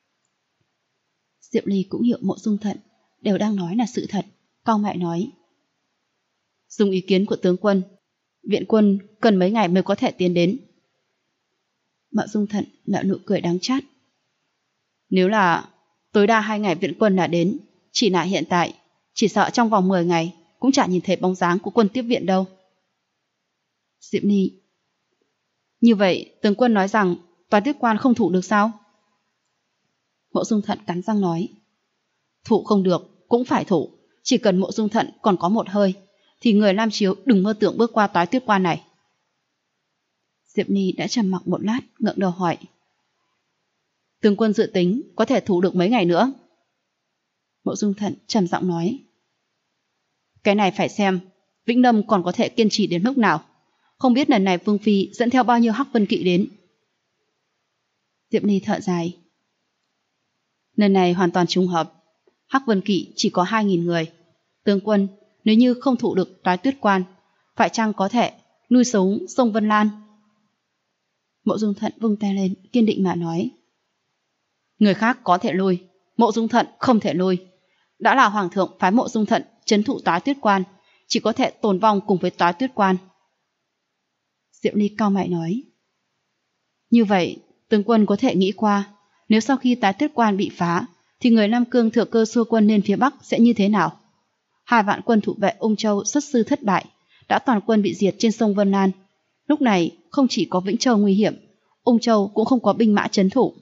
Diệp Ly cũng hiểu Mộ Dung Thận đều đang nói là sự thật, cau mày nói. Dùng ý kiến của tướng quân, viện quân cần mấy ngày mới có thể tiến đến. Mộ Dung Thận nở nụ cười đắng chát. Nếu là tối đa 2 ngày viện quân là đến, chỉ là hiện tại, chỉ sợ trong vòng 10 ngày cũng chả nhìn thấy bóng dáng của quân tiếp viện đâu. Diệp Ly. Như vậy, tướng quân nói rằng Toái Tuyết Quan không thủ được sao? Mộ Dung Thận cắn răng nói. Thủ không được, cũng phải thủ. Chỉ cần Mộ Dung Thận còn có một hơi, thì người Lam Chiếu đừng mơ tưởng bước qua Toái Tuyết Quan này. Diệp Ly đã trầm mặc một lát, ngẩng đầu hỏi. Tướng quân dự tính có thể thủ được mấy ngày nữa? Mộ Dung Thận trầm giọng nói. Cái này phải xem Vĩnh Lâm còn có thể kiên trì đến lúc nào. Không biết lần này Vương phi dẫn theo bao nhiêu Hắc Vân Kỵ đến. Diệp Ly thở dài. Lần này hoàn toàn trùng hợp, Hắc Vân Kỵ chỉ có 2.000 người. Tướng quân, nếu như không thủ được Toái Tuyết Quan, phải chăng có thể nuôi sống sông Vân Lan? Mộ Dung Thận vung tay lên, kiên định mà nói. Người khác có thể lui, Mộ Dung Thận không thể lui. Đã là Hoàng thượng phái Mộ Dung Thận trấn thủ Toái Tuyết Quan, chỉ có thể tồn vong cùng với Toái Tuyết Quan. Diệp Ly cau mày nói. Như vậy, tướng quân có thể nghĩ qua, nếu sau khi Toái Tuyết Quan bị phá, thì người Nam Cương thừa cơ xua quân lên phía Bắc sẽ như thế nào? 2 vạn quân thủ vệ Ung Châu xuất sư thất bại, đã toàn quân bị diệt trên sông Vân Lan. Lúc này không chỉ có Vĩnh Châu nguy hiểm, Ung Châu cũng không có binh mã trấn thủ.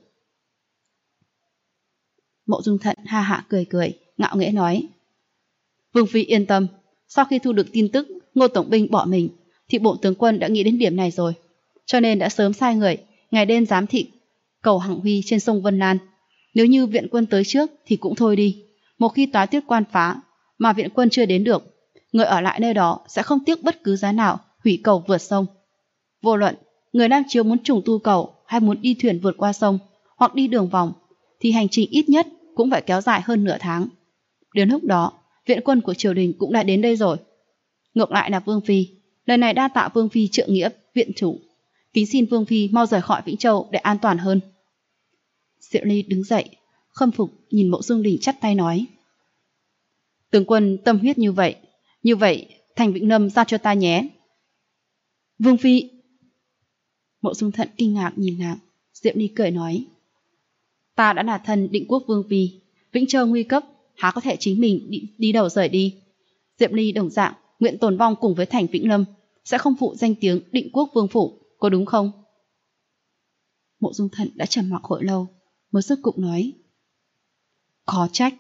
Mộ Dung Thận ha hạ cười cười, ngạo nghễ nói. Vương phi yên tâm, sau khi thu được tin tức Ngô tổng binh bỏ mình, thì bộ tướng quân đã nghĩ đến điểm này rồi, cho nên đã sớm sai người ngày đêm giám thị cầu Hằng Huy trên sông Vân Lan. Nếu như viện quân tới trước thì cũng thôi đi, một khi Toái Tuyết Quan phá mà viện quân chưa đến được, người ở lại nơi đó sẽ không tiếc bất cứ giá nào hủy cầu vượt sông. Vô luận người Nam Chiếu muốn trùng tu cầu hay muốn đi thuyền vượt qua sông, hoặc đi đường vòng, thì hành trình ít nhất cũng phải kéo dài hơn nửa tháng. Đến lúc đó, viện quân của triều đình cũng đã đến đây rồi. Ngược lại là Vương Phi, lần này đa tạ Vương Phi trượng nghĩa viện chủ. Kính xin Vương Phi mau rời khỏi Vĩnh Châu để an toàn hơn. Diệu Ly đứng dậy, khâm phục nhìn Mộ Dung Đình chắp tay nói: Tướng quân tâm huyết như vậy, thành Vĩnh Lâm giao cho ta nhé. Vương Phi. Mộ Dung Thận kinh ngạc nhìn nàng. Diệu Ly cười nói: Ta đã là thân Định Quốc Vương Phi, Vĩnh Châu nguy cấp, há có thể chính mình đi đầu rời đi. Diệu Ly đồng dạng nguyện tồn vong cùng với thành Vĩnh Lâm, sẽ không phụ danh tiếng Định Quốc Vương Phủ, có đúng không? Mộ Dung Thận đã trầm mặc hồi lâu, mới rốt cục nói: Khó trách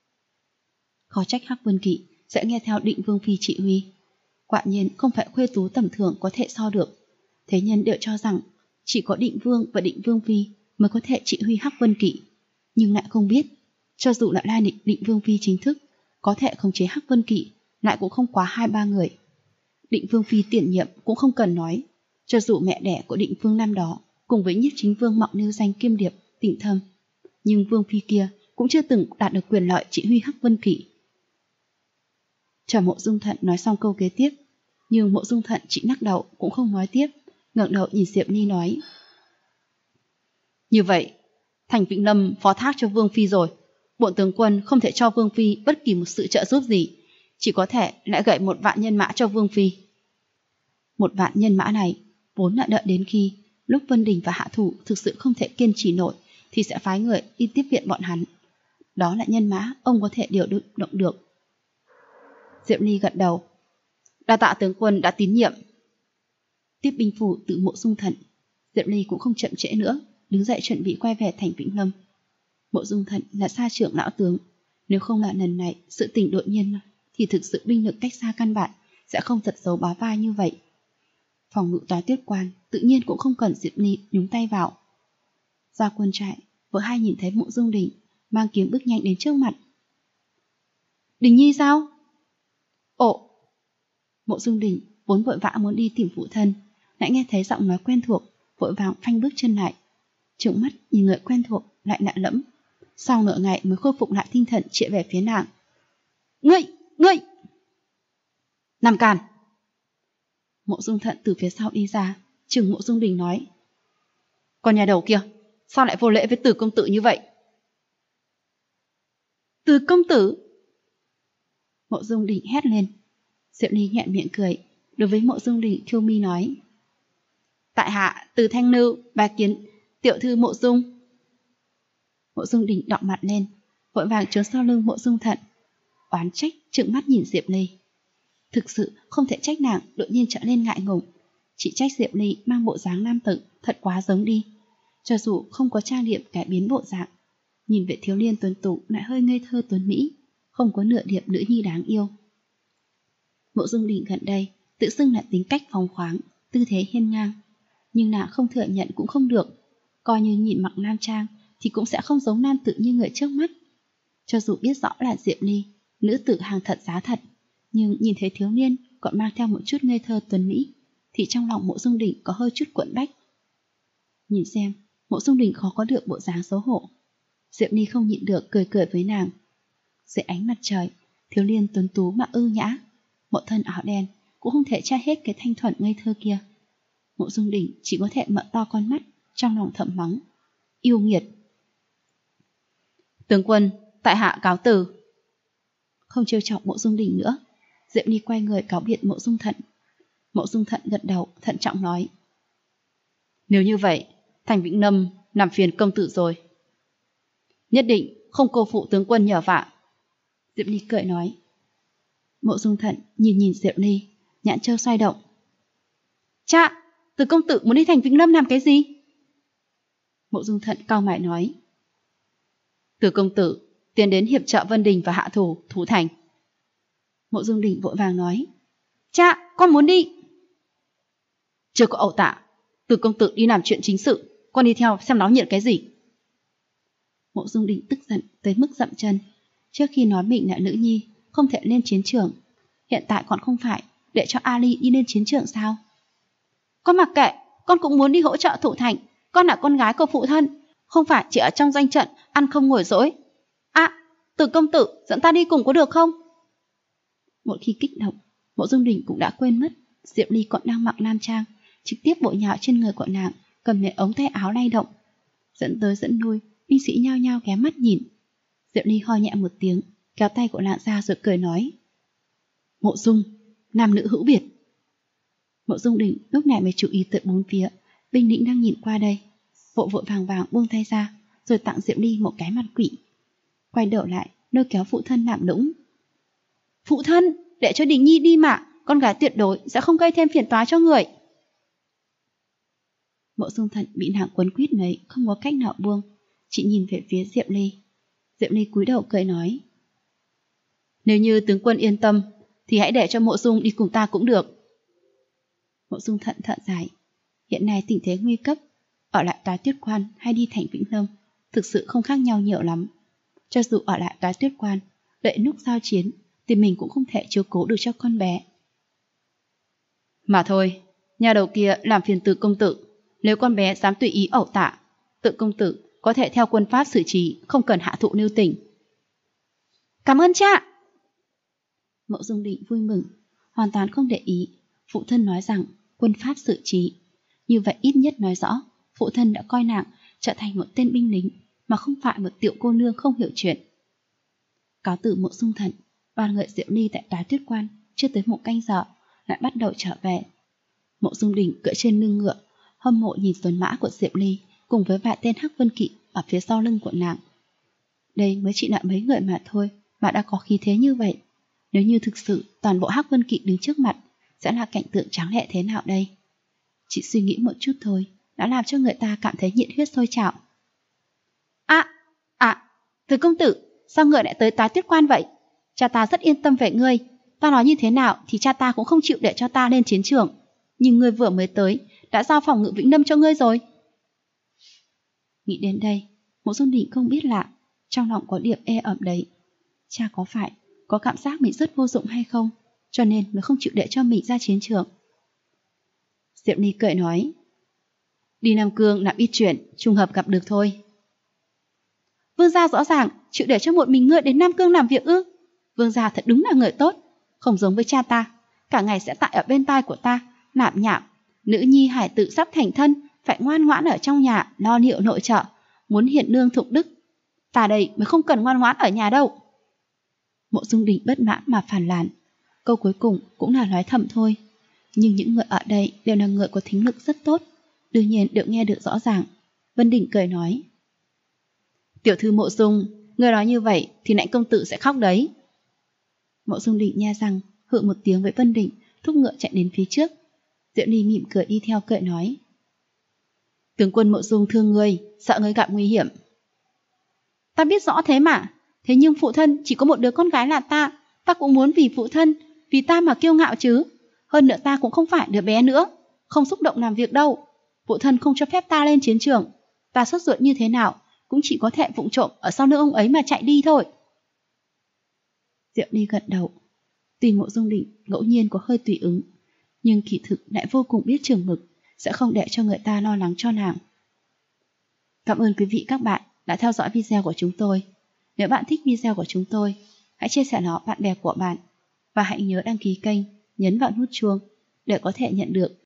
Hắc Vân Kỵ sẽ nghe theo Định Vương Phi trị huy. Quả nhiên không phải khuê tú tầm thường có thể so được. Thế nhân đều cho rằng chỉ có Định Vương và Định Vương Phi mới có thể trị huy Hắc Vân Kỵ, nhưng lại không biết, cho dù là lai lịch Định Vương Phi chính thức có thể khống chế Hắc Vân Kỵ, lại cũng không quá 2-3 người. Định Vương Phi tiền nhiệm cũng không cần nói, cho dù mẹ đẻ của Định Vương năm đó cùng với Nhiếp Chính Vương mạo nêu danh kiêm điệp Tịnh Thâm, nhưng Vương Phi kia cũng chưa từng đạt được quyền lợi trị huy Hắc Vân Kỵ. Chờ Mộ Dung Thận nói xong câu kế tiếp, nhưng Mộ Dung Thận chỉ lắc đầu cũng không nói tiếp, ngẩng đầu nhìn Diệp Ly nói: Như vậy, thành Vĩnh Lâm phó thác cho Vương Phi rồi, bổn tướng quân không thể cho Vương Phi bất kỳ một sự trợ giúp gì, chỉ có thể lại gửi 1 vạn nhân mã cho Vương Phi. 1 vạn nhân mã này vốn là đợi đến khi lúc Vân Đình và Hạ Thủ thực sự không thể kiên trì nổi thì sẽ phái người đi tiếp viện bọn hắn. Đó là nhân mã ông có thể điều động được. Diệp Ly gật đầu: Đa tạ tướng quân đã tín nhiệm. Tiếp binh phủ từ Mộ Dung Thận, Diệp Ly cũng không chậm trễ nữa, đứng dậy chuẩn bị quay về thành Vĩnh Lâm. Mộ Dung Thận là xa trưởng lão tướng, nếu không là lần này sự tình đột nhiên thì thực sự binh lực cách xa căn bản sẽ không giật dấu bá vai như vậy. Phòng ngự toái tuyết quan tự nhiên cũng không cần Diệp Ly nhúng tay vào. Ra quân trại, vợ hai nhìn thấy Mộ Dung Đình mang kiếm bước nhanh đến trước mặt. Đình Nhi sao? Ồ! Mộ Dung Đình vốn vội vã muốn đi tìm phụ thân, lại nghe thấy giọng nói quen thuộc, vội vàng phanh bước chân lại, trợn mắt nhìn người quen thuộc lại lạ lẫm. Sau nửa ngày mới khôi phục lại tinh thần chạy về phía nàng. Ngươi! Nằm càn! Mộ Dung Thận từ phía sau đi ra, trừng Mộ Dung Đình nói: Con nhà đầu kia, sao lại vô lễ với Từ công tử như vậy? Từ công tử! Mộ Dung Đình hét lên. Diệu Ly nhẹ miệng cười, đối với Mộ Dung Đình khiêu mi nói: Tại hạ Từ Thanh Nư bái kiến tiểu thư Mộ Dung. Mộ Dung Đình đọng mặt lên, vội vàng trốn sau lưng Mộ Dung Thận, oán trách trừng mắt nhìn Diệp Ly. Thực sự không thể trách nàng đột nhiên trở lên ngại ngùng, chỉ trách Diệp Ly mang bộ dáng nam tử thật quá giống đi. Cho dù không có trang điểm cải biến bộ dạng, nhìn vẻ thiếu niên tuấn tú lại hơi ngây thơ tuấn mỹ, không có nửa điểm nữ nhi đáng yêu. Mộ Dung Đình gần đây tự xưng là tính cách phóng khoáng, tư thế hiên ngang, nhưng nàng không thừa nhận cũng không được, coi như nhìn mặc nam trang thì cũng sẽ không giống nam tử như người trước mắt. Cho dù biết rõ là Diệp Ly, nữ tử hàng thật giá thật, nhưng nhìn thấy thiếu niên còn mang theo một chút ngây thơ tuấn mỹ, thì trong lòng Mộ Dung Đình có hơi chút quẫn bách. Nhìn xem, Mộ Dung Đình khó có được bộ dáng xấu hổ. Diệp Ly không nhịn được cười cười với nàng. Dưới ánh mặt trời, thiếu niên tuấn tú mà ưu nhã, một thân áo đen cũng không thể che hết cái thanh thuần ngây thơ kia. Mộ Dung Đình chỉ có thể mở to con mắt, trong lòng thầm mắng: Yêu nghiệt! Tướng quân, tại hạ cáo từ. Không trêu chọc Mộ Dung Đình nữa, Diệp Ly quay người cáo biệt Mộ Dung Thận. Mộ Dung Thận gật đầu thận trọng nói: Nếu như vậy, thành Vĩnh Lâm làm phiền công tử rồi. Nhất định không cô phụ tướng quân nhờ vả. Diệp Ly cười nói. Mộ Dung Thận nhìn Diệp Ly, nhãn châu xoay động. Cha, Từ công tử muốn đi thành Vĩnh Lâm làm cái gì? Mộ Dung Thận cau mày nói. Từ công tử tiến đến hiệp trợ Vân Đình và Hạ Thủ thủ thành. Mộ Dung Đình vội vàng nói. Cha, con muốn đi. Chưa có ẩu tả, Từ công tử đi làm chuyện chính sự, con đi theo xem náo nhiệt cái gì. Mộ Dung Đình tức giận tới mức dậm chân. Trước khi nói mình là nữ nhi, không thể lên chiến trường, hiện tại còn không phải để cho Ali đi lên chiến trường sao? Con mặc kệ, con cũng muốn đi hỗ trợ thủ thành, con là con gái của phụ thân. không phải chỉ ở trong doanh trận ăn không ngồi dỗi. Từ công tử, dẫn ta đi cùng có được không? Một khi kích động, Mộ Dung Đình cũng đã quên mất Diệp Ly còn đang mặc nam trang, trực tiếp bổ nhào trên người của nàng, cầm lấy ống tay áo lay động. Dẫn tới dẫn lui, binh sĩ nhao nhao ghé mắt nhìn. Diệp Ly ho nhẹ một tiếng, kéo tay của nàng ra rồi cười nói: Mộ Dung, nam nữ hữu biệt. Mộ Dung Đình lúc này mới chú ý tới bốn phía, binh lính đang nhìn qua đây, vội vội vàng vàng buông tay ra, rồi tặng Diệp Ly một cái mặt quỷ. Quay đầu lại, lôi kéo phụ thân làm nũng: Phụ thân, để cho Đình Nhi đi mà, con gái tuyệt đối sẽ không gây thêm phiền toái cho người. Mộ Dung Thận bị nàng quấn quýt lấy, không có cách nào buông, chỉ nhìn về phía Diệp Ly. Diệp Ly cúi đầu cười nói: Nếu như tướng quân yên tâm, thì hãy để cho Mộ Dung đi cùng ta cũng được. Mộ Dung Thận thở dài, hiện nay tình thế nguy cấp, ở lại Toái Tuyết Quan hay đi thành Vĩnh Lâm thực sự không khác nhau nhiều lắm. Cho dù ở lại Toái Tuyết Quan, đợi lúc giao chiến thì mình cũng không thể chiếu cố được cho con bé. Mà thôi, nhà đầu kia làm phiền Từ công tử, nếu con bé dám tùy ý ẩu tả, Tự công tử có thể theo quân pháp xử trí, không cần hạ thụ lưu tình. Cảm ơn cha. Mộ Dung Định vui mừng, hoàn toàn không để ý phụ thân nói rằng quân pháp xử trí. Như vậy ít nhất nói rõ phụ thân đã coi nàng trở thành một tên binh lính, mà không phải một tiểu cô nương không hiểu chuyện. Cáo từ Mộ Dung Thận, đoàn người Diệu Ly tại Toái Tuyết Quan chưa tới một canh giờ lại bắt đầu trở về. Mộ Dung Đình cưỡi trên lưng ngựa, hâm mộ nhìn tuấn mã của Diệp Ly cùng với vài tên Hắc Vân Kỵ ở phía sau lưng của nàng. Đây mới chỉ là mấy người mà thôi mà đã có khí thế như vậy. Nếu như thực sự toàn bộ Hắc Vân Kỵ đứng trước mặt, sẽ là cảnh tượng tráng lệ thế nào đây? Chỉ suy nghĩ một chút thôi đã làm cho người ta cảm thấy nhiệt huyết sôi trào. Từ công tử, sao ngựa lại tới Toái Tuyết Quan vậy? Cha ta rất yên tâm về ngươi. Ta nói như thế nào thì cha ta cũng không chịu để cho ta lên chiến trường. Nhưng ngươi vừa mới tới đã giao phòng ngự Vĩnh Lâm cho ngươi rồi. Nghĩ đến đây, Mộ Dung Định không biết lạ, trong lòng có điểm ê ẩm đấy. Cha có phải có cảm giác mình rất vô dụng hay không, cho nên mới không chịu để cho mình ra chiến trường? Diệp Ly cười nói: Đi Nam Cương làm ít chuyện, trùng hợp gặp được thôi. Vương gia rõ ràng chịu để cho một mình ngươi đến Nam Cương làm việc ư? Vương gia thật đúng là người tốt, không giống với cha ta, cả ngày sẽ tại ở bên tai của ta nạp nhảm. Nữ nhi hải tử sắp thành thân, phải ngoan ngoãn ở trong nhà lo liệu nội trợ, muốn hiển lương thục đức. Ta đây mới không cần ngoan ngoãn ở nhà đâu. Mộ Dung Đình bất mãn mà phàn nàn. Câu cuối cùng cũng là nói thầm thôi, nhưng những người ở đây đều là người có thính lực rất tốt, đương nhiên được nghe được rõ ràng. Vân Đình cười nói: Tiểu thư Mộ Dung, người nói như vậy thì Nãnh công tử sẽ khóc đấy. Mộ Dung Định nhe răng hự một tiếng với Vân Đình, thúc ngựa chạy đến phía trước. Diệu Ly mỉm cười đi theo cười nói: Tướng quân Mộ Dung thương ngươi, sợ ngươi gặp nguy hiểm. Ta biết rõ thế mà, thế nhưng phụ thân chỉ có một đứa con gái là ta cũng muốn vì phụ thân, vì ta mà kiêu ngạo chứ. Hơn nữa ta cũng không phải đứa bé nữa, không xúc động làm việc đâu. Phụ thân không cho phép ta lên chiến trường, ta sốt ruột như thế nào cũng chỉ có thể vụng trộm ở sau lưng ông ấy mà chạy đi thôi. Diệu Ly gật đầu. Tuy Mộ Dung Định ngẫu nhiên có hơi tùy ứng, nhưng kỳ thực lại vô cùng biết chừng mực, sẽ không để cho người ta lo lắng cho nàng. Cảm ơn quý vị các bạn đã theo dõi video của chúng tôi. Nếu bạn thích video của chúng tôi, hãy chia sẻ nó bạn bè của bạn và hãy nhớ đăng ký kênh, nhấn vào nút chuông để có thể nhận được